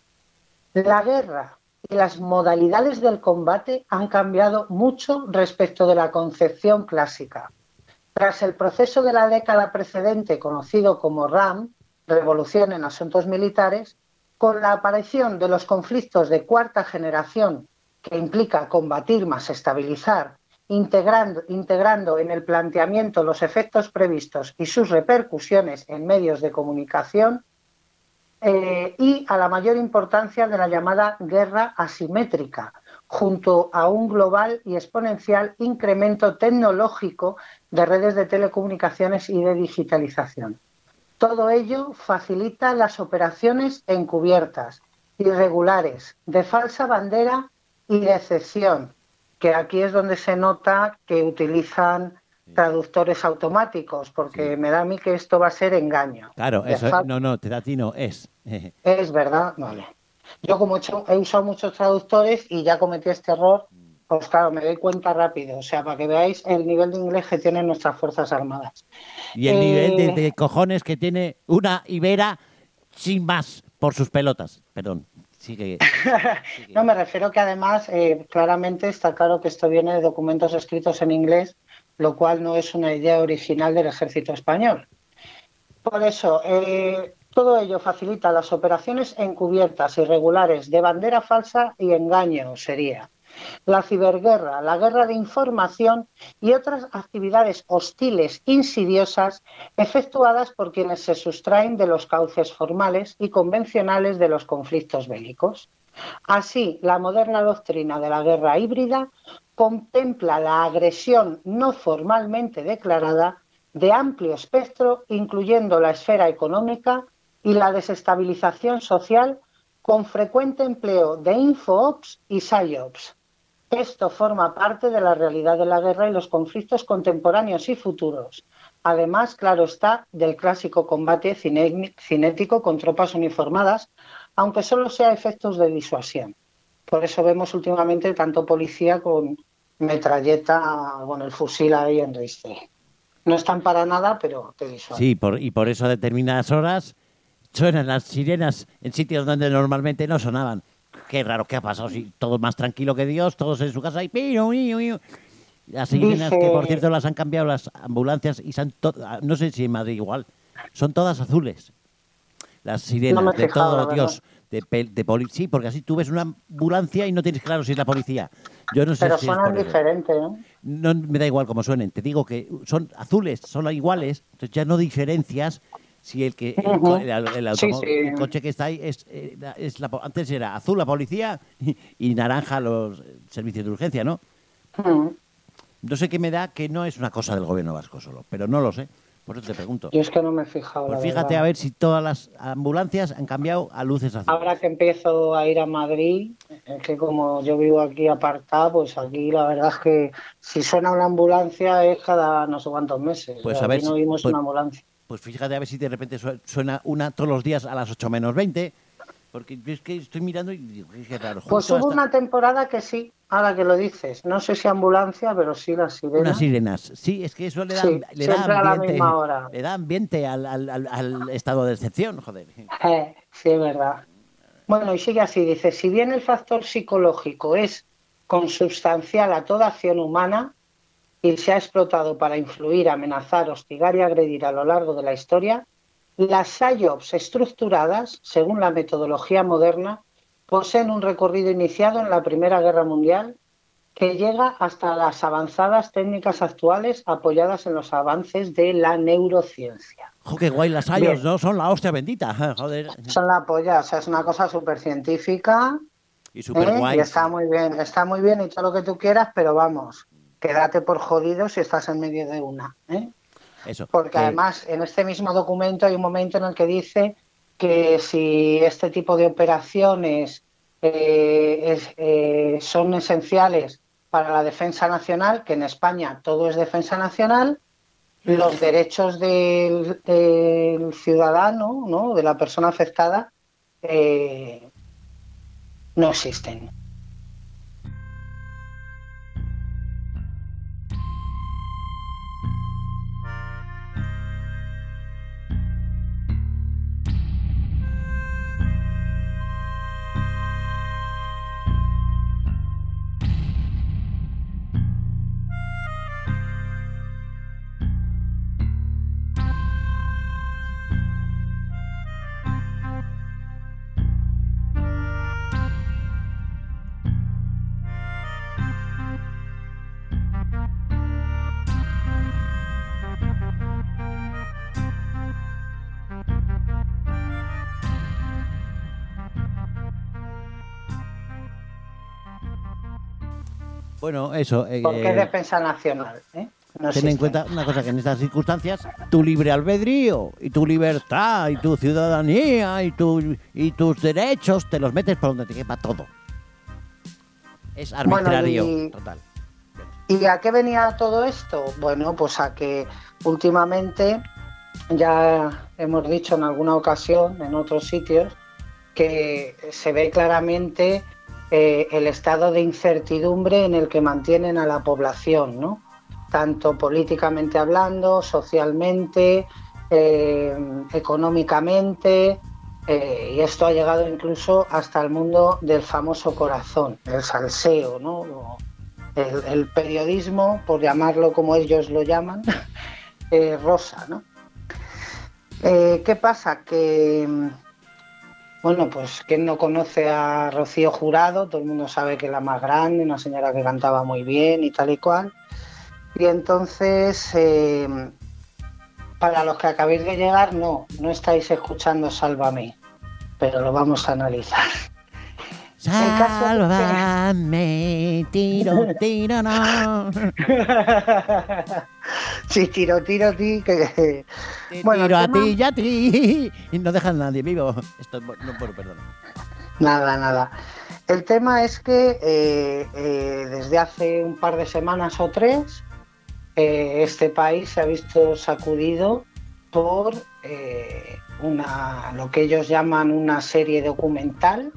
la guerra y las modalidades del combate han cambiado mucho respecto de la concepción clásica. Tras el proceso de la década precedente, conocido como RAM, Revolución en Asuntos Militares, con la aparición de los conflictos de cuarta generación, que implica combatir más estabilizar, integrando, integrando en el planteamiento los efectos previstos y sus repercusiones en medios de comunicación, eh, y a la mayor importancia de la llamada guerra asimétrica, junto a un global y exponencial incremento tecnológico de redes de telecomunicaciones y de digitalización. Todo ello facilita las operaciones encubiertas, irregulares, de falsa bandera y de excepción, que aquí es donde se nota que utilizan traductores automáticos, porque sí. me da a mí que esto va a ser engaño. Claro, eso fal... no, no, te da a ti no, es. Es verdad, vale. Yo como he, hecho, he usado muchos traductores y ya cometí este error, pues claro, me doy cuenta rápido, o sea, para que veáis el nivel de inglés que tienen nuestras Fuerzas Armadas. Y el eh... nivel de, de cojones que tiene una Ibera sin más por sus pelotas, perdón. Sigue, sigue. No, me refiero que además eh, claramente está claro que esto viene de documentos escritos en inglés, lo cual no es una idea original del ejército español. Por eso, eh, todo ello facilita las operaciones encubiertas, irregulares, de bandera falsa y engaño sería. La ciberguerra, la guerra de información y otras actividades hostiles insidiosas efectuadas por quienes se sustraen de los cauces formales y convencionales de los conflictos bélicos. Así, la moderna doctrina de la guerra híbrida contempla la agresión no formalmente declarada de amplio espectro, incluyendo la esfera económica y la desestabilización social, con frecuente empleo de infoops y psyops. Esto forma parte de la realidad de la guerra y los conflictos contemporáneos y futuros. Además, claro está, del clásico combate cinético con tropas uniformadas, aunque solo sea efectos de disuasión. Por eso vemos últimamente tanto policía con metralleta, con el fusil ahí en riste. No están para nada, pero te disuaden. Sí, por, y por eso a determinadas horas suenan las sirenas en sitios donde normalmente no sonaban. Qué raro, ¿qué ha pasado? Si todo más tranquilo que Dios, todos en su casa y piu, piu, piu. Las sirenas Dice... que, por cierto, las han cambiado las ambulancias y son to... no sé si en Madrid igual, son todas azules. Las sirenas no de fijado, todo Dios, de, de poli... sí, porque así tú ves una ambulancia y no tienes claro si es la policía. Yo no sé Pero si suenan diferentes, ¿no? No me da igual cómo suenen, te digo que son azules, son iguales, entonces ya no diferencias. Si el que el, uh-huh. el, el, el, automo- sí, sí. el coche que está ahí es, es la, antes era azul la policía y, y naranja los servicios de urgencia, ¿no? Uh-huh. No sé qué me da que no es una cosa del gobierno vasco solo, pero no lo sé, por eso te pregunto. Yo es que no me he fijado. Pues fíjate verdad. a ver si todas las ambulancias han cambiado a luces azules. Ahora que empiezo a ir a Madrid, es que como yo vivo aquí apartado, pues aquí la verdad es que si suena una ambulancia es cada no sé cuántos meses. Pues o sea, a ver aquí no si, vimos pues, una ambulancia. Pues fíjate a ver si de repente suena una todos los días a las ocho menos veinte, porque es que estoy mirando y digo, qué raro. Pues hubo hasta... una temporada que sí, ahora que lo dices, no sé si ambulancia, pero sí las sirenas. Unas sirenas, sí, es que eso le da, sí, le da ambiente, a la misma hora. Le da ambiente al, al, al, al estado de excepción, joder. Eh, sí, es verdad. Bueno, y sigue así, dice, si bien el factor psicológico es consubstancial a toda acción humana, y se ha explotado para influir, amenazar, hostigar y agredir a lo largo de la historia, las psyops estructuradas, según la metodología moderna, poseen un recorrido iniciado en la Primera Guerra Mundial que llega hasta las avanzadas técnicas actuales apoyadas en los avances de la neurociencia. ¡Jo, qué guay las psyops, ¿no? Son la hostia bendita, joder. Son la polla, o sea, es una cosa súper científica y súper ¿eh? guay. Y está muy bien, está muy bien y todo lo que tú quieras, pero vamos... Quédate por jodido si estás en medio de una. ¿eh? Eso. Porque Eh, además en este mismo documento hay un momento en el que dice que si este tipo de operaciones eh, es, eh, son esenciales para la defensa nacional, que en España todo es defensa nacional, los derechos del, del ciudadano, ¿no? De la persona afectada, eh, no existen. Bueno, eso. Eh, Porque es defensa nacional, ¿eh? No ten en existen. cuenta una cosa, que en estas circunstancias tu libre albedrío y tu libertad y tu ciudadanía y, tu, y tus derechos te los metes por donde te quepa todo. Es arbitrario, Bueno, y- total. ¿Y a qué venía todo esto? Bueno, pues a que últimamente, ya hemos dicho en alguna ocasión, en otros sitios, que se ve claramente eh, el estado de incertidumbre en el que mantienen a la población, ¿no? Tanto políticamente hablando, socialmente, eh, económicamente, eh, y esto ha llegado incluso hasta el mundo del famoso corazón, el salseo, ¿no? O el, el periodismo, por llamarlo como ellos lo llaman, eh, rosa, ¿no? Eh, ¿Qué pasa? Que, bueno, pues quien no conoce a Rocío Jurado, todo el mundo sabe que es la más grande, una señora que cantaba muy bien y tal y cual. Y entonces, eh, para los que acabéis de llegar, no, no estáis escuchando Sálvame, pero lo vamos a analizar. Sálvame, tiro, tiro, no. Sí, tiro, tiro, ti, que... Te Bueno, el tiro a tema- ti y a ti. Y no dejan a nadie vivo. Esto, no, bueno, perdón. Nada, nada. El tema es que eh, eh, desde hace un par de semanas o tres, eh, este país se ha visto sacudido por eh, una, lo que ellos llaman una serie documental,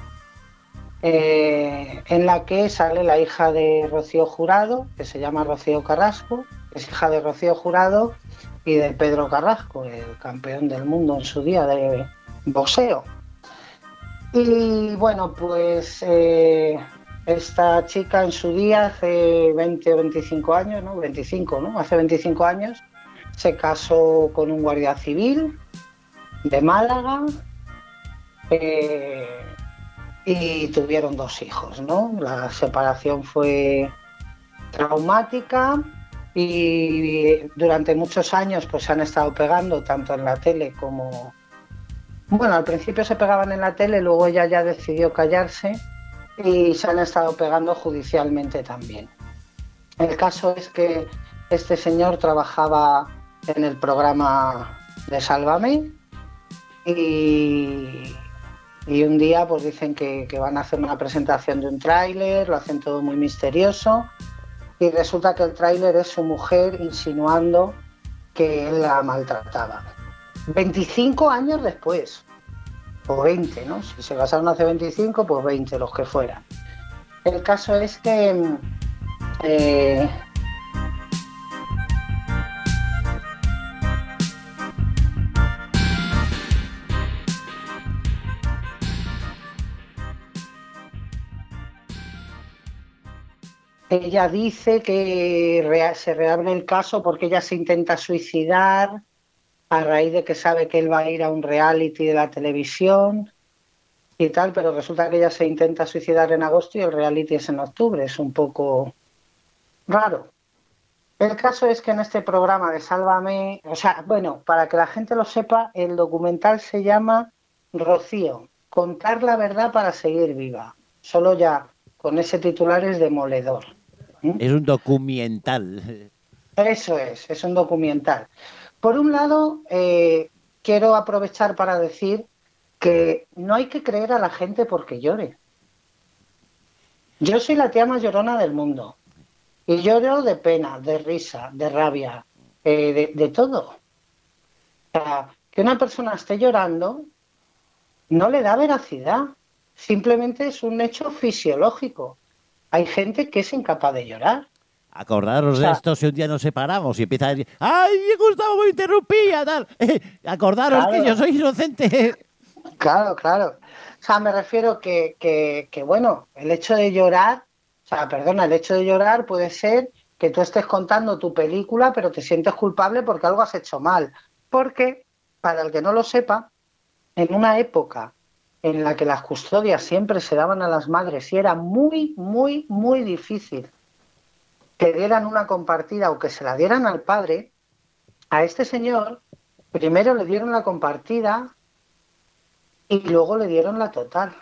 eh, en la que sale la hija de Rocío Jurado, que se llama Rocío Carrasco, es hija de Rocío Jurado y de Pedro Carrasco, el campeón del mundo en su día de boxeo. Y bueno, pues eh, esta chica en su día, hace veinte o veinticinco años, ¿no? veinticinco, ¿no? Hace veinticinco años, se casó con un guardia civil de Málaga, eh, y tuvieron dos hijos, ¿no? La separación fue traumática y durante muchos años pues se han estado pegando tanto en la tele como... Bueno, al principio se pegaban en la tele, luego ella ya decidió callarse y se han estado pegando judicialmente también. El caso es que este señor trabajaba en el programa de Sálvame y, y un día pues dicen que, que van a hacer una presentación de un tráiler, lo hacen todo muy misterioso y resulta que el tráiler es su mujer insinuando que él la maltrataba. veinticinco años después, o veinte, ¿no? Si se casaron hace veinticinco, pues veinte, los que fueran. El caso es que eh, ella dice que rea- se reabre el caso porque ella se intenta suicidar a raíz de que sabe que él va a ir a un reality de la televisión y tal, pero resulta que ella se intenta suicidar en agosto y el reality es en octubre, es un poco raro. El caso es que en este programa de Sálvame, o sea, bueno, para que la gente lo sepa, el documental se llama Rocío, contar la verdad para seguir viva. Solo ya con ese titular es demoledor. Es un documental. Eso es, es un documental. Por un lado, eh, quiero aprovechar para decir que no hay que creer a la gente porque llore. Yo soy la tía más llorona del mundo. Y lloro de pena, de risa, de rabia, eh, de, de todo. O sea, que una persona esté llorando no le da veracidad. Simplemente es un hecho fisiológico. Hay gente que es incapaz de llorar. Acordaros O sea, de esto si un día nos separamos y empieza a decir, ¡ay, Gustavo, me interrumpía! Tal. Eh, acordaros Claro. que yo soy inocente. Claro, claro. O sea, me refiero que, que, que, bueno, el hecho de llorar, o sea, perdona, el hecho de llorar puede ser que tú estés contando tu película, pero te sientes culpable porque algo has hecho mal. Porque, para el que no lo sepa, en una época en la que las custodias siempre se daban a las madres y era muy, muy, muy difícil que dieran una compartida o que se la dieran al padre, a este señor primero le dieron la compartida y luego le dieron la total.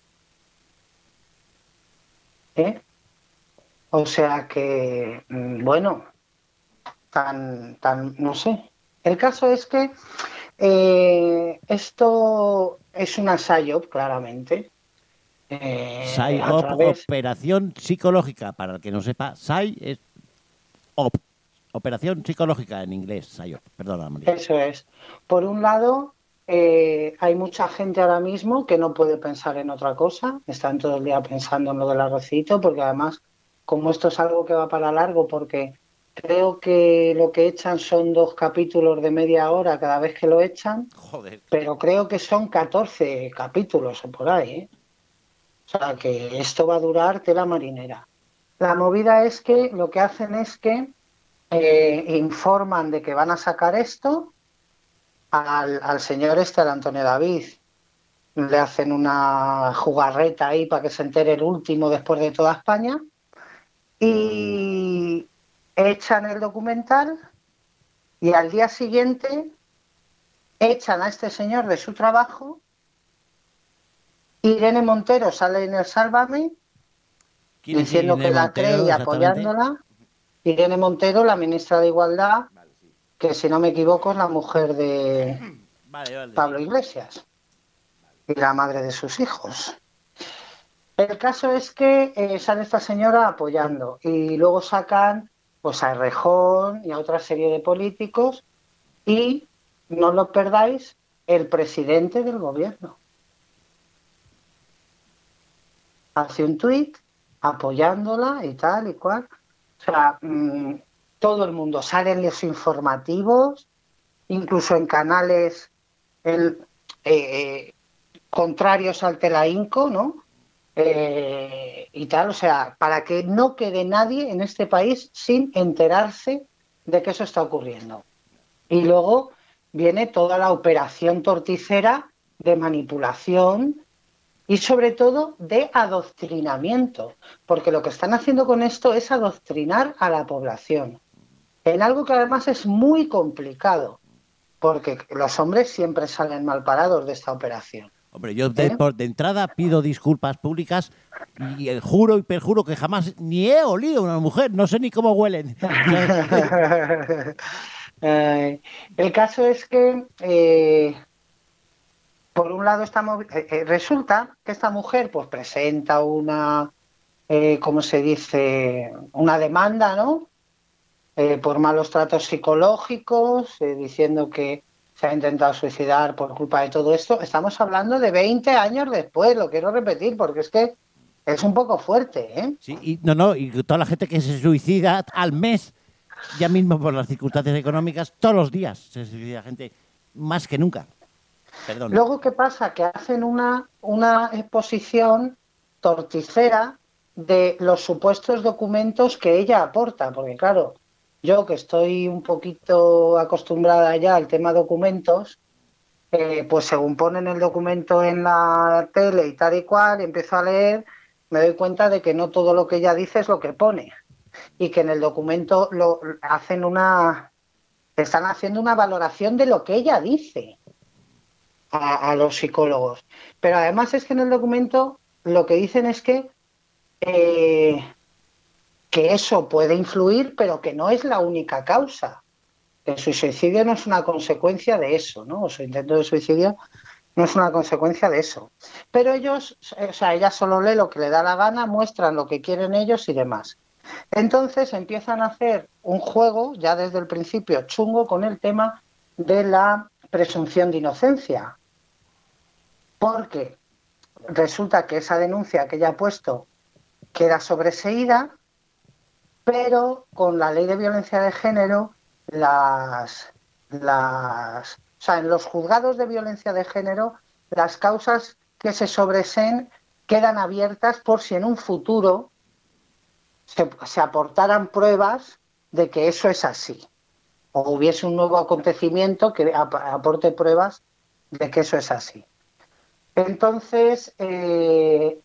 ¿Eh? O sea que, mm, bueno, tan, tan, no sé. El caso es que eh, esto es una psyop, claramente. Eh, Psyop, a través- operación psicológica. Para el que no sepa, Psy es op, operación psicológica en inglés, Psyop. Perdona, María. Eso es. Por un lado, eh, hay mucha gente ahora mismo que no puede pensar en otra cosa. Están todo el día pensando en lo del arrocito, porque además, como esto es algo que va para largo, porque creo que lo que echan son dos capítulos de media hora cada vez que lo echan, Joder. pero creo que son catorce capítulos o por ahí, ¿eh? O sea, que esto va a durar tela marinera. La movida es que lo que hacen es que eh, informan de que van a sacar esto al, al señor este, al Antonio David. Le hacen una jugarreta ahí para que se entere el último después de toda España y echan el documental y al día siguiente echan a este señor de su trabajo. Irene Montero sale en el Sálvame ¿Quién es diciendo Irene que la Montero, cree y exactamente? apoyándola. Irene Montero, la ministra de Igualdad, que si no me equivoco es la mujer de Vale, vale. Pablo Iglesias y la madre de sus hijos. El caso es que eh, sale esta señora apoyando y luego sacan pues a Errejón y a otra serie de políticos y, no lo perdáis, el presidente del gobierno hace un tuit apoyándola y tal y cual. O sea, mmm, todo el mundo sale en los informativos, incluso en canales el, eh, contrarios al Telainco, ¿no? Eh, y tal, o sea, para que no quede nadie en este país sin enterarse de que eso está ocurriendo. Y luego viene toda la operación torticera de manipulación y sobre todo de adoctrinamiento, porque lo que están haciendo con esto es adoctrinar a la población, en algo que además es muy complicado, porque los hombres siempre salen mal parados de esta operación. Hombre, yo de, por, de entrada pido disculpas públicas y eh, juro y perjuro que jamás ni he olido a una mujer, no sé ni cómo huelen. eh, el caso es que, eh, por un lado, esta eh, eh, resulta que esta mujer pues presenta una, eh, ¿cómo se dice?, una demanda, ¿no?, eh, por malos tratos psicológicos, eh, diciendo que se ha intentado suicidar por culpa de todo esto. Estamos hablando de veinte años después, lo quiero repetir, porque es que es un poco fuerte, ¿eh? Sí, y no, no, y toda la gente que se suicida al mes, ya mismo por las circunstancias económicas, todos los días se suicida gente, más que nunca. Perdón. Luego, ¿qué pasa? Que hacen una, una exposición torticera de los supuestos documentos que ella aporta, porque claro, yo que estoy un poquito acostumbrada ya al tema documentos, eh, pues según ponen el documento en la tele y tal y cual, empiezo a leer, me doy cuenta de que no todo lo que ella dice es lo que pone y que en el documento lo hacen una, están haciendo una valoración de lo que ella dice a, a los psicólogos. Pero además es que en el documento lo que dicen es que eh, que eso puede influir, pero que no es la única causa. Que su suicidio no es una consecuencia de eso, ¿no? O su intento de suicidio no es una consecuencia de eso. Pero ellos, o sea, ella solo lee lo que le da la gana, muestran lo que quieren ellos y demás. Entonces empiezan a hacer un juego, ya desde el principio chungo, con el tema de la presunción de inocencia. Porque resulta que esa denuncia que ella ha puesto queda sobreseída, pero con la ley de violencia de género, las, las, o sea, en los juzgados de violencia de género, las causas que se sobreseen quedan abiertas por si en un futuro se, se aportaran pruebas de que eso es así, o hubiese un nuevo acontecimiento que ap- aporte pruebas de que eso es así. Entonces, eh,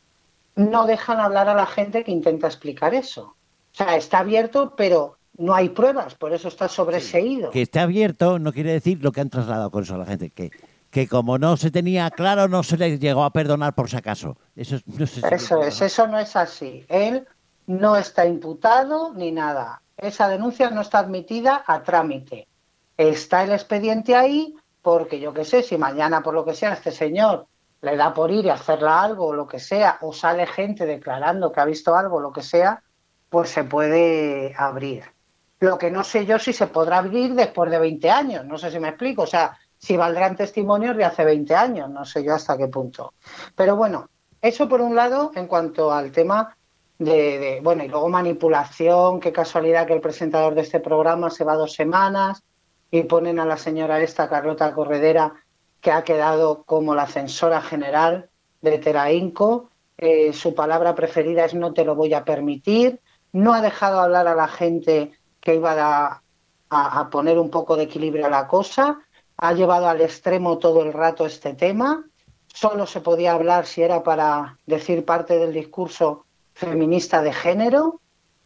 no dejan hablar a la gente que intenta explicar eso. O sea, está abierto, pero no hay pruebas, por eso está sobreseído. Que esté abierto no quiere decir lo que han trasladado con eso a la gente, que, que como no se tenía claro, no se le llegó a perdonar por si acaso. Eso, es- no sé si Eso es, eso no es así. Él no está imputado ni nada. Esa denuncia no está admitida a trámite. Está el expediente ahí porque yo qué sé, si mañana por lo que sea este señor le da por ir y hacerla algo o lo que sea, o sale gente declarando que ha visto algo, lo que sea, pues se puede abrir. Lo que no sé yo si se podrá abrir después de veinte años, no sé si me explico, o sea, si valdrán testimonios de hace veinte años, no sé yo hasta qué punto. Pero bueno, eso por un lado en cuanto al tema de, de bueno, y luego manipulación, qué casualidad que el presentador de este programa se va dos semanas y ponen a la señora esta, Carlota Corredera, que ha quedado como la censora general de Terainco. Eh, su palabra preferida es no te lo voy a permitir. No ha dejado hablar a la gente que iba a, a, a poner un poco de equilibrio a la cosa. Ha llevado al extremo todo el rato este tema. Solo se podía hablar si era para decir parte del discurso feminista de género.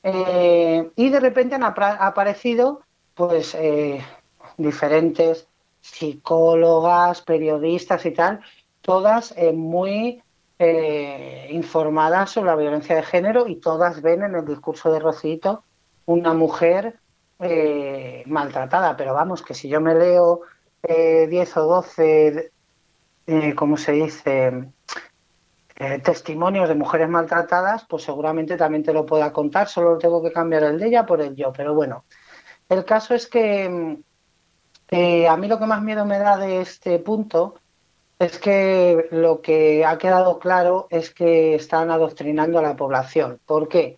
Eh, y de repente han apra- aparecido pues eh, diferentes psicólogas, periodistas y tal, todas eh, muy eh, informadas sobre la violencia de género, y todas ven en el discurso de Rocito una mujer eh, maltratada. Pero vamos, que si yo me leo eh, diez o doce, eh, ¿cómo se dice?, eh, testimonios de mujeres maltratadas, pues seguramente también te lo pueda contar, solo tengo que cambiar el de ella por el yo. Pero bueno, el caso es que eh, a mí lo que más miedo me da de este punto es que lo que ha quedado claro es que están adoctrinando a la población. ¿Por qué?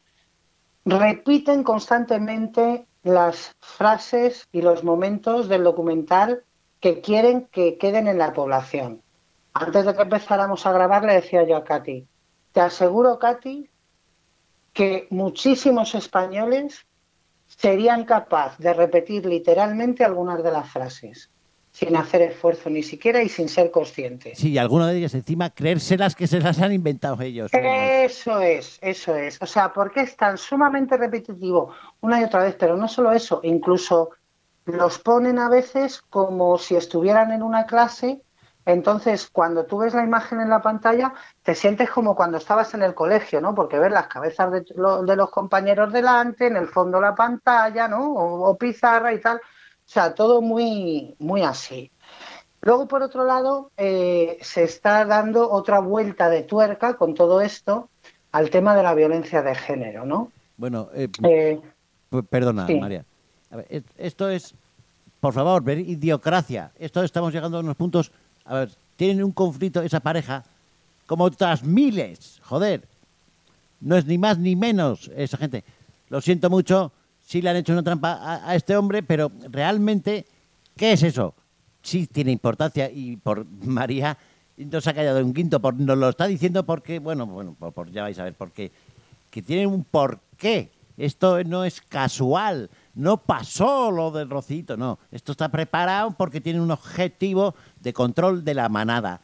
Repiten constantemente las frases y los momentos del documental que quieren que queden en la población. Antes de que empezáramos a grabar le decía yo a Katy, te aseguro, Katy, que muchísimos españoles serían capaces de repetir literalmente algunas de las frases, sin hacer esfuerzo ni siquiera y sin ser conscientes. Sí, y alguna de ellas encima creérselas que se las han inventado ellos. Eso es, eso es. O sea, porque es tan sumamente repetitivo una y otra vez, pero no solo eso, incluso los ponen a veces como si estuvieran en una clase. Entonces, cuando tú ves la imagen en la pantalla, te sientes como cuando estabas en el colegio, ¿no? Porque ves las cabezas de, lo, de los compañeros delante, en el fondo la pantalla, ¿no? O, o pizarra y tal. O sea, todo muy, muy así. Luego, por otro lado, eh, se está dando otra vuelta de tuerca con todo esto al tema de la violencia de género, ¿no? Bueno, eh, Eh, p- perdona, sí. María. A ver, es- esto es, por favor, ver idiocracia. Esto estamos llegando a unos puntos. A ver, tienen un conflicto esa pareja como otras miles. Joder, no es ni más ni menos esa gente. Lo siento mucho, sí le han hecho una trampa a, a este hombre, pero realmente, ¿qué es eso? Sí tiene importancia, y por María nos ha callado un quinto, por, nos lo está diciendo porque, bueno, bueno, por, por- ya vais a ver, porque que tiene un porqué. Esto no es casual, no pasó lo del Rocito, no. Esto está preparado porque tiene un objetivo de control de la manada.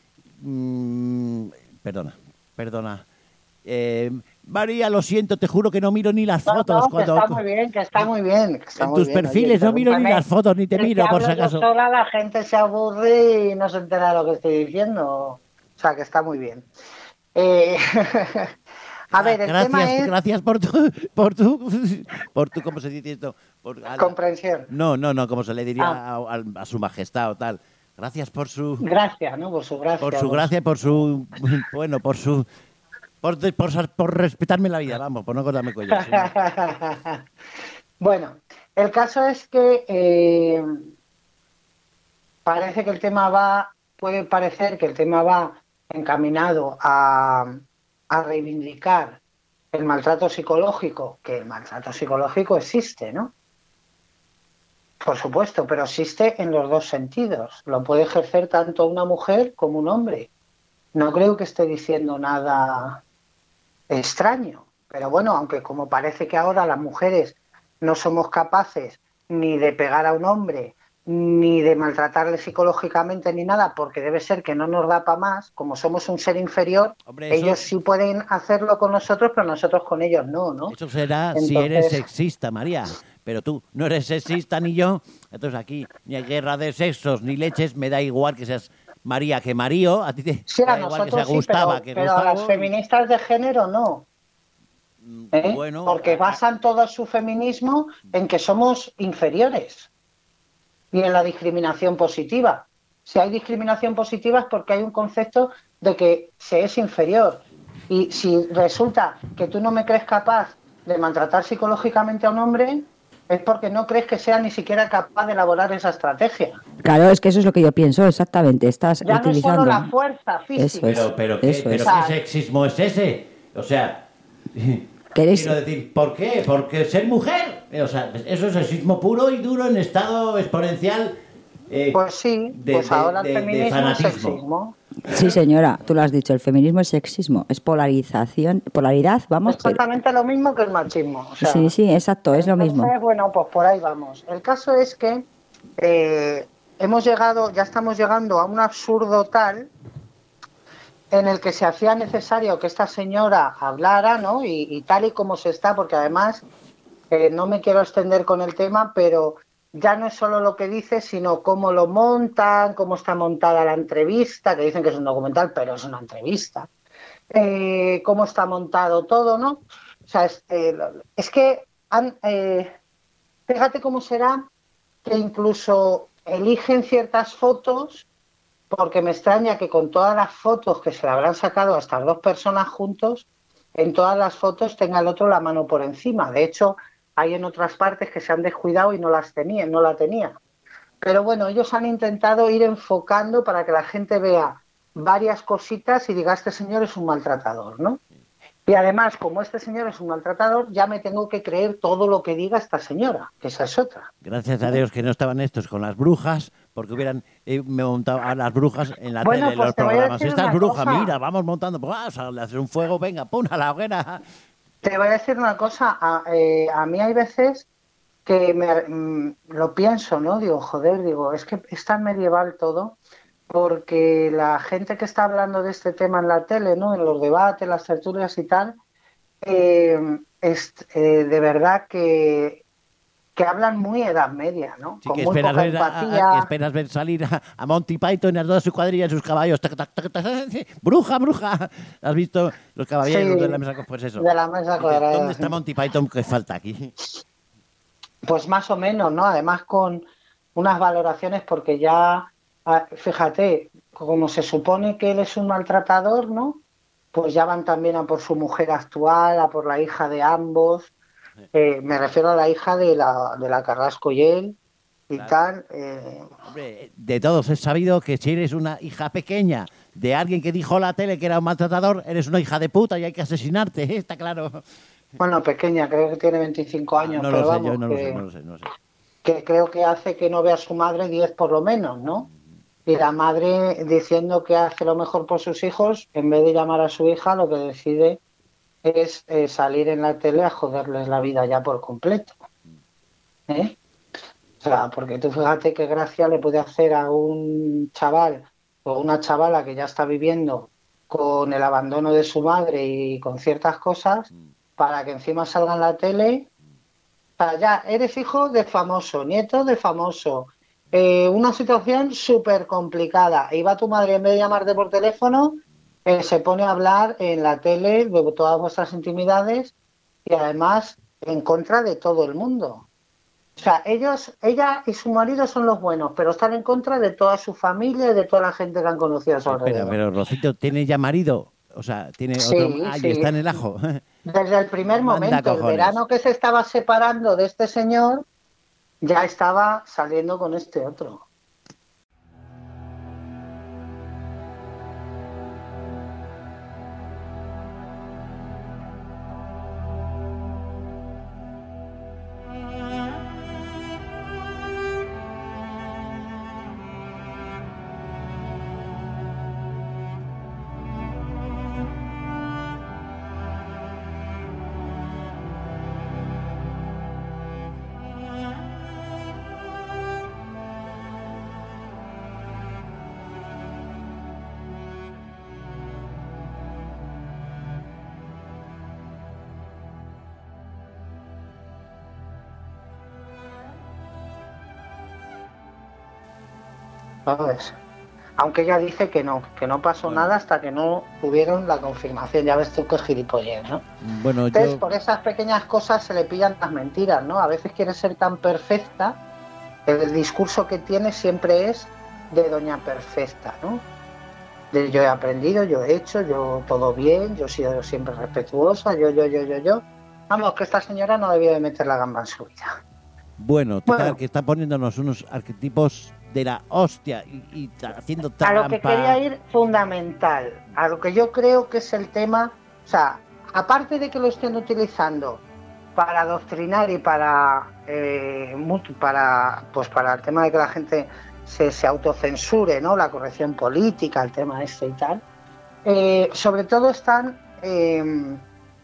Mm, perdona, perdona. Eh, María, lo siento, te juro que no miro ni las No, fotos. no, que cuando, está muy bien, que está muy bien. que está en muy tus bien. perfiles Oye, no miro ni pregúntame, las fotos, ni te el miro, que por si hablo yo acaso. sola, la gente se aburre y no se entera de lo que estoy diciendo. O sea, que está muy bien. Eh, A ver, el gracias, tema es... Gracias por tu, por tu, por tu, ¿cómo se dice esto? Por, a la- comprensión. No, no, no, como se le diría Ah. a, a- a su majestad o tal. Gracias por su, Gracias, ¿no? Por su gracia. por su por gracia, por su, bueno, por su, por, de- por, sa- por respetarme la vida, vamos, por no cortarme cuello. sí. Bueno, el caso es que eh, parece que el tema va, puede parecer que el tema va encaminado a, a reivindicar el maltrato psicológico, que el maltrato psicológico existe, ¿no? Por supuesto, pero existe en los dos sentidos. Lo puede ejercer tanto una mujer como un hombre. No creo que esté diciendo nada extraño. Pero bueno, aunque como parece que ahora las mujeres no somos capaces ni de pegar a un hombre, ni de maltratarle psicológicamente ni nada, porque debe ser que no nos da para más, como somos un ser inferior, Hombre, eso- ellos sí pueden hacerlo con nosotros, pero nosotros con ellos no, ¿no? Eso será si Entonces- eres sexista, María. Pero tú no eres sexista ni yo. Entonces aquí ni hay guerra de sexos ni leches. Me da igual que seas María que Marío. A ti te Sí, a da igual que sea nosotros sí, Gustava pero, que pero a las Gustavo. feministas de género no. ¿Eh? bueno, Porque basan todo su feminismo en que somos inferiores y en la discriminación positiva. Si hay discriminación positiva es porque hay un concepto de que se es inferior. Y si resulta que tú no me crees capaz de maltratar psicológicamente a un hombre, es porque no crees que sea ni siquiera capaz de elaborar esa estrategia. Claro, es que eso es lo que yo pienso, exactamente. Estás Ya no es utilizando. solo la fuerza física. Eso es. Pero, pero, ¿qué, eso pero es. ¿qué sexismo es ese? O sea, ¿Queréis? quiero decir, ¿por qué? Porque ser mujer. O sea, eso es sexismo puro y duro en estado exponencial. eh, Pues sí, de, pues de- ahora de- el de feminismo es fanatismo. sexismo. Sí, señora, tú lo has dicho. El feminismo es sexismo, es polarización, polaridad, vamos. pero- Exactamente lo mismo que el machismo. O sea, Sí, sí, exacto, es lo mismo. entonces, bueno, pues por ahí vamos. El caso es que eh, hemos llegado, ya estamos llegando a un absurdo tal en el que se hacía necesario que esta señora hablara, ¿no? Y, y tal y como se está, porque además eh, no me quiero extender con el tema, pero ya no es solo lo que dice, sino cómo lo montan, cómo está montada la entrevista, que dicen que es un documental, pero es una entrevista. Eh, cómo está montado todo, ¿no? O sea, es, eh, es que han, eh, fíjate cómo será que incluso eligen ciertas fotos, porque me extraña que con todas las fotos que se le habrán sacado a estas dos personas juntos, en todas las fotos tenga el otro la mano por encima. De hecho, hay en otras partes que se han descuidado y no las tenían, no la tenía. Pero bueno, ellos han intentado ir enfocando para que la gente vea varias cositas y diga, este señor es un maltratador, ¿no? Y además, como este señor es un maltratador, ya me tengo que creer todo lo que diga esta señora, que esa es otra. Gracias a Dios que no estaban estos con las brujas, porque hubieran eh, montado a las brujas en la Bueno, tele, en pues los te voy a programas. decir Esta es una bruja, cosa. mira, vamos montando, pues vamos a hacer un fuego, venga, pum, a la hoguera. Te voy a decir una cosa, a, eh, a mí hay veces que me, mm, lo pienso, ¿no? Digo, joder, digo, es que es tan medieval todo, porque la gente que está hablando de este tema en la tele, ¿no? En los debates, las tertulias y tal, eh, es eh, de verdad que, que hablan muy edad media, ¿no? Sí, Con que muy esperas, poca ver, a- a- empatía. que esperas ver salir a, a Monty Python y a toda su cuadrilla en sus caballos. Tac, tac, tac, tac, bruja, bruja. ¿Has visto los caballeros Sí, de la mesa? Pues eso. de la mesa Dices, cuadrada, ¿dónde está sí. Monty Python? ¿Qué falta aquí? Pues más o menos, ¿no? Además con unas valoraciones porque ya, ah, fíjate, como se supone que él es un maltratador, ¿no? Pues ya van también a por su mujer actual, a por la hija de ambos. Eh, me refiero a la hija de la, de la Carrasco y él y tal. eh, Hombre, de todos es sabido que si eres una hija pequeña de alguien que dijo en la tele que era un maltratador, eres una hija de puta y hay que asesinarte, ¿eh? Está claro. bueno, pequeña, creo que tiene veinticinco años, No pero lo sé, vamos, yo no lo que, sé, no lo sé, no lo sé. que creo que hace que no vea a su madre diez por lo menos, ¿no? Y la madre diciendo que hace lo mejor por sus hijos, en vez de llamar a su hija, lo que decide es eh, salir en la tele a joderles la vida ya por completo. ¿Eh? O sea, porque tú fíjate qué gracia le puede hacer a un chaval o una chavala que ya está viviendo con el abandono de su madre y con ciertas cosas, para que encima salga en la tele. O sea, ya eres hijo de famoso, nieto de famoso. Eh, una situación súper complicada. Y va tu madre, en vez de llamarte por teléfono, eh, se pone a hablar en la tele de todas vuestras intimidades y además en contra de todo el mundo. O sea, ellos, ella y su marido son los buenos, pero están en contra de toda su familia y de toda la gente que han conocido a su Espera, alrededor. pero Rocito, ¿tiene ya marido? O sea, tiene Sí, otro... Ah, sí. y está en el ajo. Desde el primer Manda momento, el cojones. verano que se estaba separando de este señor, ya estaba saliendo con este otro. ¿Sabes? Aunque ella dice que no, que no pasó nada hasta que no tuvieron la confirmación. Ya ves tú que es gilipollez, ¿no? Bueno, Entonces, yo... por esas pequeñas cosas se le pillan las mentiras, ¿no? A veces quiere ser tan perfecta, el discurso que tiene siempre es de doña perfecta, ¿no? De yo he aprendido, yo he hecho, yo todo bien, yo he sido siempre respetuosa, yo, yo, yo, yo, yo. Vamos, que esta señora no debió de meter la gamba en su vida. Bueno, total, Bueno. que está poniéndonos unos arquetipos de la hostia y, y tra- haciendo A trampa. lo que quería ir fundamental, a lo que yo creo que es el tema, o sea, aparte de que lo estén utilizando para adoctrinar y para, eh, mutu- para, pues para el tema de que la gente se, se autocensure, ¿no? La corrección política, el tema este y tal, eh, sobre todo están eh,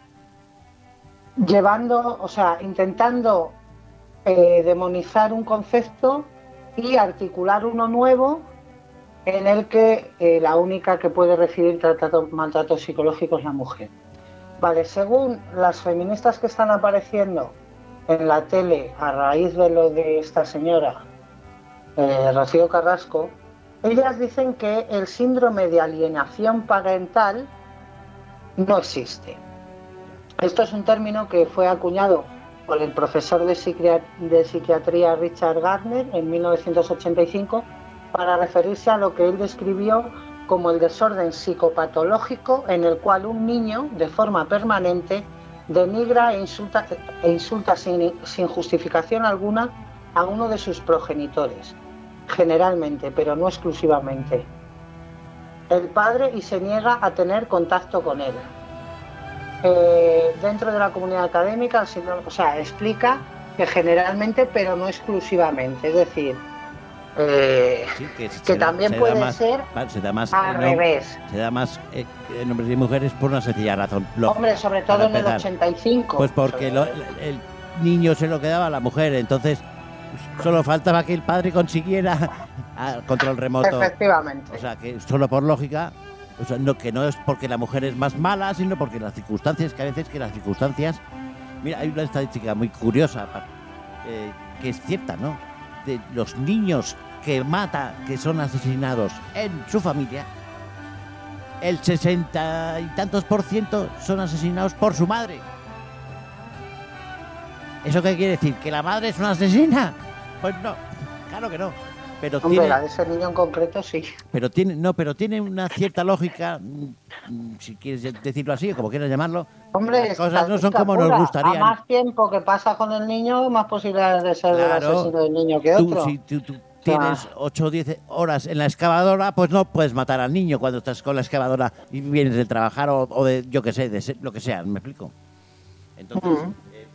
llevando, o sea, intentando eh, demonizar un concepto y articular uno nuevo en el que eh, la única que puede recibir tratato, maltrato psicológico es la mujer. Vale, según las feministas que están apareciendo en la tele a raíz de lo de esta señora, eh, Rocío Carrasco, ellas dicen que el síndrome de alienación parental no existe. Esto es un término que fue acuñado por el profesor de, psiquiat- de psiquiatría Richard Gardner en mil novecientos ochenta y cinco para referirse a lo que él describió como el desorden psicopatológico en el cual un niño, de forma permanente, denigra e insulta, e insulta sin, sin justificación alguna a uno de sus progenitores, generalmente, pero no exclusivamente, el padre, y se niega a tener contacto con él. Eh, dentro de la comunidad académica, el síndrome, o sea, explica que generalmente, pero no exclusivamente, es decir, eh, Sí, que que se da- también se da puede más- ser va- se da más al en hom- revés. Se da más eh, en hombres y mujeres por una sencilla razón. Lo- Hombre, sobre todo para en el empezar. ochenta y cinco. Pues porque lo- el niño se lo quedaba a la mujer, entonces solo faltaba que el padre consiguiera a control remoto. Efectivamente. O sea, que solo por lógica, o sea, no, que no es porque la mujer es más mala, sino porque las circunstancias, que a veces que las circunstancias... Mira, hay una estadística muy curiosa, pa- eh, que es cierta, ¿no? De los niños que mata, que son asesinados en su familia, el sesenta y tantos por ciento son asesinados por su madre. ¿Eso qué quiere decir? ¿Que la madre es una asesina? Pues no, claro que no. Pero Hombre, tiene, la de ese niño en concreto sí. pero tiene, no, pero tiene una cierta lógica, mm, si quieres decirlo así o como quieras llamarlo. Hombre, las cosas no son como pura. nos gustarían. A más tiempo que pasa con el niño, más posibilidades de ser el Claro, asesino del niño que tú, otro. si tú, tú tienes ocho o diez horas en la excavadora, pues no puedes matar al niño cuando estás con la excavadora y vienes de trabajar o, o de, yo qué sé, de ser- lo que sea, ¿me explico? Entonces, Mm.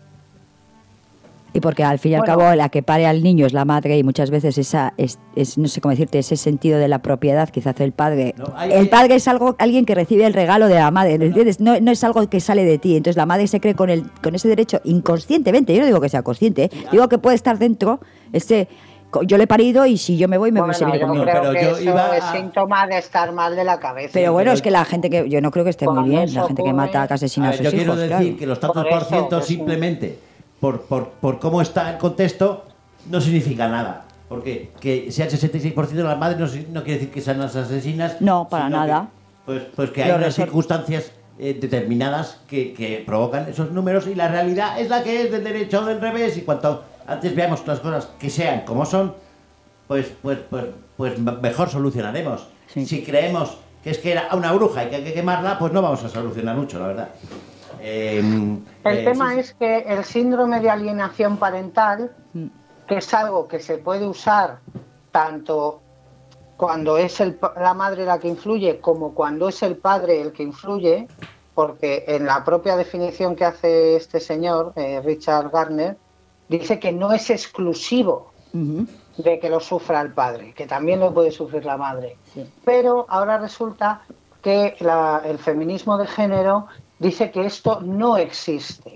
Y porque al fin y al Bueno. cabo la que pare al niño es la madre y muchas veces esa es, es- no sé cómo decirte, ese sentido de la propiedad que hace el padre. hay el que- padre es algo alguien que recibe el regalo de la madre, ¿entiendes? No, no es algo que sale de ti. Entonces la madre se cree con el con ese derecho inconscientemente. Yo no digo que sea consciente, ¿eh? Digo que puede estar dentro ese co- yo le he parido y si yo me voy me Bueno, se viene yo conmigo. creo pero que yo eso iba es a- síntoma de estar mal de la cabeza. Pero bueno, es que la gente que yo no creo que esté muy Cuando bien, eso la gente que ocurre- mata, que asesina A a ver, sus yo quiero hijos, decir claro. que los tantos Por por eso, ciento que sí. simplemente por, por, por cómo está el contexto no significa nada. Porque que sea el sesenta y seis por ciento de las madres no, si- no quiere decir que sean las asesinas. No, para sino nada. Pues, pues que hay Lo unas resol- circunstancias eh, determinadas que, que provocan esos números y la realidad es la que es del derecho o del revés y cuanto antes veamos las cosas que sean como son, pues, pues, pues, pues mejor solucionaremos. Sí. Si creemos que es que era una bruja y que hay que quemarla, pues no vamos a solucionar mucho, la verdad. Eh, El eh, tema sí, es que el síndrome de alienación parental, que es algo que se puede usar tanto cuando es el, la madre la que influye como cuando es el padre el que influye, porque en la propia definición que hace este señor, eh, Richard Gardner, dice que no es exclusivo Ujú. de que lo sufra el padre, que también lo puede sufrir la madre. Sí. Pero ahora resulta que la- el feminismo de género dice que esto no existe.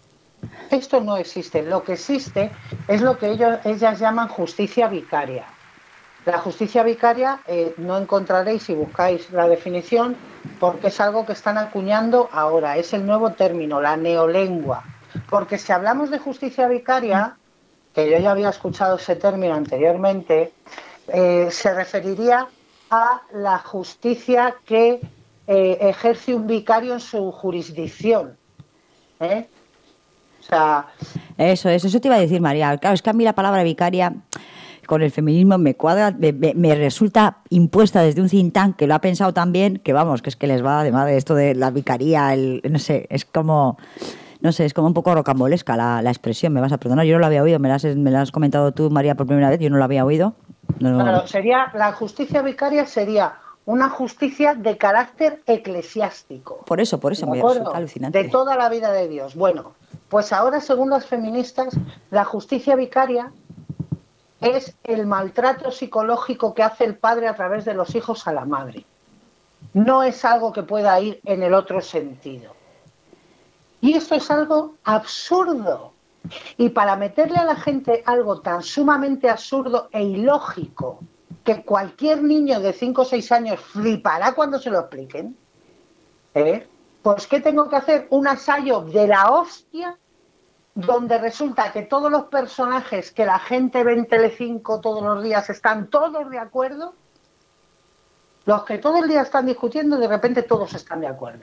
Esto no existe. Lo que existe es lo que ellos, ellas llaman justicia vicaria. La justicia vicaria eh, no encontraréis si buscáis la definición porque es algo que están acuñando ahora. Es el nuevo término, la neolengua. Porque si hablamos de justicia vicaria, que yo ya había escuchado ese término anteriormente, eh, se referiría a la justicia que eh, ejerce un vicario en su jurisdicción. ¿Eh? O sea, Eso, eso, eso te iba a decir, María. Claro, es que a mí la palabra vicaria con el feminismo me cuadra, me, me- me resulta impuesta desde un think tank que lo ha pensado tan bien, que vamos, que es que les va de madre esto de la vicaría, el, no sé, es como, no sé, es como un poco rocambolesca la, la expresión, me vas a perdonar, yo no lo había oído, me la has, me la has comentado tú, María, por primera vez, yo no lo había oído. No, no. claro, sería, la justicia vicaria sería una justicia de carácter eclesiástico. Por eso, por eso ¿De me acuerdo? resulta alucinante. De toda la vida de Dios. Bueno, pues ahora, según las feministas, la justicia vicaria es el maltrato psicológico que hace el padre a través de los hijos a la madre. No es algo que pueda ir en el otro sentido. Y esto es algo absurdo. Y para meterle a la gente algo tan sumamente absurdo e ilógico que cualquier niño de cinco o seis años flipará cuando se lo expliquen, ¿eh? Pues ¿qué tengo que hacer? Un ensayo de la hostia donde resulta que todos los personajes que la gente ve en Telecinco todos los días están todos de acuerdo, los que todo el día están discutiendo, de repente todos están de acuerdo.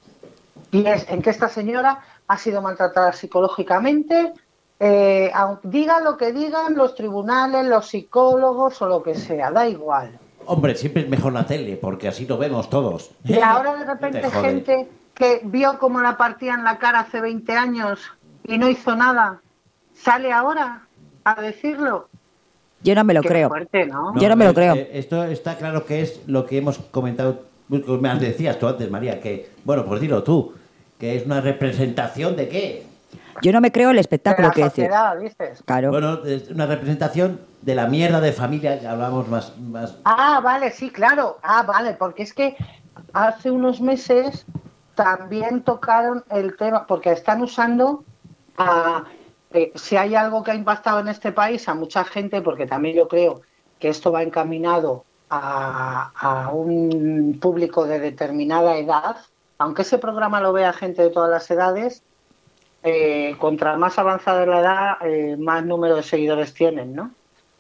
Y es en que esta señora ha sido maltratada psicológicamente, eh, aun- digan lo que digan los tribunales, los psicólogos o lo que sea, da igual. hombre, siempre es mejor la tele, porque así lo vemos todos. Y ahora de repente Te jode. gente que vio cómo la partían la cara hace veinte años y no hizo nada, sale ahora a decirlo. Yo no me lo Qué creo. fuerte, ¿no? Yo no me lo creo. eh, Esto está claro que es lo que hemos comentado, me decías tú antes, María, que, bueno, pues dilo tú, que es una representación de qué. Yo no me creo el De espectáculo la que decir. sociedad, dices. Claro. Bueno, es una representación de la mierda de familia que hablamos más... más Ah, vale, sí, claro. Ah, vale, porque es que hace unos meses también tocaron el tema, porque están usando a... eh, si hay algo que ha impactado en este país a mucha gente, porque también yo creo que esto va encaminado a, a un público de determinada edad, aunque ese programa lo vea gente de todas las edades, eh, contra más avanzada la edad, eh, más número de seguidores tienen, ¿no?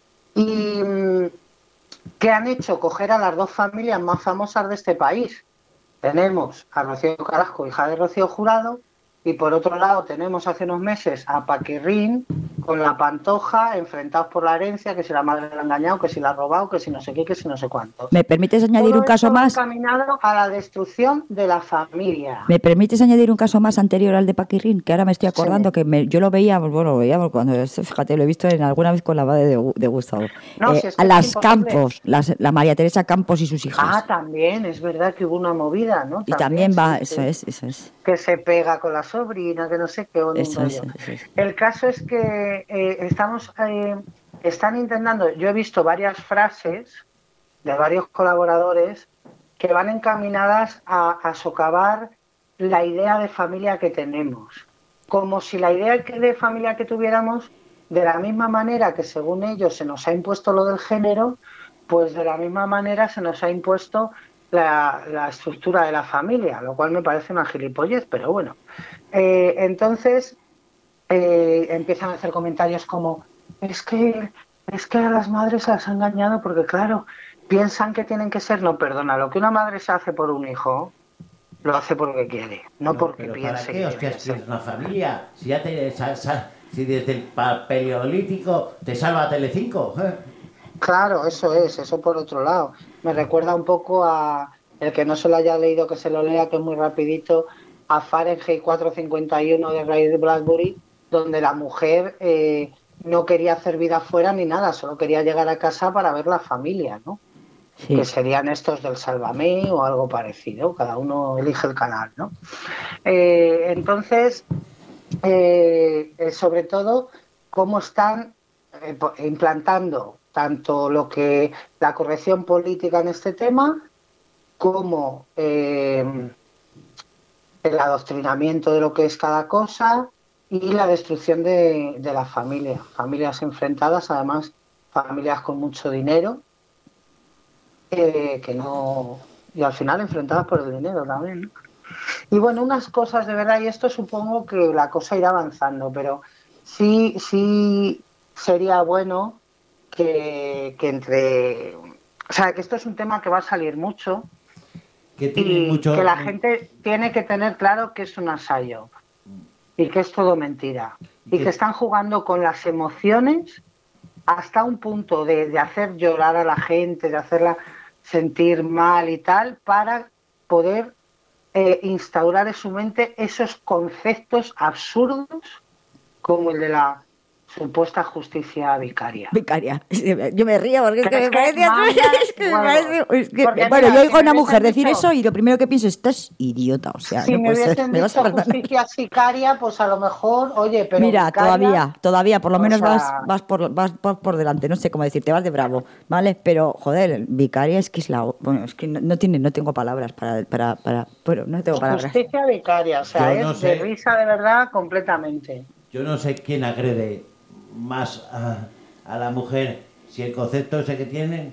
Y mm, ¿qué han hecho? Coger a las dos familias más famosas de este país. Tenemos a Rocío Carrasco, hija de Rocío Jurado, y por otro lado tenemos hace unos meses a Paquirrín con la Pantoja, enfrentados por la herencia, que si la madre la ha engañado, que si la ha robado, que si no sé qué, que si no sé cuánto. ¿Me permites añadir Todo un caso esto va más? encaminado a la destrucción de la familia. ¿Me permites añadir un caso más anterior al de Paquirrín? Que ahora me estoy acordando que me- yo lo veía, bueno, lo veía cuando, fíjate, lo he visto en alguna vez con la madre de, Gu- de Gustavo. No, Eh, si es que a es las imposible. Campos, las- la María Teresa Campos y sus hijas. Ah, también, es verdad que hubo una movida, ¿no? y también va, sí, eso sí. es, eso es. Que se pega con la sobrina, que no sé qué. un Eso es, rollo. eso es. El caso es que eh, estamos, eh, están intentando, yo he visto varias frases de varios colaboradores que van encaminadas a, a socavar la idea de familia que tenemos. Como si la idea que- de familia que tuviéramos, de la misma manera que según ellos se nos ha impuesto lo del género, pues de la misma manera se nos ha impuesto la, la estructura de la familia, lo cual me parece una gilipollez, pero bueno. Eh, entonces eh, empiezan a hacer comentarios como, es que es que a las madres se las ha engañado porque, claro, piensan que tienen que ser, no, perdona, lo que una madre se hace por un hijo, lo hace porque quiere, no, no porque pero piense ¿para qué? que Hostia, tiene si es una familia, si ya te... Sa, sa, si desde el paleolítico te salva Telecinco. ¿eh? Claro, eso es, eso por otro lado. Me recuerda un poco a, el que no se lo haya leído, que se lo lea, que es muy rapidito, a Fahrenheit cuatrocientos cincuenta y uno de Ray Bradbury, donde la mujer eh, no quería hacer vida afuera ni nada, solo quería llegar a casa para ver la familia, ¿no? Sí. Que serían estos del Sálvame o algo parecido, cada uno elige el canal, ¿no? Eh, entonces, eh, eh, sobre todo, cómo están eh, implantando tanto lo que la corrección política en este tema como eh, el adoctrinamiento de lo que es cada cosa y la destrucción de, de la familia, familias enfrentadas, además familias con mucho dinero, eh, que no y al final enfrentadas por el dinero también, ¿no? Y bueno, unas cosas de verdad, y esto supongo que la cosa irá avanzando, pero sí, sí sería bueno que, que entre... O sea, que esto es un tema que va a salir mucho que tiene y mucho... que la gente tiene que tener claro que es un ensayo y que es todo mentira y que están jugando con las emociones hasta un punto de, de hacer llorar a la gente, de hacerla sentir mal y tal, para poder eh, instaurar en su mente esos conceptos absurdos como el de la supuesta justicia vicaria. Vicaria. Yo me río porque es que, es me parece... es que me parece es que, bueno, mira, yo oigo a una mujer decir dicho, eso y lo primero que pienso es, estás idiota, o sea, si no me hubiesen me dicho justicia sicaria, pues a lo mejor, oye, pero mira, vicaria, todavía, todavía, por lo menos sea, vas, vas, por, vas, vas por delante, no sé cómo decirte, vas de bravo, ¿vale? Pero, joder, vicaria es que es la... Bueno, es que no, no, tiene, no tengo palabras para... para, para bueno, no tengo palabras. Justicia vicaria, o sea, yo no es sé, de risa de verdad completamente. Yo no sé quién agrede más a, a la mujer, si el concepto ese que tienen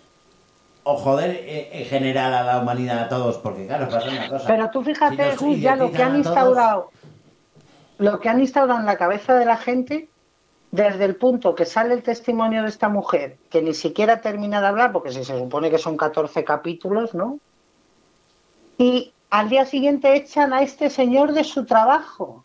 o joder en general a la humanidad, a todos, porque claro, pasa una cosa. Pero tú fíjate, si Gus, ya lo que han instaurado, lo que han instaurado en la cabeza de la gente, desde el punto que sale el testimonio de esta mujer, que ni siquiera termina de hablar, porque si se supone que son catorce capítulos, ¿no? Y al día siguiente echan a este señor de su trabajo.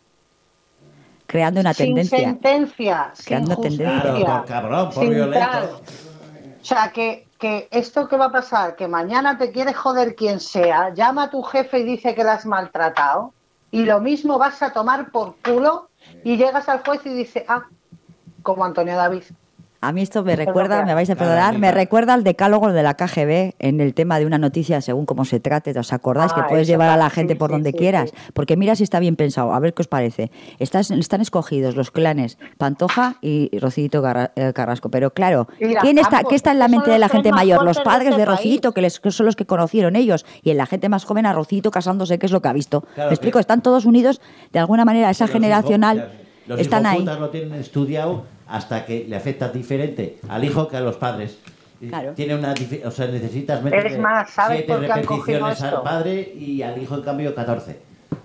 Creando una sin tendencia. Sin sentencia, Creando sin tendencia. justicia, claro, por cabrón, por sin violento. Tal. O sea, que, que esto que va a pasar, que mañana te quiere joder quien sea, llama a tu jefe y dice que la has maltratado, y lo mismo vas a tomar por culo y llegas al juez y dice, ah, como Antonio David. A mí esto me recuerda, me vais a perdonar, me recuerda al decálogo de la K G B en el tema de una noticia según cómo se trate. ¿Os acordáis Ah, que puedes eso llevar a la sí, gente sí, por donde sí, quieras? sí. Porque mira si está bien pensado. A ver qué os parece. Estás, están escogidos los clanes Pantoja y Rocito Carra- eh, Carrasco. Pero claro, Mira, ¿quién está, ambos, ¿qué está en la son mente de los la tres gente más mayor? Los fuertes de padres este de país. Rocito, que, les, que son los que conocieron ellos. Y en la gente más joven a Rocito casándose, que es lo que ha visto. Claro, Me explico, que- están todos unidos de alguna manera. Esa Los generacional hijos- los están hijos ahí. putas lo tienen estudiado hasta que le afecta diferente al hijo que a los padres. Claro. Tiene una, difi- o sea, necesitas Es meterle más, ¿sabes siete por qué han cogido repeticiones esto? al padre y al hijo en cambio catorce.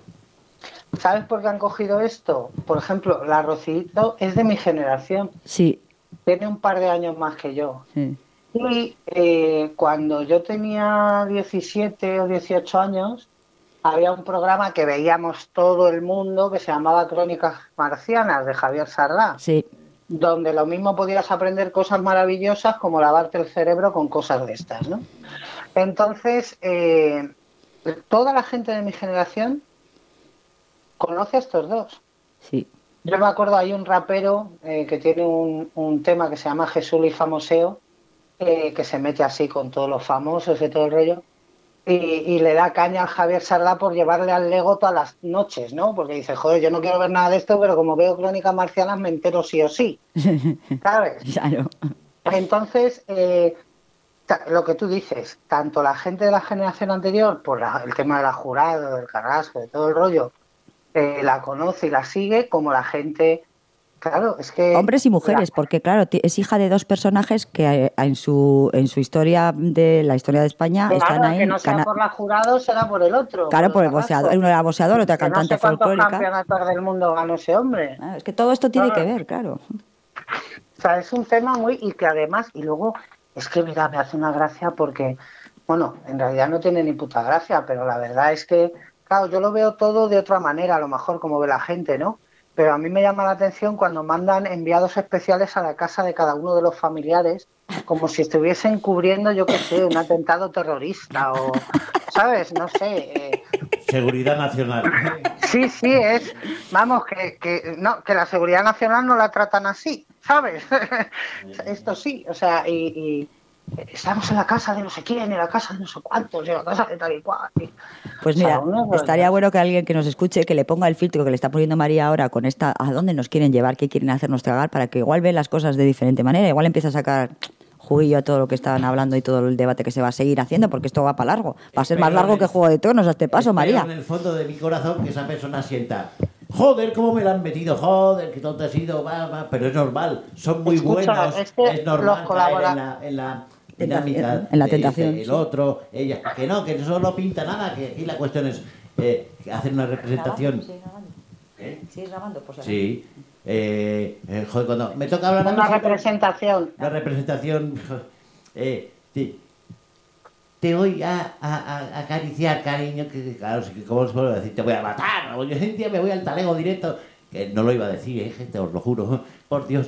¿Sabes por qué han cogido esto? Por ejemplo, la Rocito es de mi generación. Sí. Tiene un par de años más que yo. Sí. Y eh, cuando yo tenía diecisiete o dieciocho años, había un programa que veíamos todo el mundo que se llamaba Crónicas Marcianas, de Javier Sardá. Sí. Donde lo mismo podías aprender cosas maravillosas como lavarte el cerebro con cosas de estas, ¿no? Entonces, eh, toda la gente de mi generación conoce a estos dos. Sí. Yo me acuerdo, hay un rapero eh, que tiene un, un tema que se llama Jesús y Famoseo, eh, que se mete así con todos los famosos y todo el rollo, y, y le da caña al Javier Sardá por llevarle al Lego todas las noches, ¿no? Porque dice, joder, yo no quiero ver nada de esto, pero como veo Crónicas Marcianas me entero sí o sí, ¿sabes? Claro. Entonces, eh, ta- lo que tú dices, tanto la gente de la generación anterior, por la- el tema de la Jurado, del Carrasco, de todo el rollo, eh, la conoce y la sigue, como la gente, claro, es que... Hombres y mujeres, porque claro, ti- es hija de dos personajes que eh, en su en su historia de la historia de España Claro, están ahí. que no sea cana- por la Jurado, será por el otro. Claro, por el Carrasco. boxeador, uno era boxeador, otra Que no cantante sé cuántos folclórica. campeonatos del mundo ganó ese hombre. Ah, es que todo esto tiene Claro. que ver, claro. O sea, es un tema muy... Y que además, y luego, es que mira, me hace una gracia porque, bueno, en realidad no tiene ni puta gracia, pero la verdad es que, claro, yo lo veo todo de otra manera, a lo mejor como ve la gente, ¿no? Pero a mí me llama la atención cuando mandan enviados especiales a la casa de cada uno de los familiares, como si estuviesen cubriendo, yo qué sé, un atentado terrorista o, ¿sabes? No sé. Eh... Seguridad Nacional. Sí, sí, es, vamos, que, que, no, que la Seguridad Nacional no la tratan así, ¿sabes? Esto sí, o sea, y, y estamos en la casa de no sé quién, en la casa de no sé cuántos, en la casa de tal y cual. Y... Pues o sea, mira, uno, estaría bueno que alguien que nos escuche, que le ponga el filtro que le está poniendo María ahora con esta, a dónde nos quieren llevar, qué quieren hacernos tragar, para que igual vean las cosas de diferente manera, igual empieza a sacar juguillo a todo lo que estaban hablando y todo el debate que se va a seguir haciendo, porque esto va para largo. Va a ser más largo que Juego de Tronos a este paso, María. En el fondo de mi corazón que esa persona sienta, joder, cómo me la han metido, joder, qué tonto ha sido, va, va, pero es normal, son muy Escucha, buenos, es que es normal los colabora- caer en la, en la dinámica, en la de- tentación, el sí. otro, ella, que no, que eso no pinta nada, que aquí la cuestión es eh, hacer una representación. ¿Qué? ¿Sigues grabando? Pues Sí. Eh, eh, joder, cuando me toca hablar a mí, Una sí, representación. la representación, eh, te, te voy a, a, a acariciar, cariño, que claro, sí que cómo os puedo decir, te voy a matar, o yo un día me voy al talego directo, que no lo iba a decir, eh, gente, os lo juro, por Dios.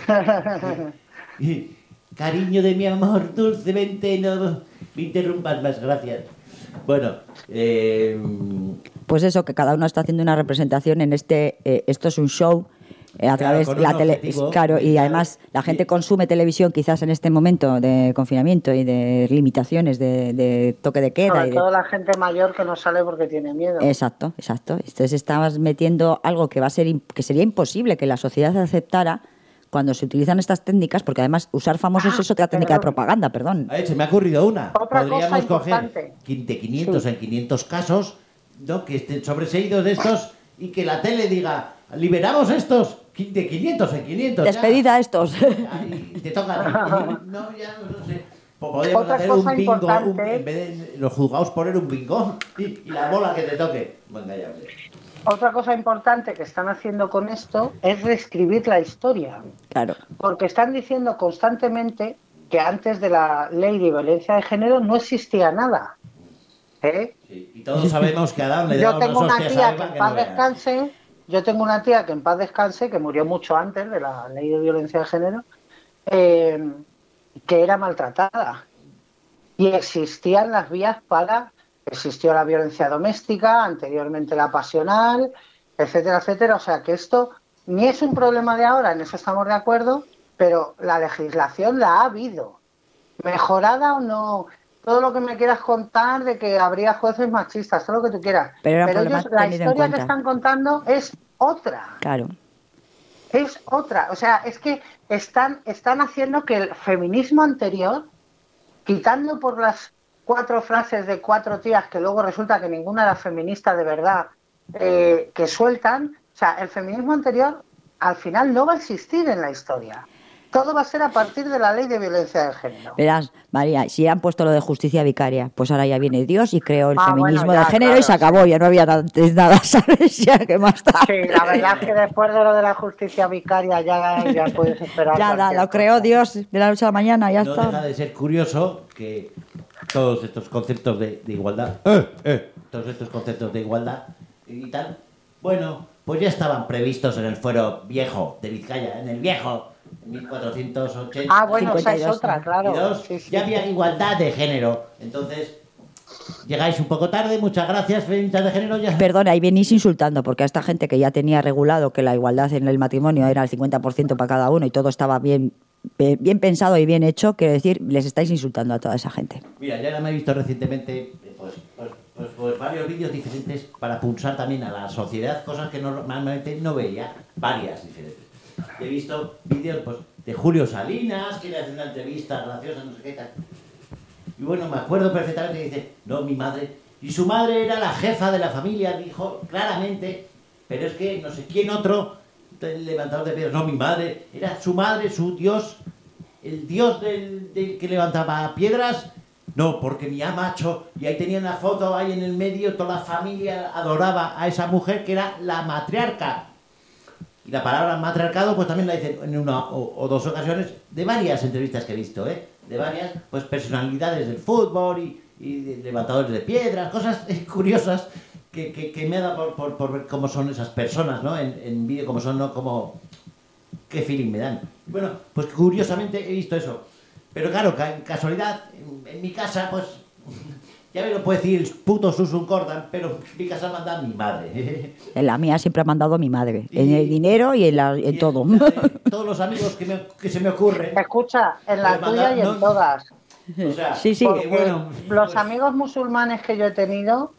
Y, cariño de mi amor, dulcemente, no me interrumpas más, gracias. Bueno, eh, Pues eso, que cada uno está haciendo una representación en este, eh, esto es un show eh, a Claro, través con de la un tele, objetivo, claro, y además la gente consume televisión quizás en este momento de confinamiento y de limitaciones de, de toque de queda Sobre y de... todo la gente mayor que no sale porque tiene miedo. Exacto, exacto. Entonces estabas metiendo algo que va a ser im- que sería imposible que la sociedad aceptara cuando se utilizan estas técnicas, porque además usar famosos es otra técnica de propaganda, perdón. eh, se me ha ocurrido una. Otra Podríamos cosa coger importante. de quinientos en quinientos casos, ¿no? Que estén sobreseídos de estos y que la tele diga, liberamos estos de quinientos en quinientos. Despedid a estos. Y te toca a ti. No, ya no sé. Podríamos Otra hacer cosa un bingo, importante. un- en vez de los juzgados poner un bingo y, y la bola que te toque. Venga, ya, hombre. Otra cosa importante que están haciendo con esto es reescribir la historia. Claro. Porque están diciendo constantemente que antes de la ley de violencia de género no existía nada. ¿Eh? Y todos sabemos que a Adán le Yo daban tengo unos una hostias tía a que Eva en que paz no veas. descanse, yo tengo una tía que en paz descanse, que murió mucho antes de la ley de violencia de género, eh, que era maltratada. Y existían las vías para... Existió la violencia doméstica, anteriormente la pasional, etcétera, etcétera. O sea que esto ni es un problema de ahora, en eso estamos de acuerdo, pero la legislación la ha habido. Mejorada o no, todo lo que me quieras contar de que habría jueces machistas, todo lo que tú quieras. Pero era un ellos, problema la tenido en historia que cuenta. están contando es otra. Claro. Es otra. O sea, es que están, están haciendo que el feminismo anterior, quitando por las cuatro frases de cuatro tías que luego resulta que ninguna era feminista de verdad, eh, que sueltan, o sea, el feminismo anterior al final no va a existir en la historia. Todo va a ser a partir de la ley de violencia de género. Verás, María, si han puesto lo de justicia vicaria, pues ahora ya viene Dios y creó el Ah, feminismo bueno, ya, de género claro, y se acabó, ya no había antes nada, ¿sabes? Ya que más tarde. Sí, la verdad es que después de lo de la justicia vicaria ya, ya puedes esperar. Ya, da, cualquier lo creó Dios de la noche a la mañana, ya No está. deja de ser curioso que todos estos conceptos de, de igualdad, eh, eh, todos estos conceptos de igualdad y tal, bueno, pues ya estaban previstos en el fuero viejo de Vizcaya, en el viejo, en mil cuatrocientos ochenta. Ah, bueno, esa es otra, claro. Y dos, Sí, sí. ya había igualdad de género. Entonces, llegáis un poco tarde, muchas gracias, feministas de género. Ya. Perdona, y venís insultando, porque a esta gente que ya tenía regulado que la igualdad en el matrimonio era el cincuenta por ciento para cada uno y todo estaba bien, bien, bien pensado y bien hecho, quiero decir, les estáis insultando a toda esa gente. Mira, ya me he visto recientemente pues, pues, pues, pues varios vídeos diferentes para pulsar también a la sociedad, cosas que normalmente no veía, varias diferentes. He visto vídeos pues, de Julio Salinas, que le hace una entrevista graciosa, no sé qué tal. Y bueno, me acuerdo perfectamente que dice, no, mi madre, y su madre era la jefa de la familia, dijo claramente, pero es que no sé quién otro, el levantador de piedras, no, mi madre, era su madre, su dios, el dios del, del que levantaba piedras, no, porque mi amacho, y ahí tenía una foto ahí en el medio, toda la familia adoraba a esa mujer que era la matriarca. Y la palabra matriarcado pues también la dicen en una o, o dos ocasiones, de varias entrevistas que he visto, ¿eh? De varias pues personalidades del fútbol y, y de levantadores de piedras, cosas eh, curiosas que, que, que me ha dado por, por, por ver cómo son esas personas, ¿no? En, en vídeo, cómo son, ¿no? Como, qué feeling me dan. Y bueno, pues curiosamente he visto eso. Pero claro, ca casualidad, en, en mi casa, pues, ya me lo puede decir el puto Susun Cordan, pero en mi casa manda mi madre. En la mía siempre ha mandado mi madre, y, en el dinero y en, la, en y todo. En, todos los amigos que, me, que se me ocurren. Escucha, en la tuya manda, y en no, todas. O sea, sí, sí. Porque bueno, los pues, amigos musulmanes que yo he tenido,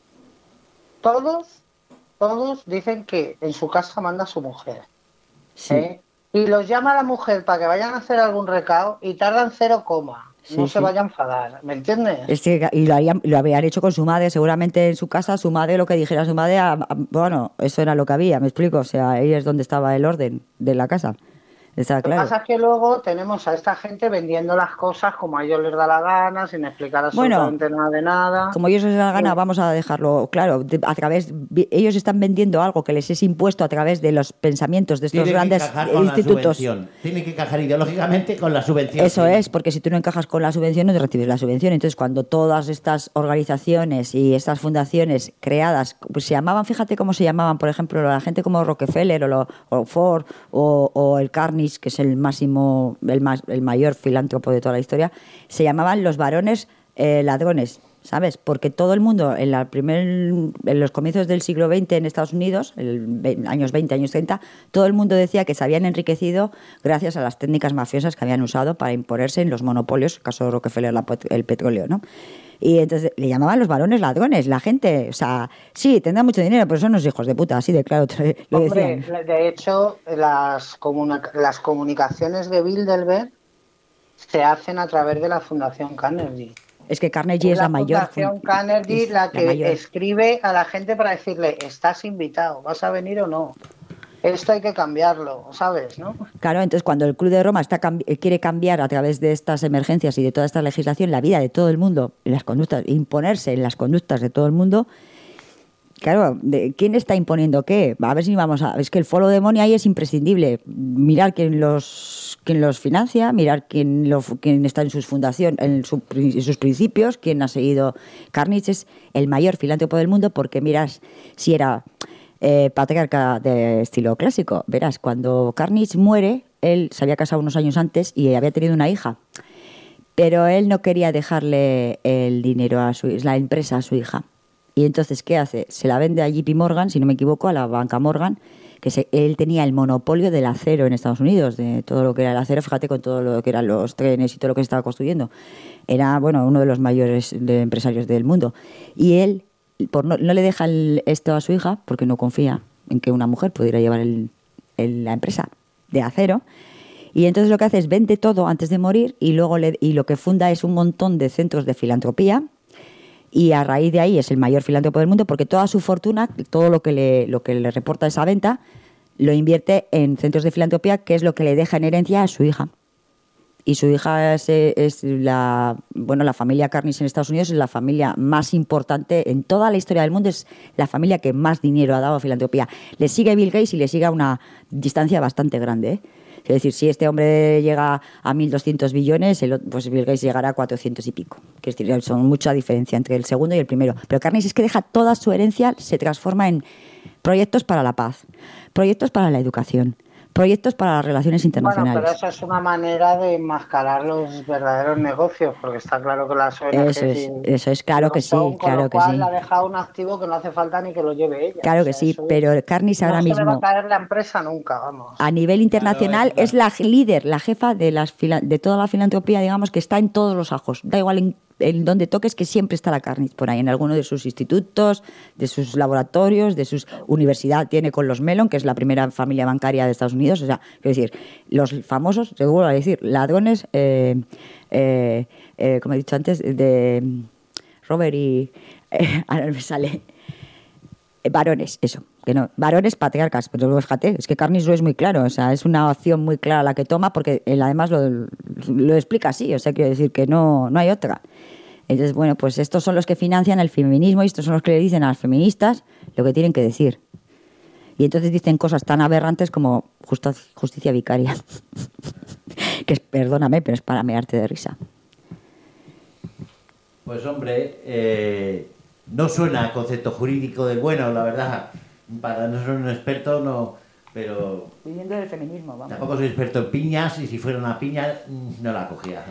todos, todos dicen que en su casa manda su mujer. Sí. ¿eh? Y los llama la mujer para que vayan a hacer algún recao y tardan cero coma. Sí, no sí. se vaya a enfadar, ¿me entiendes? Es que, y lo, harían, lo habían hecho con su madre, seguramente en su casa, su madre, lo que dijera su madre, a, a, bueno, eso era lo que había, me explico, o sea, ahí es donde estaba el orden de la casa. Está claro. Lo que pasa es que luego tenemos a esta gente vendiendo las cosas como a ellos les da la gana, sin explicar absolutamente bueno, nada de nada. Como a ellos les da la gana, vamos a dejarlo claro. De, a través, ellos están vendiendo algo que les es impuesto a través de los pensamientos de estos tiene grandes que institutos. Tiene que encajar ideológicamente con la subvención. Eso sí. es, porque si tú no encajas con la subvención, no te recibes la subvención. Entonces, cuando todas estas organizaciones y estas fundaciones creadas, pues se llamaban, fíjate cómo se llamaban, por ejemplo, la gente como Rockefeller o, lo, o Ford o, o el Carnegie, que es el máximo el, más, el mayor filántropo de toda la historia, se llamaban los varones eh, ladrones, ¿sabes? Porque todo el mundo en, la primer, en los comienzos del siglo veinte en Estados Unidos, el, años veinte, años treinta, todo el mundo decía que se habían enriquecido gracias a las técnicas mafiosas que habían usado para imponerse en los monopolios, caso de Rockefeller, la, el petróleo, ¿no? Y entonces le llamaban los varones ladrones, la gente, o sea, sí, tendrán mucho dinero, pero son unos hijos de puta, así de claro, lo Hombre, decían. de hecho, las, comunica las comunicaciones de Bilderberg se hacen a través de la Fundación Carnegie. Es que Carnegie es la, la mayor. Fundación Carnegie la que la escribe a la gente para decirle, estás invitado, ¿vas a venir o no? Esto hay que cambiarlo, ¿sabes? ¿no? Claro, entonces cuando el Club de Roma está quiere cambiar a través de estas emergencias y de toda esta legislación la vida de todo el mundo, y las conductas, imponerse en las conductas de todo el mundo, claro, ¿de ¿quién está imponiendo qué? A ver si vamos a... Es que el follow the money ahí es imprescindible. Mirar quién los, quién los financia, mirar quién, lo, quién está en sus fundaciones, en, su, en sus principios, quién ha seguido. Carnegie es el mayor filántropo del mundo porque miras si era... Eh, patriarca de estilo clásico. Verás, cuando Carnegie muere, él se había casado unos años antes y había tenido una hija, pero él no quería dejarle el dinero a su, la empresa a su hija. Y entonces, ¿qué hace? Se la vende a J P Morgan, si no me equivoco, a la banca Morgan, que se, él tenía el monopolio del acero en Estados Unidos, de todo lo que era el acero, fíjate con todo lo que eran los trenes y todo lo que se estaba construyendo. Era, bueno, uno de los mayores de empresarios del mundo. Y él Por no, no le deja el, esto a su hija porque no confía en que una mujer pudiera llevar el, el, la empresa de acero, y entonces lo que hace es vende todo antes de morir y luego le, y lo que funda es un montón de centros de filantropía, y a raíz de ahí es el mayor filántropo del mundo porque toda su fortuna, todo lo que le, lo que le reporta esa venta lo invierte en centros de filantropía, que es lo que le deja en herencia a su hija. Y su hija es, es la, bueno, la familia Carnegie en Estados Unidos es la familia más importante en toda la historia del mundo, es la familia que más dinero ha dado a filantropía. Le sigue Bill Gates y le sigue a una distancia bastante grande, ¿eh? Es decir, si este hombre llega a mil doscientos billones, el, pues Bill Gates llegará a cuatrocientos y pico. Que es decir, son mucha diferencia entre el segundo y el primero. Pero Carnegie es que deja toda su herencia, se transforma en proyectos para la paz, proyectos para la educación, proyectos para las relaciones internacionales. Bueno, pero eso es una manera de enmascarar los verdaderos negocios, porque está claro que las O N G... Eso es, eso es claro que sí, claro que sí. Con lo cual ha dejado un activo que no hace falta ni que lo lleve ella. Claro que sí, pero Carnegie ahora mismo... No se le va a caer la empresa nunca, vamos. A nivel internacional es la líder, la jefa de, las, de toda la filantropía, digamos, que está en todos los ajos. Da igual en en donde toques, que siempre está la Carnegie por ahí, en alguno de sus institutos, de sus laboratorios, de sus universidades. Tiene con los Mellon, que es la primera familia bancaria de Estados Unidos. O sea, quiero decir, los famosos, te vuelvo a decir, ladrones, eh, eh, eh, como he dicho antes, de Robert y... Eh, ahora me sale... Eh, varones, eso. Que no, varones patriarcas, pero fíjate, es que Carnegie lo es muy claro, o sea, es una opción muy clara la que toma, porque él además lo, lo explica así, o sea, quiero decir que no, no hay otra. Entonces, bueno, pues estos son los que financian el feminismo y estos son los que le dicen a las feministas lo que tienen que decir. Y entonces dicen cosas tan aberrantes como justa- justicia vicaria. Que es, perdóname, pero es para mearte de risa. Pues hombre, eh, no suena a concepto jurídico del bueno, la verdad. Para no ser un experto, no. Pero Viviendo del feminismo, vamos. tampoco soy experto en piñas y si fuera una piña, no la cogía.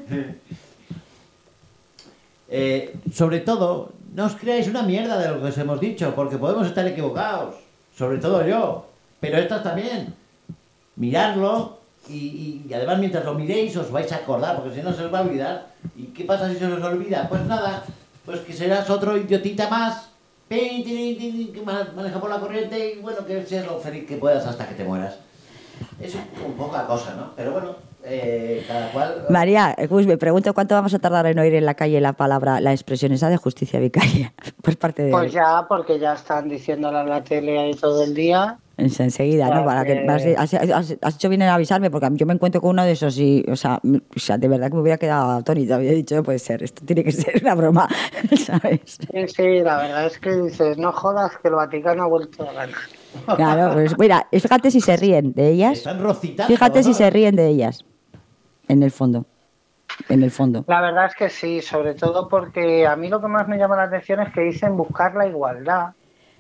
eh, sobre todo, no os creáis una mierda de lo que os hemos dicho, porque podemos estar equivocados. Sobre todo yo. Pero estas también. Miradlo. Y, y además mientras lo miréis os vais a acordar, porque si no se os va a olvidar. ¿Y qué pasa si se os olvida? Pues nada, pues que serás otro idiotita más, que maneja por la corriente y bueno, que seas lo feliz que puedas hasta que te mueras. Es un poca cosa, ¿no? Pero bueno, eh, cada cual... María, pues me pregunto cuánto vamos a tardar en oír en la calle la palabra, la expresión esa de justicia vicaria, por parte de... Pues ya, porque ya están diciéndola en la tele ahí todo el día. Enseguida, ¿no? Para que, has, has, has, has hecho bien en avisarme, porque yo me encuentro con uno de esos y, o sea, o sea de verdad que me hubiera quedado atónita. Había dicho, no puede ser, esto tiene que ser una broma, ¿sabes? Sí, sí, la verdad es que dices, no jodas que el Vaticano ha vuelto a ganar. Claro, pues mira, fíjate si se ríen de ellas. Están rocitando, Fíjate ¿no? si se ríen de ellas, en el fondo. En el fondo. La verdad es que sí, sobre todo porque a mí lo que más me llama la atención es que dicen buscar la igualdad,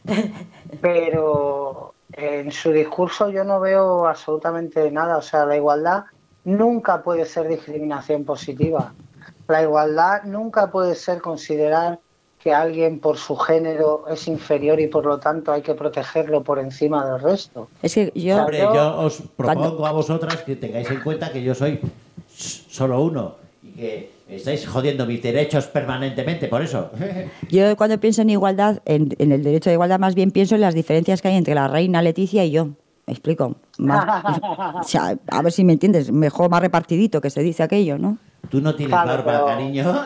pero en su discurso yo no veo absolutamente nada. O sea, la igualdad nunca puede ser discriminación positiva. La igualdad nunca puede ser considerar que alguien por su género es inferior y por lo tanto hay que protegerlo por encima del resto. Es que yo... Hombre, yo os propongo a vosotras que tengáis en cuenta que yo soy solo uno y que estáis jodiendo mis derechos permanentemente, por eso. Yo cuando pienso en igualdad, en, en el derecho de igualdad, más bien pienso en las diferencias que hay entre la reina Leticia y yo. ¿Me explico? Más, o sea, a ver si me entiendes, mejor más repartidito que se dice aquello, ¿no? Tú no tienes Claro, barba, pero- cariño.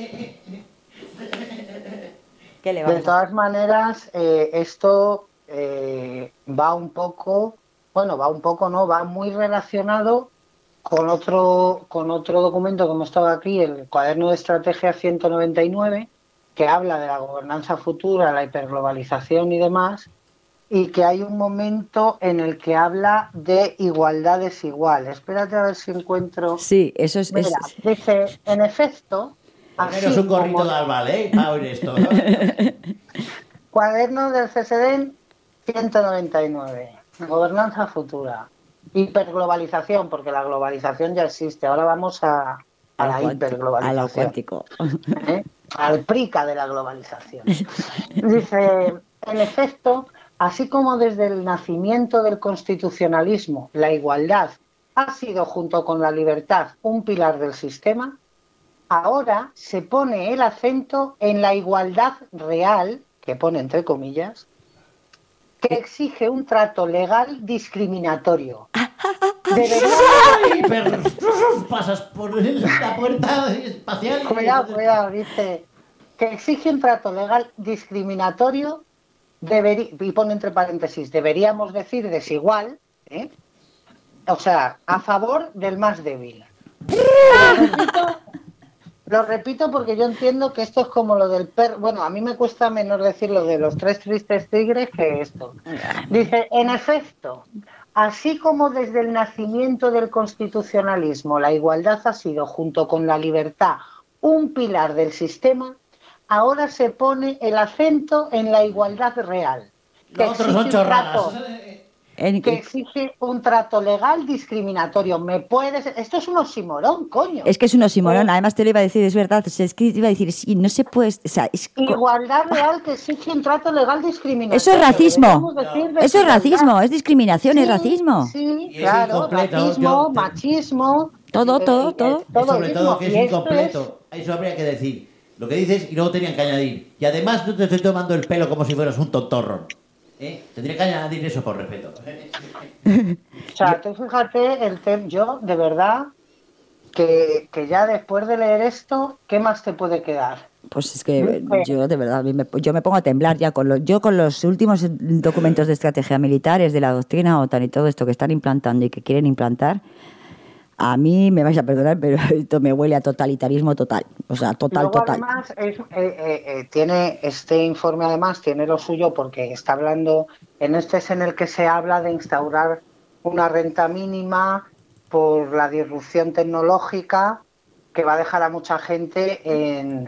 ¿Qué le De todas maneras, eh, esto eh, va un poco, bueno, va un poco, no, va muy relacionado con otro, con otro documento que hemos estado aquí, el Cuaderno de Estrategia ciento noventa y nueve, que habla de la gobernanza futura, la hiperglobalización y demás, y que hay un momento en el que habla de igualdad desigual. Espérate a ver si encuentro... Sí, eso es... Mira, es- dice, en efecto... Menos así un gorrito como- de albal, ¿eh? Para oír esto, ¿no? Cuaderno del C S D N ciento noventa y nueve. Gobernanza futura. Hiperglobalización, porque la globalización ya existe. Ahora vamos a, a la a lo hiperglobalización. cuántico. ¿eh? Al prica de la globalización. Dice, en efecto, así como desde el nacimiento del constitucionalismo la igualdad ha sido junto con la libertad un pilar del sistema, ahora se pone el acento en la igualdad real, que pone entre comillas, que exige un trato legal discriminatorio. ¡Ay, pero pasas por la puerta espacial! Cuidado, cuidado, dice que exige un trato legal discriminatorio, deberi- y pone entre paréntesis, deberíamos decir desigual, ¿eh? O sea, a favor del más débil. Lo repito, lo repito porque yo entiendo que esto es como lo del perro. Bueno, a mí me cuesta menos decir lo de los tres tristes tigres que esto. Dice, en efecto, así como desde el nacimiento del constitucionalismo la igualdad ha sido, junto con la libertad, un pilar del sistema, ahora se pone el acento en la igualdad real. que Los otros son exige un chorradas. trato- que exige un trato legal discriminatorio. ¿Me puedes? Esto es un oxímoron, coño. Es que es un oxímoron, además te lo iba a decir, es verdad, es que te iba a decir, sí, no se puede, o sea, es co- Igualdad real que exige un trato legal discriminatorio. eso es racismo, Deberíamos decir eso es desigualdad. racismo, es discriminación, es Sí, racismo. Sí, Y es claro, incompleto, racismo, yo te- machismo. Todo, eh, todo, eh, todo. Y sobre mismo. todo que es Y esto incompleto. Eso habría que decir. Lo que dices y luego tenían que añadir. Y además no te estoy tomando el pelo como si fueras un tontorro. ¿Eh? Tendría que añadir eso por respeto. O sea, tú fíjate, el tem yo, de verdad, que, que ya después de leer esto, ¿qué más te puede quedar? Pues es que yo de verdad, a mí me- yo me pongo a temblar ya con los, yo con los últimos documentos de estrategia militares, de la doctrina OTAN y todo esto que están implantando y que quieren implantar, a mí me vais a perdonar, pero esto me huele a totalitarismo total, o sea, total, Luego, total. además, es- eh, eh, eh, tiene este informe, además, tiene lo suyo porque está hablando En este es en el que se habla de instaurar una renta mínima por la disrupción tecnológica que va a dejar a mucha gente en,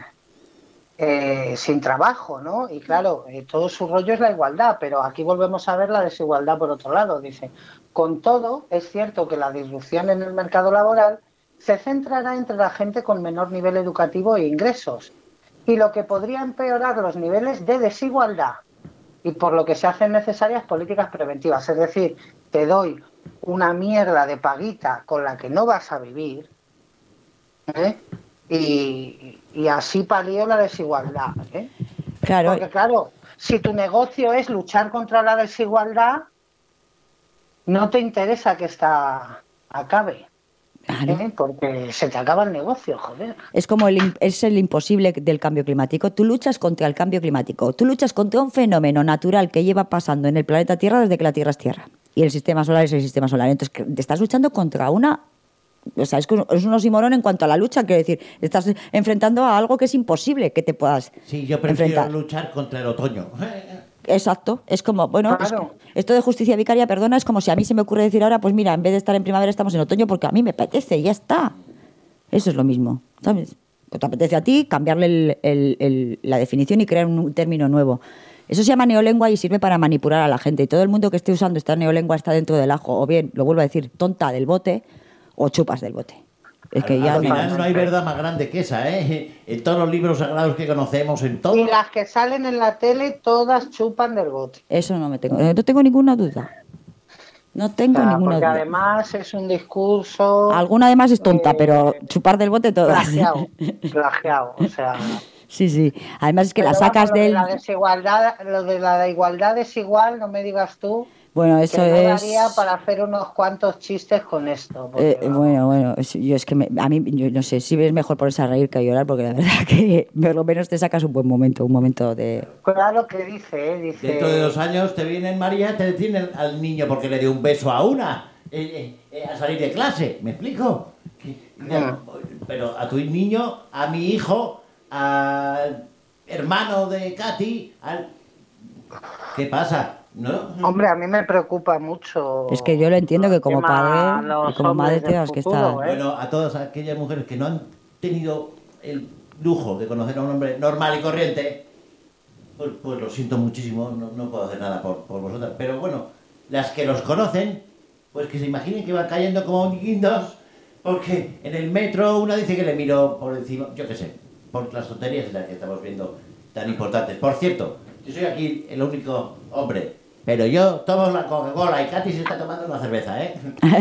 eh, sin trabajo, ¿no? Y claro, eh, todo su rollo es la igualdad, pero aquí volvemos a ver la desigualdad por otro lado. Dice, con todo, es cierto que la disrupción en el mercado laboral se centrará entre la gente con menor nivel educativo e ingresos, y lo que podría empeorar los niveles de desigualdad, y por lo que se hacen necesarias políticas preventivas. Es decir, te doy una mierda de paguita con la que no vas a vivir, ¿eh? y, y así palío la desigualdad, ¿eh? Claro. Porque claro, si tu negocio es luchar contra la desigualdad, no te interesa que esta acabe, ¿eh? Porque se te acaba el negocio, joder. Es como el, es el imposible del cambio climático. Tú luchas contra el cambio climático. Tú luchas contra un fenómeno natural que lleva pasando en el planeta Tierra desde que la Tierra es Tierra. Y el sistema solar es el sistema solar. Entonces, te estás luchando contra una... O sea, es, es un oxímoron en cuanto a la lucha. Quiero decir, estás enfrentando a algo que es imposible que te puedas Sí, yo prefiero enfrentar. luchar contra el otoño. Exacto. Es como, bueno, Claro. es- esto de justicia vicaria, perdona, es como si a mí se me ocurre decir ahora, pues mira, en vez de estar en primavera estamos en otoño porque a mí me apetece y ya está. Eso es lo mismo, ¿sabes? Que te apetece a ti cambiarle el- el- el- la definición y crear un término nuevo. Eso se llama neolengua y sirve para manipular a la gente. Y todo el mundo que esté usando esta neolengua está dentro del ajo. O bien, lo vuelvo a decir, tonta del bote o chupas del bote. Es que ya Al no- final no hay verdad más grande que esa, ¿eh? En todos los libros sagrados que conocemos, en todo... Y las que salen en la tele, todas chupan del bote. Eso no me tengo, no tengo ninguna duda. No tengo O sea, ninguna porque duda. además es un discurso Alguna además es tonta, eh, pero chupar del bote todas. plagiado, plagiado, o sea... Sí, sí. Además es que la Pero sacas vamos, lo de del... la desigualdad, lo de la igualdad desigual, no me digas tú. Bueno, eso que no es... daría para hacer unos cuantos chistes con esto. porque, Eh, bueno, bueno, es- yo es que me- a mí, yo no sé, si ves mejor ponerse a reír que a llorar, porque la verdad que por lo menos te sacas un buen momento, un momento de... Claro que dice, ¿eh? Dice... Dentro de dos años te vienen, María, te detienen al niño porque le dio un beso a una eh, eh, eh, a salir de clase. ¿Me explico? Que- ya, pero a tu niño, a mi hijo, al hermano de Katy, al... ¿Qué pasa? ¿No? Hombre, a mí me preocupa mucho. Es que yo lo entiendo que como tema padre los y como madre hombres del tengas que futuro, estar... ¿eh? Bueno, a todas aquellas mujeres que no han tenido el lujo de conocer a un hombre normal y corriente, pues, pues lo siento muchísimo, no, no puedo hacer nada por, por vosotras. Pero bueno, las que los conocen, pues que se imaginen que van cayendo como guindos, porque en el metro una dice que le miro por encima, yo qué sé, por las tonterías las que estamos viendo tan importantes. Por cierto, yo soy aquí el único hombre, pero yo tomo la Coca-Cola y Katy se está tomando una cerveza, ¿eh?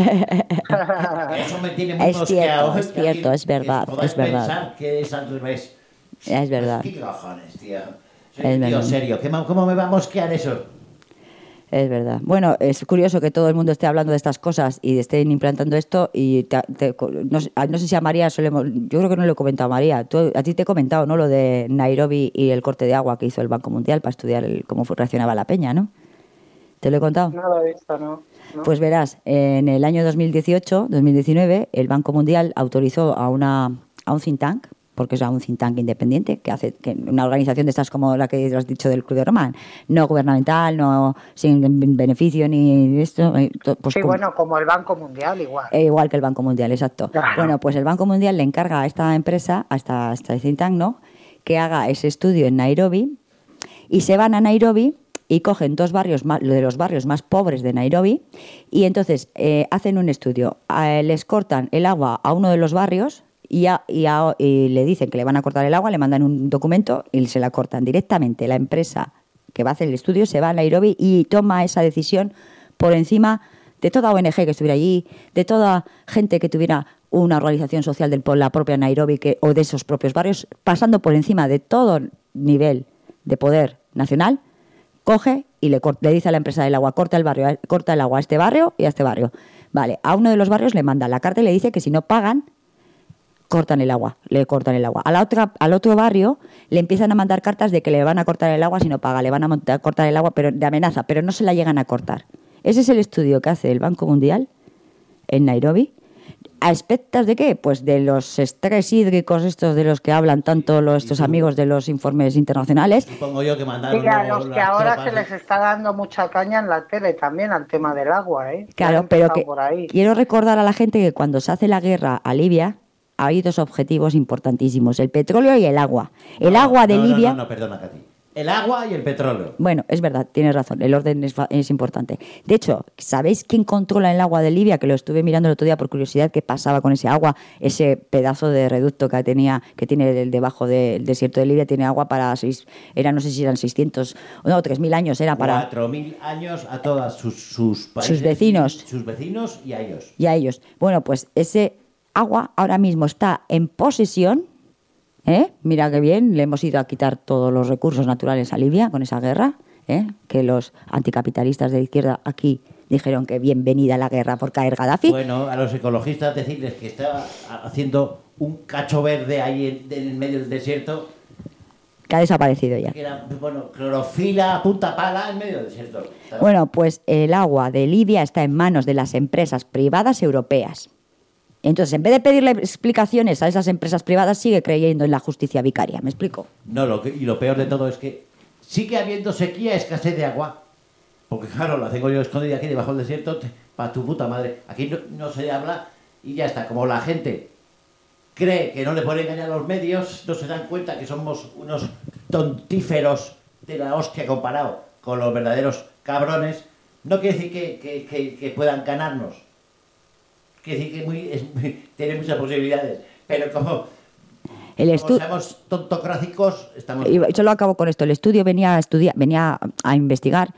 Eso me tiene muy Es mosqueado. cierto, es que cierto, aquí- es verdad, que podáis es verdad. pensar que es al revés. Es verdad. ¿Qué cojones, tío? Soy Es un tío verdad. serio. ¿Qué ma- ¿Cómo me va a mosquear eso? Es verdad. Bueno, es curioso que todo el mundo esté hablando de estas cosas y estén implantando esto y te- te- no, sé- no sé si a María solemos, yo creo que no le he comentado a María, Tú- a ti te he comentado, ¿no? Lo de Nairobi y el corte de agua que hizo el Banco Mundial para estudiar el- cómo fue- reaccionaba la peña, ¿no? ¿Te lo he contado? No lo he visto, ¿no? ¿no? Pues verás, en el año dos mil dieciocho, dos mil diecinueve, el Banco Mundial autorizó a una a un think tank, porque es un think tank independiente, que hace que una organización de estas como la que has dicho del Club de Román, no gubernamental, no sin beneficio ni esto, eh, to- pues sí, como- bueno, como el Banco Mundial, igual. eh, igual que el Banco Mundial, exacto. Claro. Bueno, pues el Banco Mundial le encarga a esta empresa, a esta, a esta think tank, ¿no?, que haga ese estudio en Nairobi, y se van a Nairobi y cogen dos barrios más, de los barrios más pobres de Nairobi, y entonces eh, hacen un estudio. Eh, les cortan el agua a uno de los barrios y, a- y a- y le dicen que le van a cortar el agua, le mandan un documento y se la cortan directamente. La empresa que va a hacer el estudio se va a Nairobi y toma esa decisión por encima de toda O N Ge que estuviera allí, de toda gente que tuviera una organización social de la propia Nairobi que, o de esos propios barrios, pasando por encima de todo nivel de poder nacional, coge y le, cor- le dice a la empresa del agua, corta el barrio, a- corta el agua a este barrio y a este barrio. Vale, a uno de los barrios le manda la carta y le dice que si no pagan, cortan el agua, le cortan el agua. A la otra, al otro barrio le empiezan a mandar cartas de que le van a cortar el agua si no paga, le van a montar- cortar el agua pero de amenaza, pero no se la llegan a cortar. Ese es el estudio que hace el Banco Mundial en Nairobi. ¿A expectas de qué? Pues de los estrés hídricos estos de los que hablan tanto los, estos amigos de los informes internacionales. Supongo yo que mandaron Y a los las que ahora tropas se les está dando mucha caña en la tele también al tema del agua, ¿eh? Claro, Han pero empezado que por ahí. quiero recordar a la gente que cuando se hace la guerra a Libia hay dos objetivos importantísimos, el petróleo y el agua. El No, agua de no, no, Libia... No, no, perdona, Katy. El agua y el petróleo. Bueno, es verdad, tienes razón, el orden es, fa- es importante. De hecho, ¿sabéis quién controla el agua de Libia? Que lo estuve mirando el otro día por curiosidad, qué pasaba con ese agua, ese pedazo de reducto que tenía, que tiene el- debajo del desierto de Libia, tiene agua para seis, era no sé si eran seiscientos, no, tres mil años era para... Cuatro mil años a todas sus, sus países, Sus vecinos. Sus vecinos y a ellos. Y a ellos. Bueno, pues ese agua ahora mismo está en posesión, ¿eh? Mira qué bien, le hemos ido a quitar todos los recursos naturales a Libia con esa guerra, ¿eh? Que los anticapitalistas de la izquierda aquí dijeron que bienvenida la guerra por caer Gaddafi. Bueno, a los ecologistas decirles que está haciendo un cacho verde ahí en, en el medio del desierto, Que ha desaparecido ya. que era, bueno, clorofila, punta pala en medio del desierto. Bueno, pues el agua de Libia está en manos de las empresas privadas europeas. Entonces, en vez de pedirle explicaciones a esas empresas privadas, sigue creyendo en la justicia vicaria. ¿Me explico? No, lo que, y lo peor de todo es que sigue habiendo sequía, escasez de agua. Porque claro, la tengo yo escondida aquí debajo del desierto, para tu puta madre. Aquí no, no se habla y ya está. Como la gente cree que no le pueden engañar a los medios, no se dan cuenta que somos unos tontíferos de la hostia comparado con los verdaderos cabrones. No quiere decir que, que, que, que puedan ganarnos. Quiere decir que muy, es, tiene muchas posibilidades. Pero como, El como estu- seamos tontocráticos, estamos... Y solo acabo con esto. El estudio venía a estudiar, venía a investigar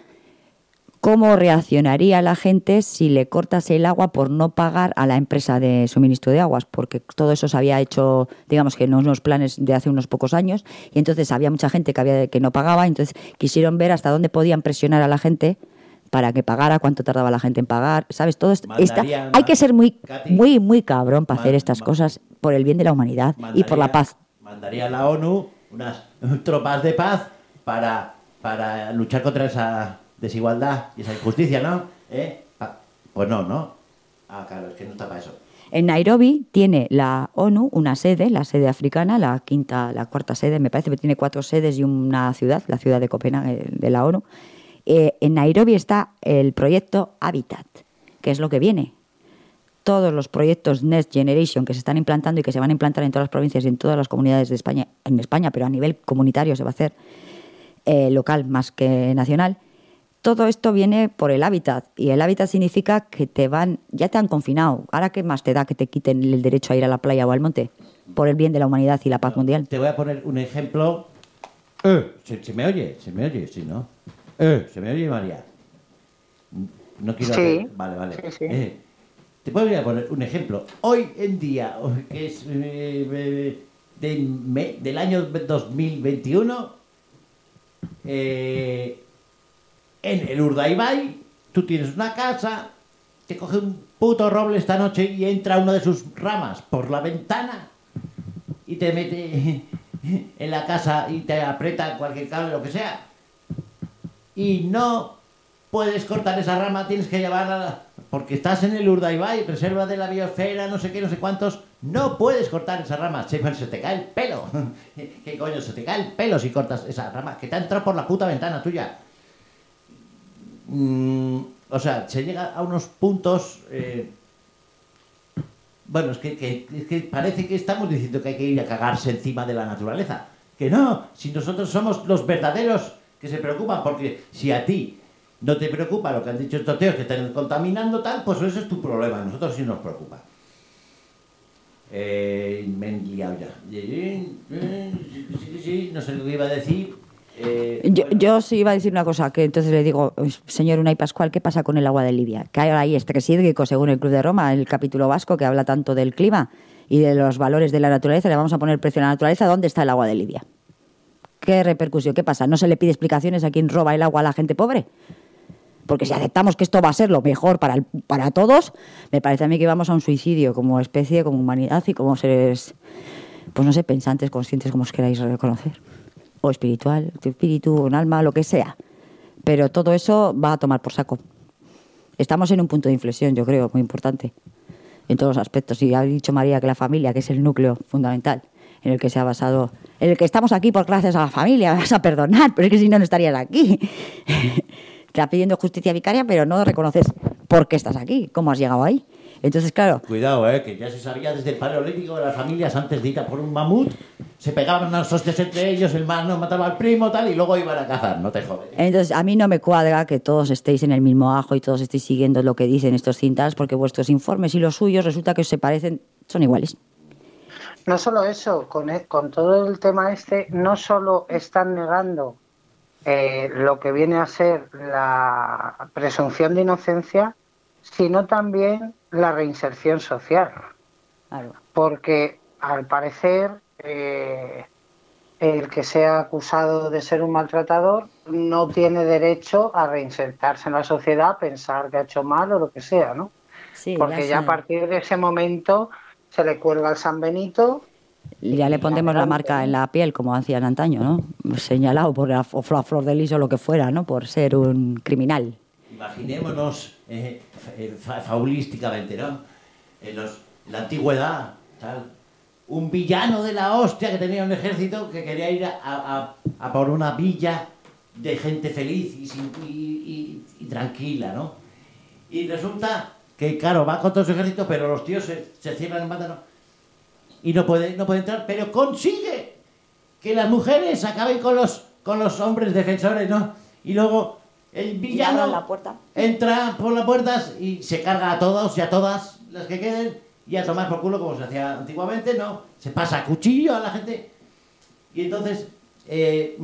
cómo reaccionaría la gente si le cortas el agua por no pagar a la empresa de suministro de aguas, porque todo eso se había hecho, digamos que en unos planes de hace unos pocos años, y entonces había mucha gente que había que no pagaba, entonces quisieron ver hasta dónde podían presionar a la gente para que pagara, cuánto tardaba la gente en pagar, ¿sabes? Todo esto, está, Mandaría, hay que ser muy, Katy, muy, muy cabrón para man- hacer estas cosas por el bien de la humanidad y por la Mandaría- paz. Mandaría a la ONU unas tropas de paz para, para luchar contra esa desigualdad y esa injusticia, ¿no? ¿Eh? Ah, pues no, ¿no? Ah, claro, es que no está para eso. En Nairobi tiene la ONU una sede, la sede africana, la quinta, la cuarta sede, me parece que tiene cuatro sedes y una ciudad, la ciudad de Copenhague de la ONU. Eh, en Nairobi está el proyecto Habitat, que es lo que viene. Todos los proyectos Next Generation que se están implantando y que se van a implantar en todas las provincias y en todas las comunidades de España, en España, pero a nivel comunitario se va a hacer, eh, local más que nacional. Todo esto viene por el hábitat, y el hábitat significa que te van, ya te han confinado. ¿Ahora qué más te da que te quiten el derecho a ir a la playa o al monte? Por el bien de la humanidad y la paz mundial. Te voy a poner un ejemplo. Eh, ¿se, se me oye? ¿Se me oye? Sí, ¿no? Eh, ¿se me oye, María? No quiero Sí. hacer... Vale, vale. Sí, sí. Eh, te voy a poner un ejemplo. Hoy en día, que es eh, eh, de me- del año dos mil veintiuno, eh, en el Urdaibai, tú tienes una casa, te coge un puto roble esta noche y entra una de sus ramas por la ventana y te mete en la casa y te aprieta cualquier cable, lo que sea. Y no puedes cortar esa rama, tienes que llevarla, porque estás en el Urdaibai, reserva de la biosfera, no sé qué, no sé cuántos, no puedes cortar esa rama, se, se te cae el pelo. ¿Qué coño? Se te cae el pelo si cortas esa rama, que te ha entrado por la puta ventana tuya. Mm, o sea, se llega a unos puntos... eh, bueno, es que, que, es que parece que estamos diciendo que hay que ir a cagarse encima de la naturaleza. Que no, si nosotros somos los verdaderos que se preocupan, porque si a ti no te preocupa lo que han dicho estos tíos que están contaminando tal, pues eso es tu problema, a nosotros sí nos preocupa. Eh, me he liado ya. Sí, sí, sí, no sé lo que iba a decir. Eh, Yo, yo sí iba a decir una cosa, que entonces le digo, señor Unai Pascual, ¿qué pasa con el agua de Libia? Que ahora hay estrés hídrico, según el Club de Roma, el capítulo vasco que habla tanto del clima y de los valores de la naturaleza, le vamos a poner precio a la naturaleza. ¿Dónde está el agua de Libia? ¿Qué repercusión? ¿Qué pasa? ¿No se le pide explicaciones a quién roba el agua a la gente pobre? Porque si aceptamos que esto va a ser lo mejor para, el, para todos, me parece a mí que vamos a un suicidio como especie, como humanidad y como seres, pues no sé, pensantes, conscientes, como os queráis reconocer. O espiritual, espíritu, un alma, lo que sea. Pero todo eso va a tomar por saco. Estamos en un punto de inflexión, yo creo, muy importante. en todos los aspectos. Y ha dicho María que la familia, que es el núcleo fundamental en el que se ha basado, en el que estamos aquí por gracias a la familia, me vas a perdonar, pero es que si no, no estarías aquí. Estás pidiendo justicia vicaria, pero no reconoces por qué estás aquí, cómo has llegado ahí. Entonces, claro... Cuidado, eh, que ya se sabía desde el Paleolítico de las familias antes de ir a por un mamut, se pegaban unas hostias entre ellos, el hermano mataba al primo, tal, y luego iban a cazar, no te jodes. Entonces, a mí no me cuadra que todos estéis en el mismo ajo y todos estéis siguiendo lo que dicen estos cintas, porque vuestros informes y los suyos resulta que se parecen, son iguales. No solo eso, con, con todo el tema este, no solo están negando eh, lo que viene a ser la presunción de inocencia, sino también la reinserción social. Claro. Porque, al parecer, eh, el que sea acusado de ser un maltratador no tiene derecho a reinsertarse en la sociedad, pensar que ha hecho mal o lo que sea, ¿no? Sí, porque ya, ya a partir de ese momento se le cuelga el San Benito. Y ya le pondremos la marca en la piel, como hacían antaño, ¿no? Señalado por la flor de lis o lo que fuera, ¿no? Por ser un criminal. Imaginémonos eh, fa fabulísticamente, ¿no? En, los, en la antigüedad, tal, un villano de la hostia que tenía un ejército que quería ir a, a, a por una villa de gente feliz y, sin, y, y, y tranquila, ¿no? Y resulta que, claro, va con todo su ejército, pero los tíos se, se cierran en banda, ¿no? Y no puede, no puede entrar, pero consigue que las mujeres acaben con los, con los hombres defensores, ¿no? Y luego el villano la puerta. entra por las puertas y se carga a todos y a todas las que queden y a tomar por culo como se hacía antiguamente, ¿no? Se pasa a cuchillo a la gente. Y entonces, eh,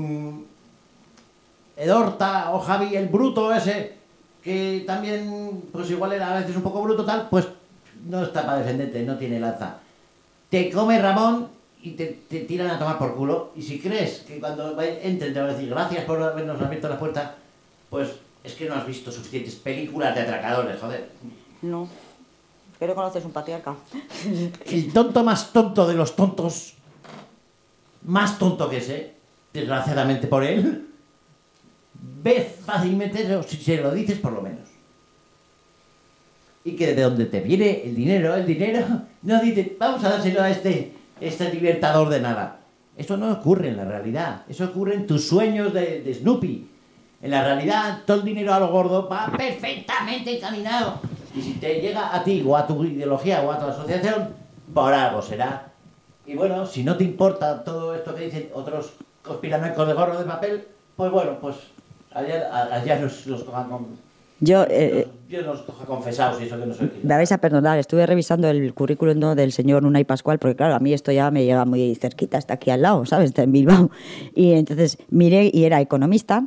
Edorta o Javi, el bruto ese, que también, pues igual era a veces un poco bruto tal, pues no está para defenderte, no tiene lanza. Te come Ramón y te, te tiran a tomar por culo. Y si crees que cuando entren te van a decir gracias por habernos abierto la puerta, pues es que no has visto suficientes películas de atracadores, joder. No, pero conoces un patriarca. El tonto más tonto de los tontos, más tonto que ese, desgraciadamente por él, ve fácilmente eso, si se lo dices por lo menos. Y que de donde te viene el dinero, el dinero, no dice, vamos a dárselo a este, este libertador de nada. Eso no ocurre en la realidad, eso ocurre en tus sueños de, de Snoopy. En la realidad, todo el dinero a lo gordo va perfectamente encaminado. Y si te llega a ti, o a tu ideología, o a tu asociación, por algo será. Y bueno, si no te importa todo esto que dicen otros conspiranoicos de gorro de papel, pues bueno, pues allá, allá los, los cojan con... Yo, eh, Dios nos coja confesados y eso que no soy. Me vais a perdonar, estuve revisando el currículum, ¿no?, del señor Unai Pascual, porque claro, a mí esto ya me llega muy cerquita, está aquí al lado, ¿sabes? Está en Bilbao. Y entonces miré y era economista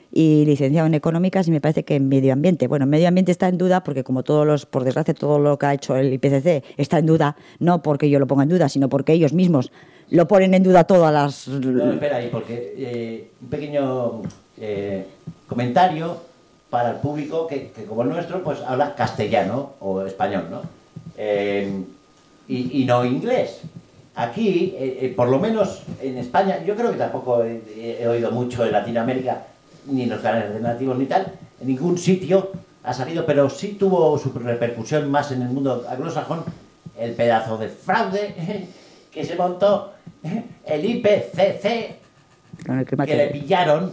y licenciado en económicas, y me parece que en medio ambiente. Bueno, en medio ambiente está en duda porque, como todos los, por desgracia, todo lo que ha hecho el I P C C está en duda, no porque yo lo ponga en duda, sino porque ellos mismos lo ponen en duda todas las... No, espera ahí, porque eh, un pequeño eh, comentario para el público que, que como el nuestro, pues habla castellano o español, ¿no? Eh, y, y no inglés. Aquí, eh, eh, por lo menos en España, yo creo que tampoco he, he oído mucho en Latinoamérica, ni en los canales alternativos ni tal, en ningún sitio ha salido, pero sí tuvo su repercusión más en el mundo anglosajón, el pedazo de fraude que se montó el I P C C, que le pillaron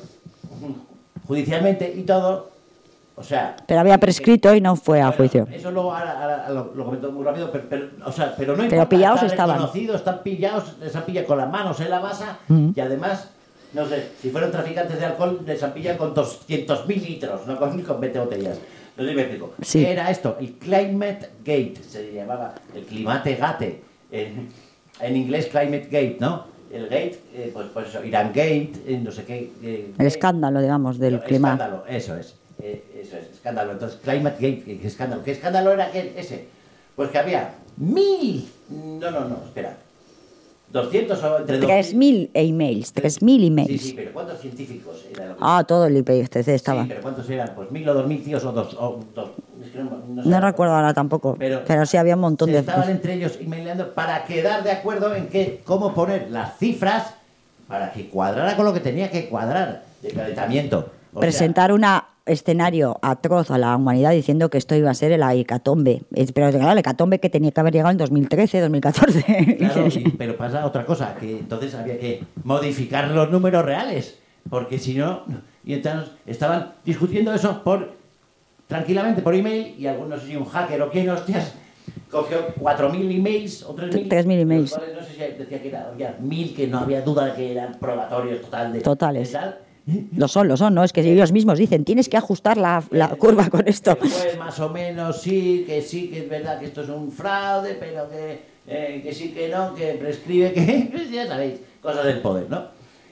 judicialmente y todo. O sea, pero había prescrito y no fue a bueno, juicio. Eso luego ahora, ahora lo, lo comento muy rápido, pero, pero, o sea, pero no pero importa, pillados están estaban. reconocidos, están pillados, les han pillado con las manos en la masa, Mm. y además, no sé, si fueron traficantes de alcohol, les han pillado con doscientos mil litros, no con, con veinte botellas. No sé si me explico. Sí. ¿Qué era esto? El Climate Gate, se llamaba, el Climate Gate, en, en inglés Climate Gate, ¿no? El Gate, eh, pues, pues eso, Irán Gate, eh, no sé qué. Eh, El escándalo, digamos, del el clima. Escándalo, eso es. Eh, eso es, escándalo. Entonces, Climate Gate, ¿qué escándalo? ¿Qué escándalo era aquel, ese? Pues que había mil... No, no, no, espera. doscientos o entre Tres mil emails, tres mil emails. Sí, sí, pero ¿cuántos científicos eran? Lo que... Ah, todo el I P C C estaba. Sí, pero ¿cuántos eran? Pues mil o dos mil tíos o dos. O dos. Es que no, no, No recuerdo ahora tampoco, pero, pero sí había un montón se de... estaban entre ellos emailando para quedar de acuerdo en que, cómo poner las cifras para que cuadrara con lo que tenía que cuadrar de calentamiento. O presentar un escenario atroz a la humanidad diciendo que esto iba a ser la hecatombe. Es- Pero claro, la hecatombe que tenía que haber llegado en dos mil trece, dos mil catorce. Claro, y- pero pasa otra cosa, que entonces había que modificar los números reales, porque si no, y entonces estaban discutiendo eso por tranquilamente por email, y algunos, no sé si un hacker o quién, hostias, cogió cuatro mil emails o tres mil. tres mil emails. los cuales no sé si decía que era, había mil que no había duda de que eran probatorios total de, Totales. de tal. Lo son, lo son, ¿no? Es que ellos mismos dicen, tienes que ajustar la, la curva con esto. Que fue más o menos sí, que sí, que es verdad que esto es un fraude, pero que, eh, que sí, que no, que prescribe, que pues ya sabéis, cosas del poder, ¿no?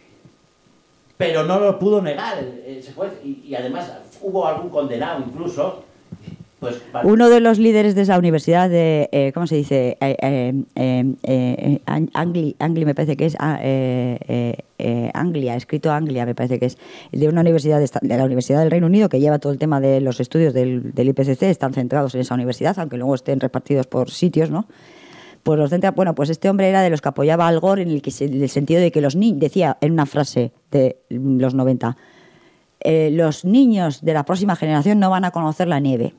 Pero no lo pudo negar ese juez, y, y además hubo algún condenado incluso. Pues, vale. Uno de los líderes de esa universidad de, eh, ¿cómo se dice? Eh, eh, eh, eh, Angli, Angli me parece que es, ah, eh, eh, eh, Anglia, escrito Anglia me parece que es, de una universidad de, esta- de la Universidad del Reino Unido, que lleva todo el tema de los estudios del, del I P C C, están centrados en esa universidad, aunque luego estén repartidos por sitios, ¿no? Pues los centra, bueno, pues este hombre era de los que apoyaba a Al Gore en el, que se- en el sentido de que los niños, decía en una frase de los noventa, eh, los niños de la próxima generación no van a conocer la nieve.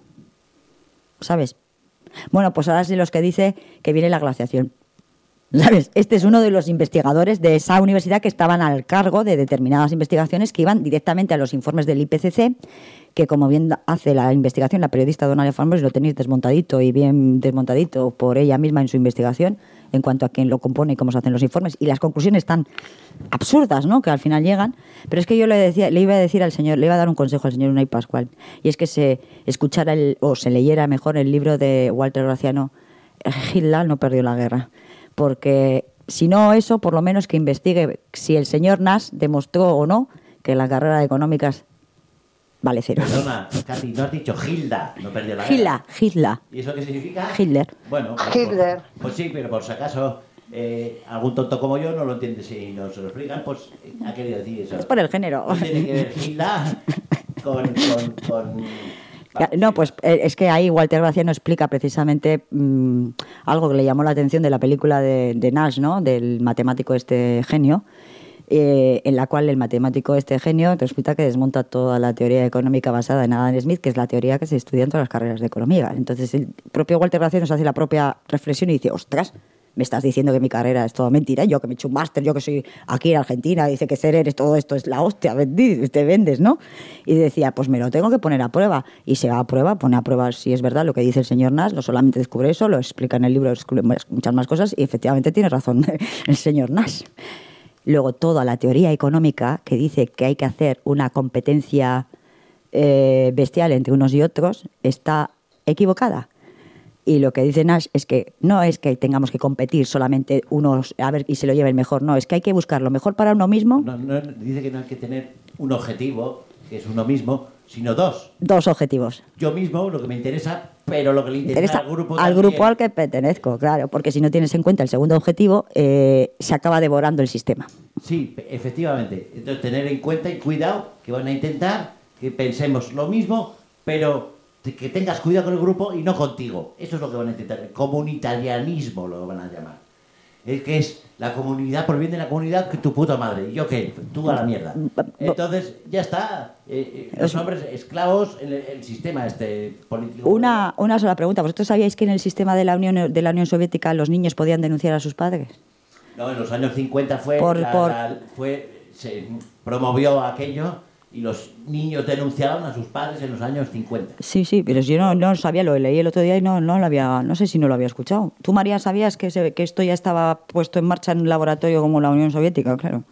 ¿Sabes? Bueno, pues ahora es de los que dice que viene la glaciación. ¿Sabes? Este es uno de los investigadores de esa universidad que estaban al cargo de determinadas investigaciones que iban directamente a los informes del I P C C, que como bien hace la investigación la periodista Donalia Farmers, lo tenéis desmontadito y bien desmontadito por ella misma en su investigación en cuanto a quién lo compone y cómo se hacen los informes, y las conclusiones tan absurdas, ¿no?, que al final llegan. Pero es que yo le decía, le iba a decir al señor, le iba a dar un consejo al señor Unai Pascual, y es que se escuchara el, o se leyera mejor el libro de Walter Graciano, Hitler no perdió la guerra, porque si no eso, por lo menos que investigue si el señor Nash demostró o no que la carrera económicas vale cero. Perdona, Katy, no has dicho Hilda, no perdió la Hitler, guerra. Hitler. ¿Y eso qué significa? Hitler. Bueno, pues, Hitler. Pues, pues sí, pero por si acaso eh, algún tonto como yo no lo entiende, si no se lo explican, pues ha querido decir eso. Es por el género. No tiene que ver Hilda con... con, con Ya, No, pues eh, es que ahí Walter Graciano explica precisamente mmm, algo que le llamó la atención de la película de, de Nash, ¿no?, del matemático este genio, eh, en la cual el matemático este genio resulta que desmonta toda la teoría económica basada en Adam Smith, que es la teoría que se estudia en todas las carreras de economía. Entonces el propio Walter Graciano se hace la propia reflexión y dice, ostras, me estás diciendo que mi carrera es todo mentira, yo que me he hecho un máster, yo que soy aquí en Argentina, dice que ser eres todo esto es la hostia, vendi- te vendes, ¿no? Y decía, pues me lo tengo que poner a prueba, y se va a prueba, pone a prueba si es verdad lo que dice el señor Nash, no solamente descubre eso, lo explica en el libro, descubre muchas más cosas, y efectivamente tiene razón el señor Nash. Luego toda la teoría económica que dice que hay que hacer una competencia eh, bestial entre unos y otros está equivocada. Y lo que dice Nash es que no es que tengamos que competir solamente unos a ver y se lo lleve el mejor, no, es que hay que buscar lo mejor para uno mismo. No, no, dice que no hay que tener un objetivo, que es uno mismo, sino dos. Dos objetivos. Yo mismo, lo que me interesa, pero lo que le interesa, Interesa al grupo al también. grupo al que pertenezco, claro, porque si no tienes en cuenta el segundo objetivo, eh, se acaba devorando el sistema. Sí, efectivamente. Entonces, tener en cuenta y cuidado que van a intentar que pensemos lo mismo, pero que tengas cuidado con el grupo y no contigo. Eso es lo que van a intentar. El comunitarianismo lo van a llamar. Es que es la comunidad, por bien de la comunidad, que tu puta madre. ¿Y yo qué? Tú a la mierda. Entonces, ya está. Eh, eh, los hombres esclavos en el, el sistema este político. Una, una sola pregunta. ¿Vosotros sabíais que en el sistema de la Unión, de la Unión Soviética los niños podían denunciar a sus padres? No, en los años cincuenta fue, Por- la- por- la- fue se promovió aquello y los niños denunciaban a sus padres en los años cincuenta. Sí, sí, pero yo no, no sabía, lo leí el otro día y no, no lo había, no sé si no lo había escuchado. ¿Tú, María, sabías que, se, que esto ya estaba puesto en marcha en un laboratorio como la Unión Soviética? Claro.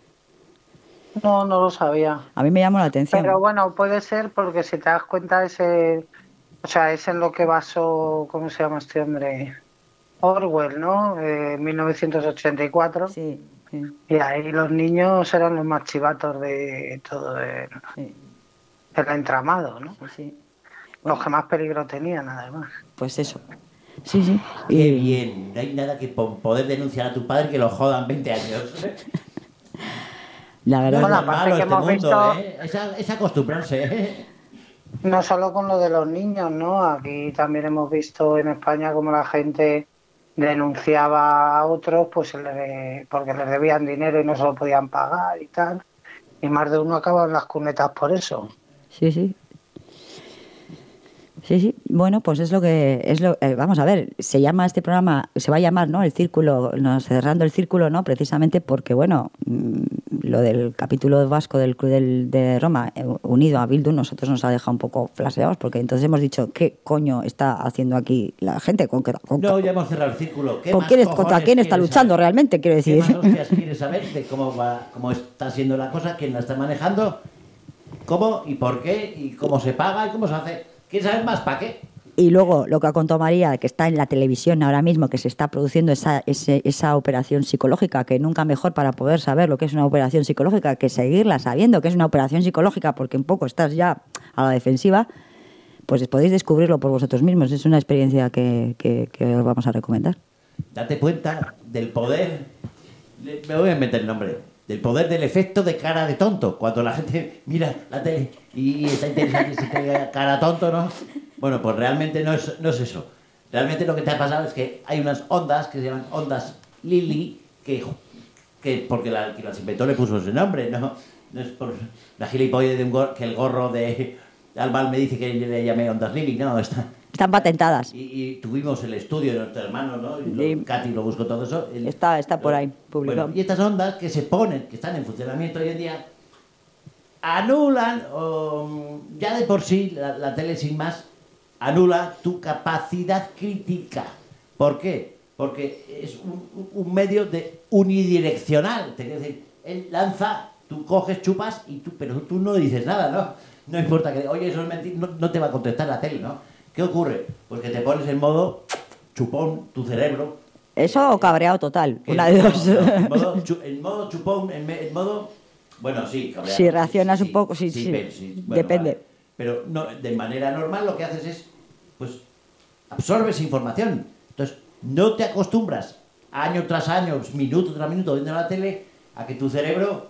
No, no lo sabía. A mí me llamó la atención. Pero bueno, puede ser porque si te das cuenta ese, o sea, es en lo que basó, ¿cómo se llama este hombre? Orwell, ¿no? Eh, mil novecientos ochenta y cuatro. Sí, sí. Y ahí los niños eran los más chivatos de todo el, sí. el entramado, ¿no? Sí. Los que más peligro tenían, además. Pues eso. Sí, sí. Qué bien. No hay nada que po- poder denunciar a tu padre que lo jodan veinte años. La verdad. Bueno, es aparte malo que este hemos mundo, visto- ¿eh? Es, a- es acostumbrarse, ¿eh? No solo con lo de los niños, ¿no? Aquí también hemos visto en España cómo la gente denunciaba a otros pues se les- porque les debían dinero y no se lo podían pagar y tal. Y más de uno acaba en las cunetas por eso. Sí, sí. Sí, sí. Bueno, pues es lo que es lo. Eh, vamos a ver, se llama este programa, se va a llamar, ¿no? El círculo, no, cerrando el círculo, ¿no? Precisamente porque, bueno, mmm, lo del capítulo vasco del Club del, de Roma eh, unido a Bildu, nosotros nos ha dejado un poco flaseados, porque entonces hemos dicho, ¿qué coño está haciendo aquí la gente? ¿Con, con, no, ya hemos cerrado el círculo. ¿Qué ¿con más quién, ¿Contra quién está luchando saber? realmente? Quiero decir. ¿Qué más hostias quieres saber de cómo va, cómo está siendo la cosa, quién la está manejando, cómo y por qué, y cómo se paga y cómo se hace? ¿Quieres saber más? ¿Para qué? Y luego lo que ha contado María, que está en la televisión ahora mismo, que se está produciendo esa, ese, esa operación psicológica, que nunca mejor para poder saber lo que es una operación psicológica, que seguirla sabiendo que es una operación psicológica, porque un poco estás ya a la defensiva, pues podéis descubrirlo por vosotros mismos. Es una experiencia que, que, que os vamos a recomendar. Date cuenta del poder, me voy a inventar el nombre, del poder del efecto de cara de tonto. Cuando la gente mira la tele y está interesante si te cara tonto, ¿no? Bueno, pues realmente no es, no es eso. Realmente lo que te ha pasado es que hay unas ondas que se llaman ondas Lili, que, que porque la, que las inventó le puso ese nombre, ¿no? No es por la gilipollez de un gorro, que el gorro de Albal me dice que le llamé ondas Lili, no, está... Están patentadas. Y, y tuvimos el estudio de nuestro hermano, ¿no? Y lo, sí. Katy lo buscó todo eso. El, está, está por ahí, publicado. Bueno, y estas ondas que se ponen, que están en funcionamiento hoy en día, anulan, o, ya de por sí, la, la tele sin más, anula tu capacidad crítica. ¿Por qué? Porque es un, un medio de unidireccional. Te quiero decir, él lanza, tú coges, chupas, y tú, pero tú no dices nada, ¿no? No importa que, oye, eso es mentira, no, no te va a contestar la tele, ¿no? ¿Qué ocurre? Pues que te pones en modo chupón, tu cerebro. Eso o cabreado total, una de dos. No, no, en, modo, chu, en modo chupón, en, en modo... Bueno, sí, cabreado. Si reaccionas sí, un poco, sí, sí. sí, sí, sí. Bueno, depende. Vale. Pero no, de manera normal lo que haces es, pues, absorbes información. Entonces, no te acostumbras año tras año, minuto tras minuto viendo la tele, a que tu cerebro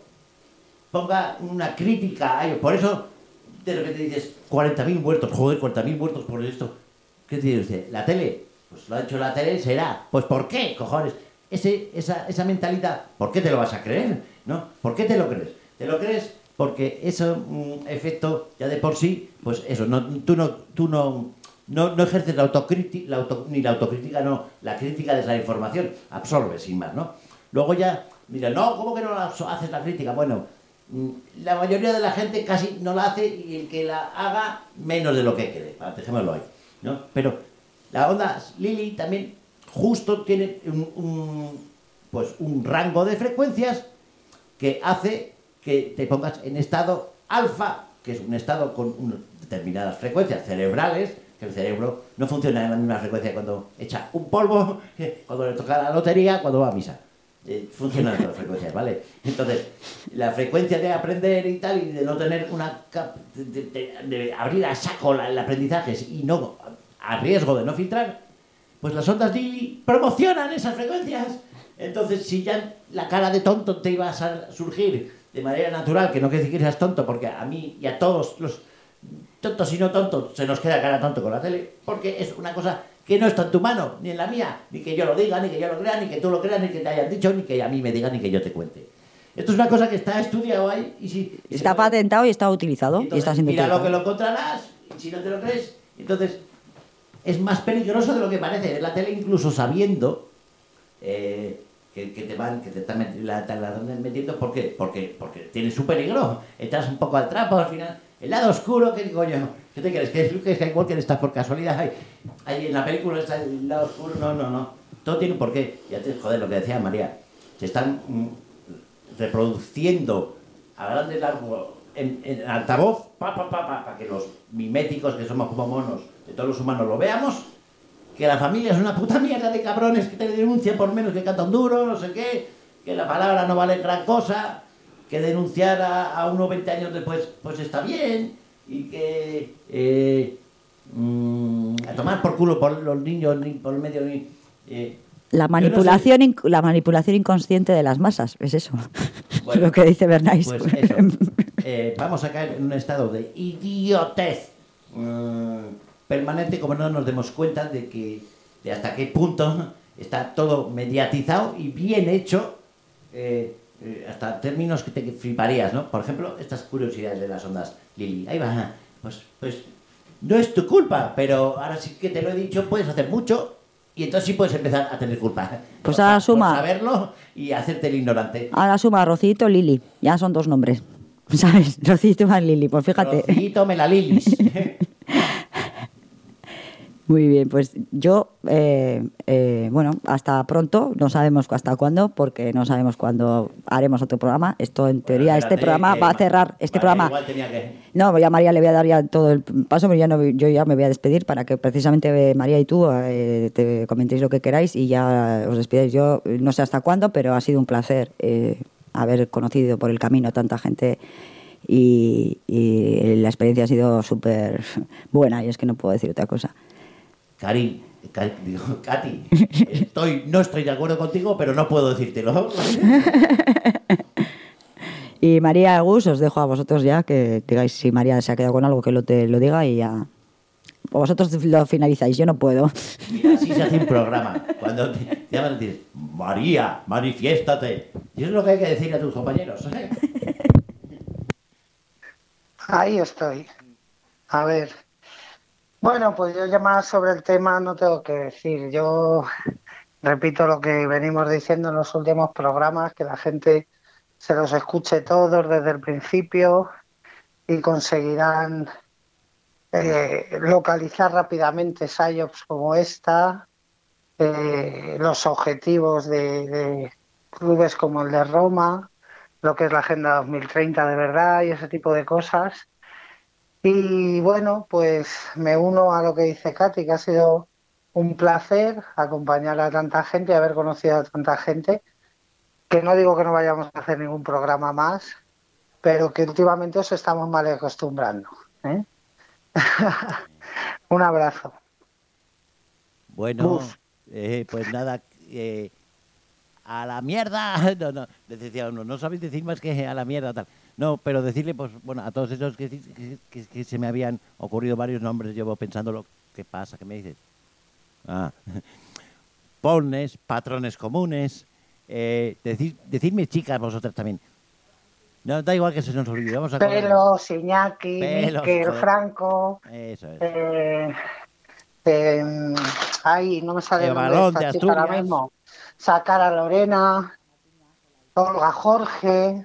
ponga una crítica a ello. Por eso, de repente dices, cuarenta mil muertos, joder, cuarenta mil muertos por esto. ¿Qué dice usted? ¿La tele? Pues lo ha hecho la tele, será. Pues ¿por qué, cojones? Ese, esa, esa mentalidad, ¿por qué te lo vas a creer? ¿No? ¿Por qué te lo crees? ¿Te lo crees? Porque ese um, efecto, ya de por sí, pues eso, no, tú, no, tú no, no, no ejerces la autocrítica, la auto, ni la autocrítica, no, la crítica de la información, absorbes sin más, ¿no? Luego ya, mira, no, ¿cómo que no la haces la crítica? Bueno, la mayoría de la gente casi no la hace y el que la haga menos de lo que cree, dejémoslo ahí, ¿no? Pero la onda Lili también justo tiene un, un, pues un rango de frecuencias que hace que te pongas en estado alfa, que es un estado con unas determinadas frecuencias cerebrales, que el cerebro no funciona en la misma frecuencia cuando echa un polvo, que cuando le toca la lotería, cuando va a misa. Eh, funcionan las frecuencias, ¿vale? Entonces, la frecuencia de aprender y tal, y de no tener una... de, de, de abrir a saco la, el aprendizaje y no a riesgo de no filtrar, pues las ondas Lili promocionan esas frecuencias. Entonces, si ya la cara de tonto te iba a surgir de manera natural, que no quiere decir que seas tonto, porque a mí y a todos los tontos y no tontos se nos queda cara tonto con la tele, porque es una cosa que no está en tu mano, ni en la mía, ni que yo lo diga, ni que yo lo crea, ni que tú lo creas, ni que te hayan dicho, ni que a mí me digan, ni que yo te cuente. Esto es una cosa que está estudiado ahí y si... Y está patentado y está utilizado. Entonces, y está siendo mira utilizado. Lo que lo encontrarás, y si no te lo crees, entonces es más peligroso de lo que parece. En la tele incluso sabiendo eh, que, que te van, que te están metiendo, la, la, la metiendo, ¿por qué? Porque, porque tiene su peligro. Entras un poco al trapo al final. El lado oscuro, ¿qué coño? ¿Qué te crees? ¿Que es Luke Skywalker? ¿Estás por casualidad? Ahí, ahí en la película está el lado oscuro. No, no, no. Todo tiene un porqué. Ya te, joder, lo que decía María. Se están mm, reproduciendo a grandes largos en, en altavoz para pa, pa, pa, pa, que los miméticos, que somos como monos, de todos los humanos lo veamos. Que la familia es una puta mierda de cabrones que te denuncian por menos que cantan duro, no sé qué. Que la palabra no vale gran cosa. Que denunciar a, a unos veinte años después pues está bien y que eh, mmm, a tomar por culo por los niños ni por el medio ni, eh, la manipulación no sé. La manipulación inconsciente de las masas es eso. Bueno, lo que dice Bernays. Pues eso. eh, vamos a caer en un estado de idiotez mmm, permanente como no nos demos cuenta de que de hasta qué punto está todo mediatizado y bien hecho. eh, eh, hasta términos que te fliparías, ¿no? Por ejemplo, estas curiosidades de las ondas, Lili. Ahí va. Pues, pues no es tu culpa, pero ahora sí que te lo he dicho, puedes hacer mucho y entonces sí puedes empezar a tener culpa. Pues por, ahora suma. Por saberlo y hacerte el ignorante. Ahora suma Rocito, Lili. Ya son dos nombres. ¿Sabes? Rocito más Lili. Pues fíjate. Rocito me la Lilis. Muy bien, pues yo, eh, eh, bueno, hasta pronto, no sabemos hasta cuándo, porque no sabemos cuándo haremos otro programa. Esto, en teoría, Bueno, este espérate, programa que va a cerrar, este María programa... igual tenía que... No, ya a María le voy a dar ya todo el paso, pero ya no, yo ya me voy a despedir para que precisamente María y tú eh, te comentéis lo que queráis y ya os despidáis. Yo no sé hasta cuándo, pero ha sido un placer eh, haber conocido por el camino a tanta gente y, y la experiencia ha sido súper buena y es que no puedo decir otra cosa. Cari, Cari, digo, Katy, estoy, no estoy de acuerdo contigo, pero no puedo decírtelo. Y María, Gus, os dejo a vosotros ya que digáis si María se ha quedado con algo, que lo, te, lo diga y ya. O vosotros lo finalizáis, yo no puedo. Mira, así se hace un programa. Cuando te, te llaman y dices, María, manifiéstate. Y eso es lo que hay que decir a tus compañeros. ¿eh? Ahí estoy. A ver. Bueno, pues yo ya más sobre el tema no tengo que decir. Yo repito lo que venimos diciendo en los últimos programas, que la gente se los escuche todos desde el principio y conseguirán eh, localizar rápidamente S I O Ps como esta, eh, los objetivos de, de clubes como el de Roma, lo que es la Agenda dos mil treinta de verdad y ese tipo de cosas. Y bueno, pues me uno a lo que dice Katy, que ha sido un placer acompañar a tanta gente y haber conocido a tanta gente, que no digo que no vayamos a hacer ningún programa más, pero que últimamente os estamos mal acostumbrando, ¿eh? Un abrazo. Bueno, eh, pues nada, eh, a la mierda. No, no, decía uno, no sabéis decir más que a la mierda, tal. No, pero decirle, pues, bueno, a todos esos que, que, que, que se me habían ocurrido varios nombres, llevo pensando lo que pasa, ¿qué me dices? Ah, polnes, patrones comunes, eh, decir, decidme chicas vosotras también. No, da igual que se nos olvide, vamos a... Pelos, Iñaki, Pelos, Miquel, joder. Franco... Eso es. Eh, eh, ay, no me sale El el nombre balón de de esta chica ahora Asturias. mismo. Sacar a Lorena, Olga Jorge...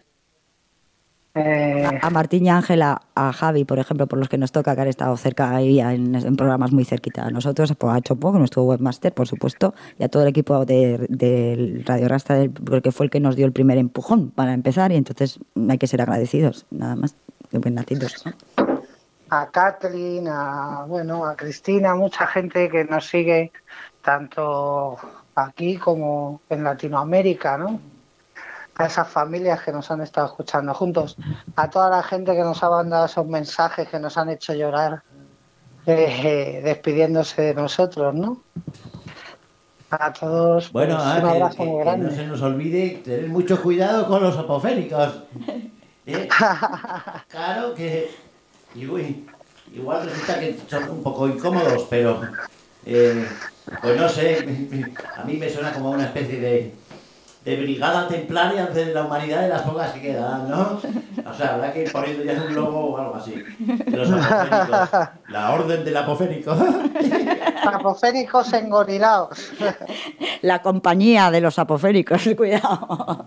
Eh, A Martín y a Ángela, a Javi, por ejemplo, por los que nos toca, que han estado cerca ahí en, en programas muy cerquita a nosotros, pues a Chopo, nuestro webmaster, por supuesto, y a todo el equipo de, de Radio Rasta, del, porque fue el que nos dio el primer empujón para empezar, y entonces hay que ser agradecidos, nada más, que bien nacidos, ¿no? a Kathleen, a bueno, a Cristina, mucha gente que nos sigue tanto aquí como en Latinoamérica, ¿no? A esas familias que nos han estado escuchando juntos, a toda la gente que nos ha mandado esos mensajes que nos han hecho llorar eh, despidiéndose de nosotros, ¿no? A todos, Bueno, pues, ah, un que, abrazo que- muy que grande. no se nos olvide tener mucho cuidado con los apofénicos. ¿Eh? Claro que y, uy, igual resulta que son un poco incómodos, pero eh, pues no sé, a mí me suena como una especie de, de brigada templaria de la humanidad de las pocas que quedan, ¿no? O sea, habrá que ir poniendo ya un logo o algo así. De los apofénicos. La orden del apofénico. Apofénicos engorilados. La compañía de los apoféricos, cuidado.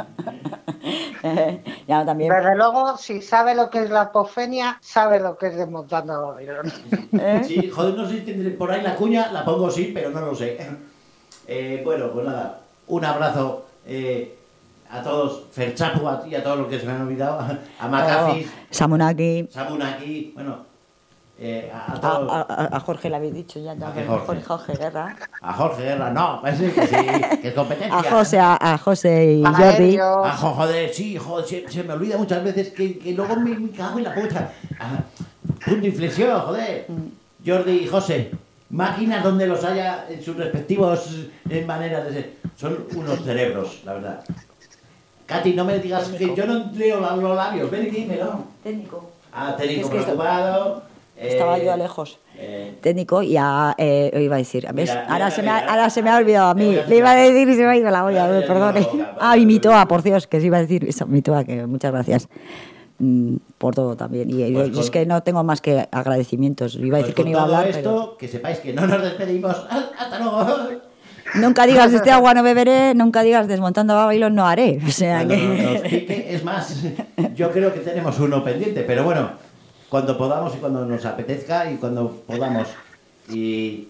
Eh, ya también. Desde luego, si sabe lo que es la apofenia, sabe lo que es desmontando a Babilón. Sí, joder, no sé si tendré por ahí la cuña, la pongo sí, pero no lo sé. Eh, bueno, pues nada, un abrazo eh, a todos, Ferchapu a ti y a todos los que se me han olvidado, a Macafis, Samunaki. Samunaki, bueno, eh, a, a A, todos, a- a- a Jorge le habéis dicho ya, ya ¿A qué Jorge? Jorge? Jorge Guerra. a Jorge Guerra, no, parece que sí, que es competencia. A José, a, a José y A Jordi. Helio. Ah, jo- joder, sí, joder, se, se me olvida muchas veces que, que luego me, me cago en la puta. Ah, punto de inflexión, joder. Jordi y José, máquinas donde los haya en sus respectivos eh, maneras de ser. Son unos cerebros, la verdad. Katy, no me digas que yo no leo la- los labios, ven y dímelo. Técnico. Ah, técnico Es que esto- preocupado, Estaba yo a lejos. Técnico y a, eh, iba a decir, ¿ves? Mira, ahora, mira, se me ha, ahora se me ha olvidado a mí. Le iba a decir y se me ha ido la olla, mira, perdone. Ah, y Mitoa, por Dios, que se iba a decir eso, Mitoa, que muchas gracias mm, por todo también. Y pues yo, es que no tengo más que agradecimientos. Iba a decir pues que no iba a hablar. Esto, pero... que sepáis que no nos despedimos. Hasta luego. Nunca digas de este agua no beberé, nunca digas desmontando a Babylon no haré. O sea Cuando que... nos pique, es más, yo creo que tenemos uno pendiente, pero bueno, cuando podamos y cuando nos apetezca y cuando podamos. Y,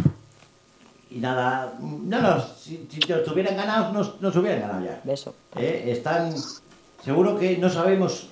y nada, no, no, si, si nos hubieran ganado, nos, nos hubieran ganado ya. Beso. ¿Eh? Están, seguro que no sabemos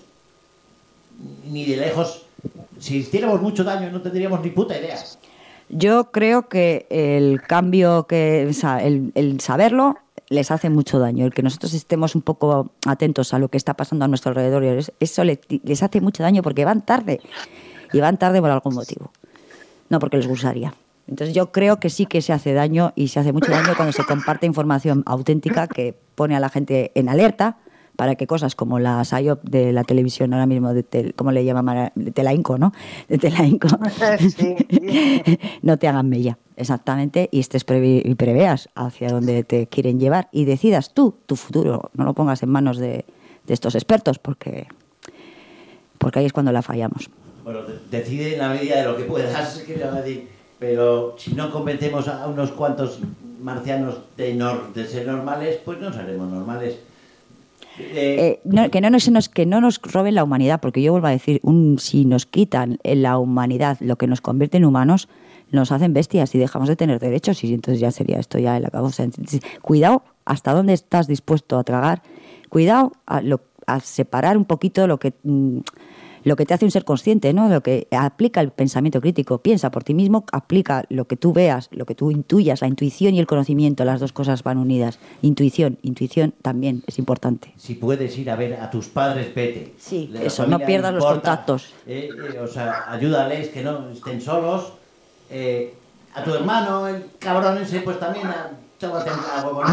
ni de lejos, si hiciéramos mucho daño no tendríamos ni puta idea. Yo creo que el cambio, que o sea, el, el saberlo les hace mucho daño. El que nosotros estemos un poco atentos a lo que está pasando a nuestro alrededor, eso les, les hace mucho daño porque van tarde. Y van tarde por algún motivo. No porque les gustaría. Entonces yo creo que sí que se hace daño y se hace mucho daño cuando se comparte información auténtica que pone a la gente en alerta para que cosas como la S A I O P de la televisión ahora mismo, de tel, ¿cómo le llaman? De Telainco, ¿no? De Telainco. Sí. No te hagan mella, exactamente, y estés previ y preveas hacia dónde te quieren llevar y decidas tú tu futuro. No lo pongas en manos de, de estos expertos porque, porque ahí es cuando la fallamos. Bueno, decide en la medida de lo que puedas, pero si no convencemos a unos cuantos marcianos de, nor, de ser normales, pues no seremos normales. Eh, eh, no, que, no nos, que no nos roben la humanidad, porque yo vuelvo a decir, un, si nos quitan la humanidad, lo que nos convierte en humanos, nos hacen bestias y dejamos de tener derechos y entonces ya sería esto ya el acabo. O sea, cuidado hasta dónde estás dispuesto a tragar, cuidado a, lo, a separar un poquito lo que... Mmm, lo que te hace un ser consciente, ¿no? Lo que aplica el pensamiento crítico, piensa por ti mismo, aplica lo que tú veas, lo que tú intuyas, la intuición y el conocimiento, las dos cosas van unidas. Intuición, intuición también es importante. Si puedes ir a ver a tus padres, vete. Sí, eso, no pierdas los contactos. Eh, eh, o sea, ayúdales, que no estén solos. Eh, a tu hermano, el cabrón ese, pues también, tómate algo con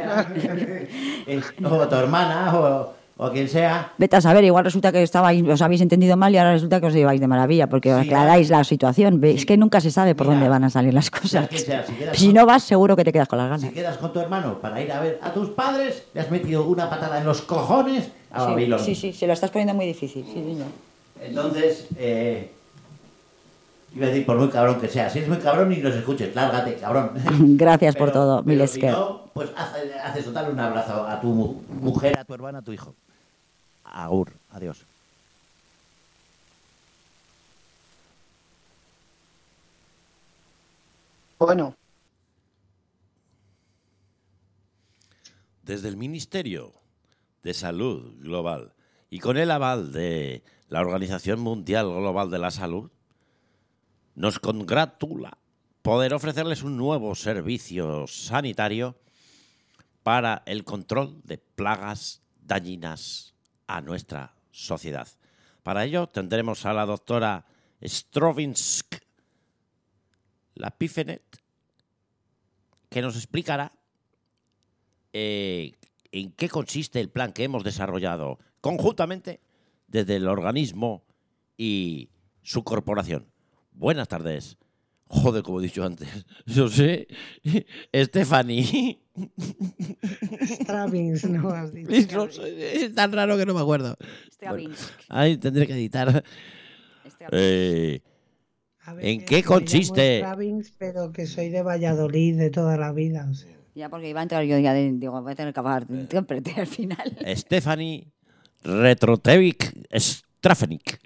él, o a tu hermana, o... o quien sea. Vete a saber, igual resulta que estabais, os habéis entendido mal y ahora resulta que os lleváis de maravilla porque sí, aclaráis la situación. Sí. Es que nunca se sabe por Mira, dónde van a salir las cosas. Sea, si, si con, no vas, seguro que te quedas con las ganas. Si quedas con tu hermano para ir a ver a tus padres, le has metido una patada en los cojones a sí, Babilón. Sí, sí, se lo estás poniendo muy difícil. Sí, señor. Entonces, eh, iba a decir, por muy cabrón que sea, si eres muy cabrón ni nos escuches, lárgate, cabrón. Gracias pero, por todo, Milesker. Si no, pues haces hace soltarle un abrazo a tu mujer, a tu hermana, a tu hijo. Agur, adiós. Bueno. Desde el Ministerio de Salud Global y con el aval de la Organización Mundial Global de la Salud, nos congratula poder ofrecerles un nuevo servicio sanitario para el control de plagas dañinas a nuestra sociedad. Para ello tendremos a la doctora Strovinsk Lapifenet, que nos explicará eh, en qué consiste el plan que hemos desarrollado conjuntamente desde el organismo y su corporación. Buenas tardes. Joder, como he dicho antes. Yo sé. Stephanie. Stravinsk, no has dicho. Es tan raro que no me acuerdo. Bueno, ahí tendré que editar. Eh, ver, ¿En qué consiste? Stravinsk, pero que soy de Valladolid de toda la vida. O sea. Ya, porque iba a entrar yo, ya de, digo, voy a tener que acabar al final. Stephanie Retrotevic Strafenik.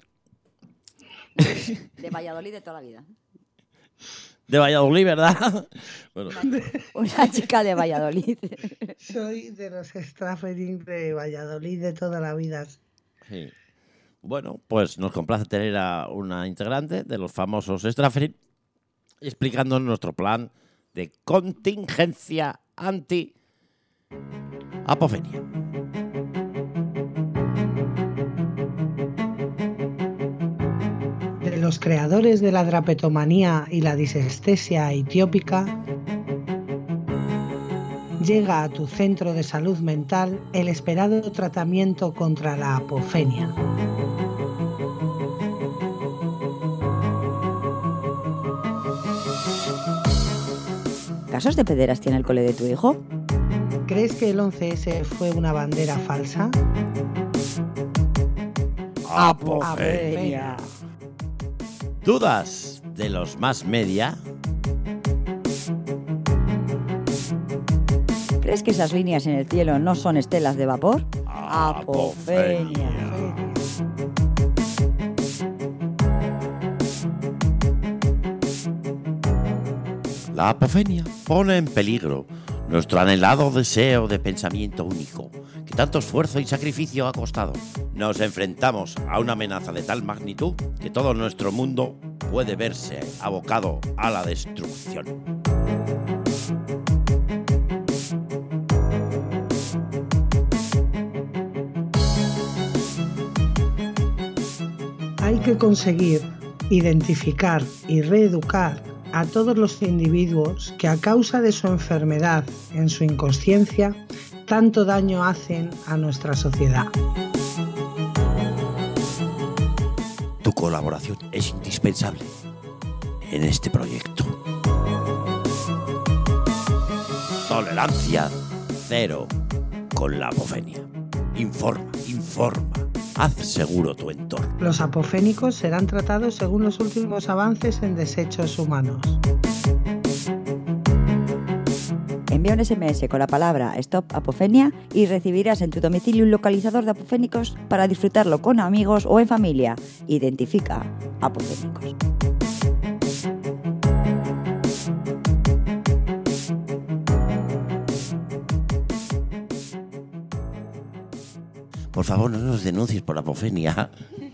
De Valladolid de toda la vida. De Valladolid, ¿verdad? Bueno. Una, una chica de Valladolid. Soy de los Strafenik de Valladolid de toda la vida. Sí. Bueno, pues nos complace tener a una integrante de los famosos Strafenik explicando nuestro plan de contingencia anti-apofenia. De los creadores de la drapetomanía y la disestesia etiópica, llega a tu centro de salud mental el esperado tratamiento contra la apofenia. casos de pederastia en el cole de tu hijo? ¿Crees que el once ese fue una bandera falsa? Apofenia. ¿Dudas de los más media? ¿Crees que esas líneas en el cielo no son estelas de vapor? Apofenia. La apofenia pone en peligro nuestro anhelado deseo de pensamiento único, que tanto esfuerzo y sacrificio ha costado. Nos enfrentamos a una amenaza de tal magnitud que todo nuestro mundo puede verse abocado a la destrucción. Hay que conseguir identificar y reeducar a todos los individuos que a causa de su enfermedad, en su inconsciencia, tanto daño hacen a nuestra sociedad. Tu colaboración es indispensable en este proyecto. Tolerancia cero con la apofenia. Informa, informa. Haz seguro tu entorno. Los apofénicos serán tratados según los últimos avances en desechos humanos. Envía un ese eme ese con la palabra Stop Apofenia y recibirás en tu domicilio un localizador de apofénicos para disfrutarlo con amigos o en familia. Identifica apofénicos. Por favor, no nos denuncies por apofenia.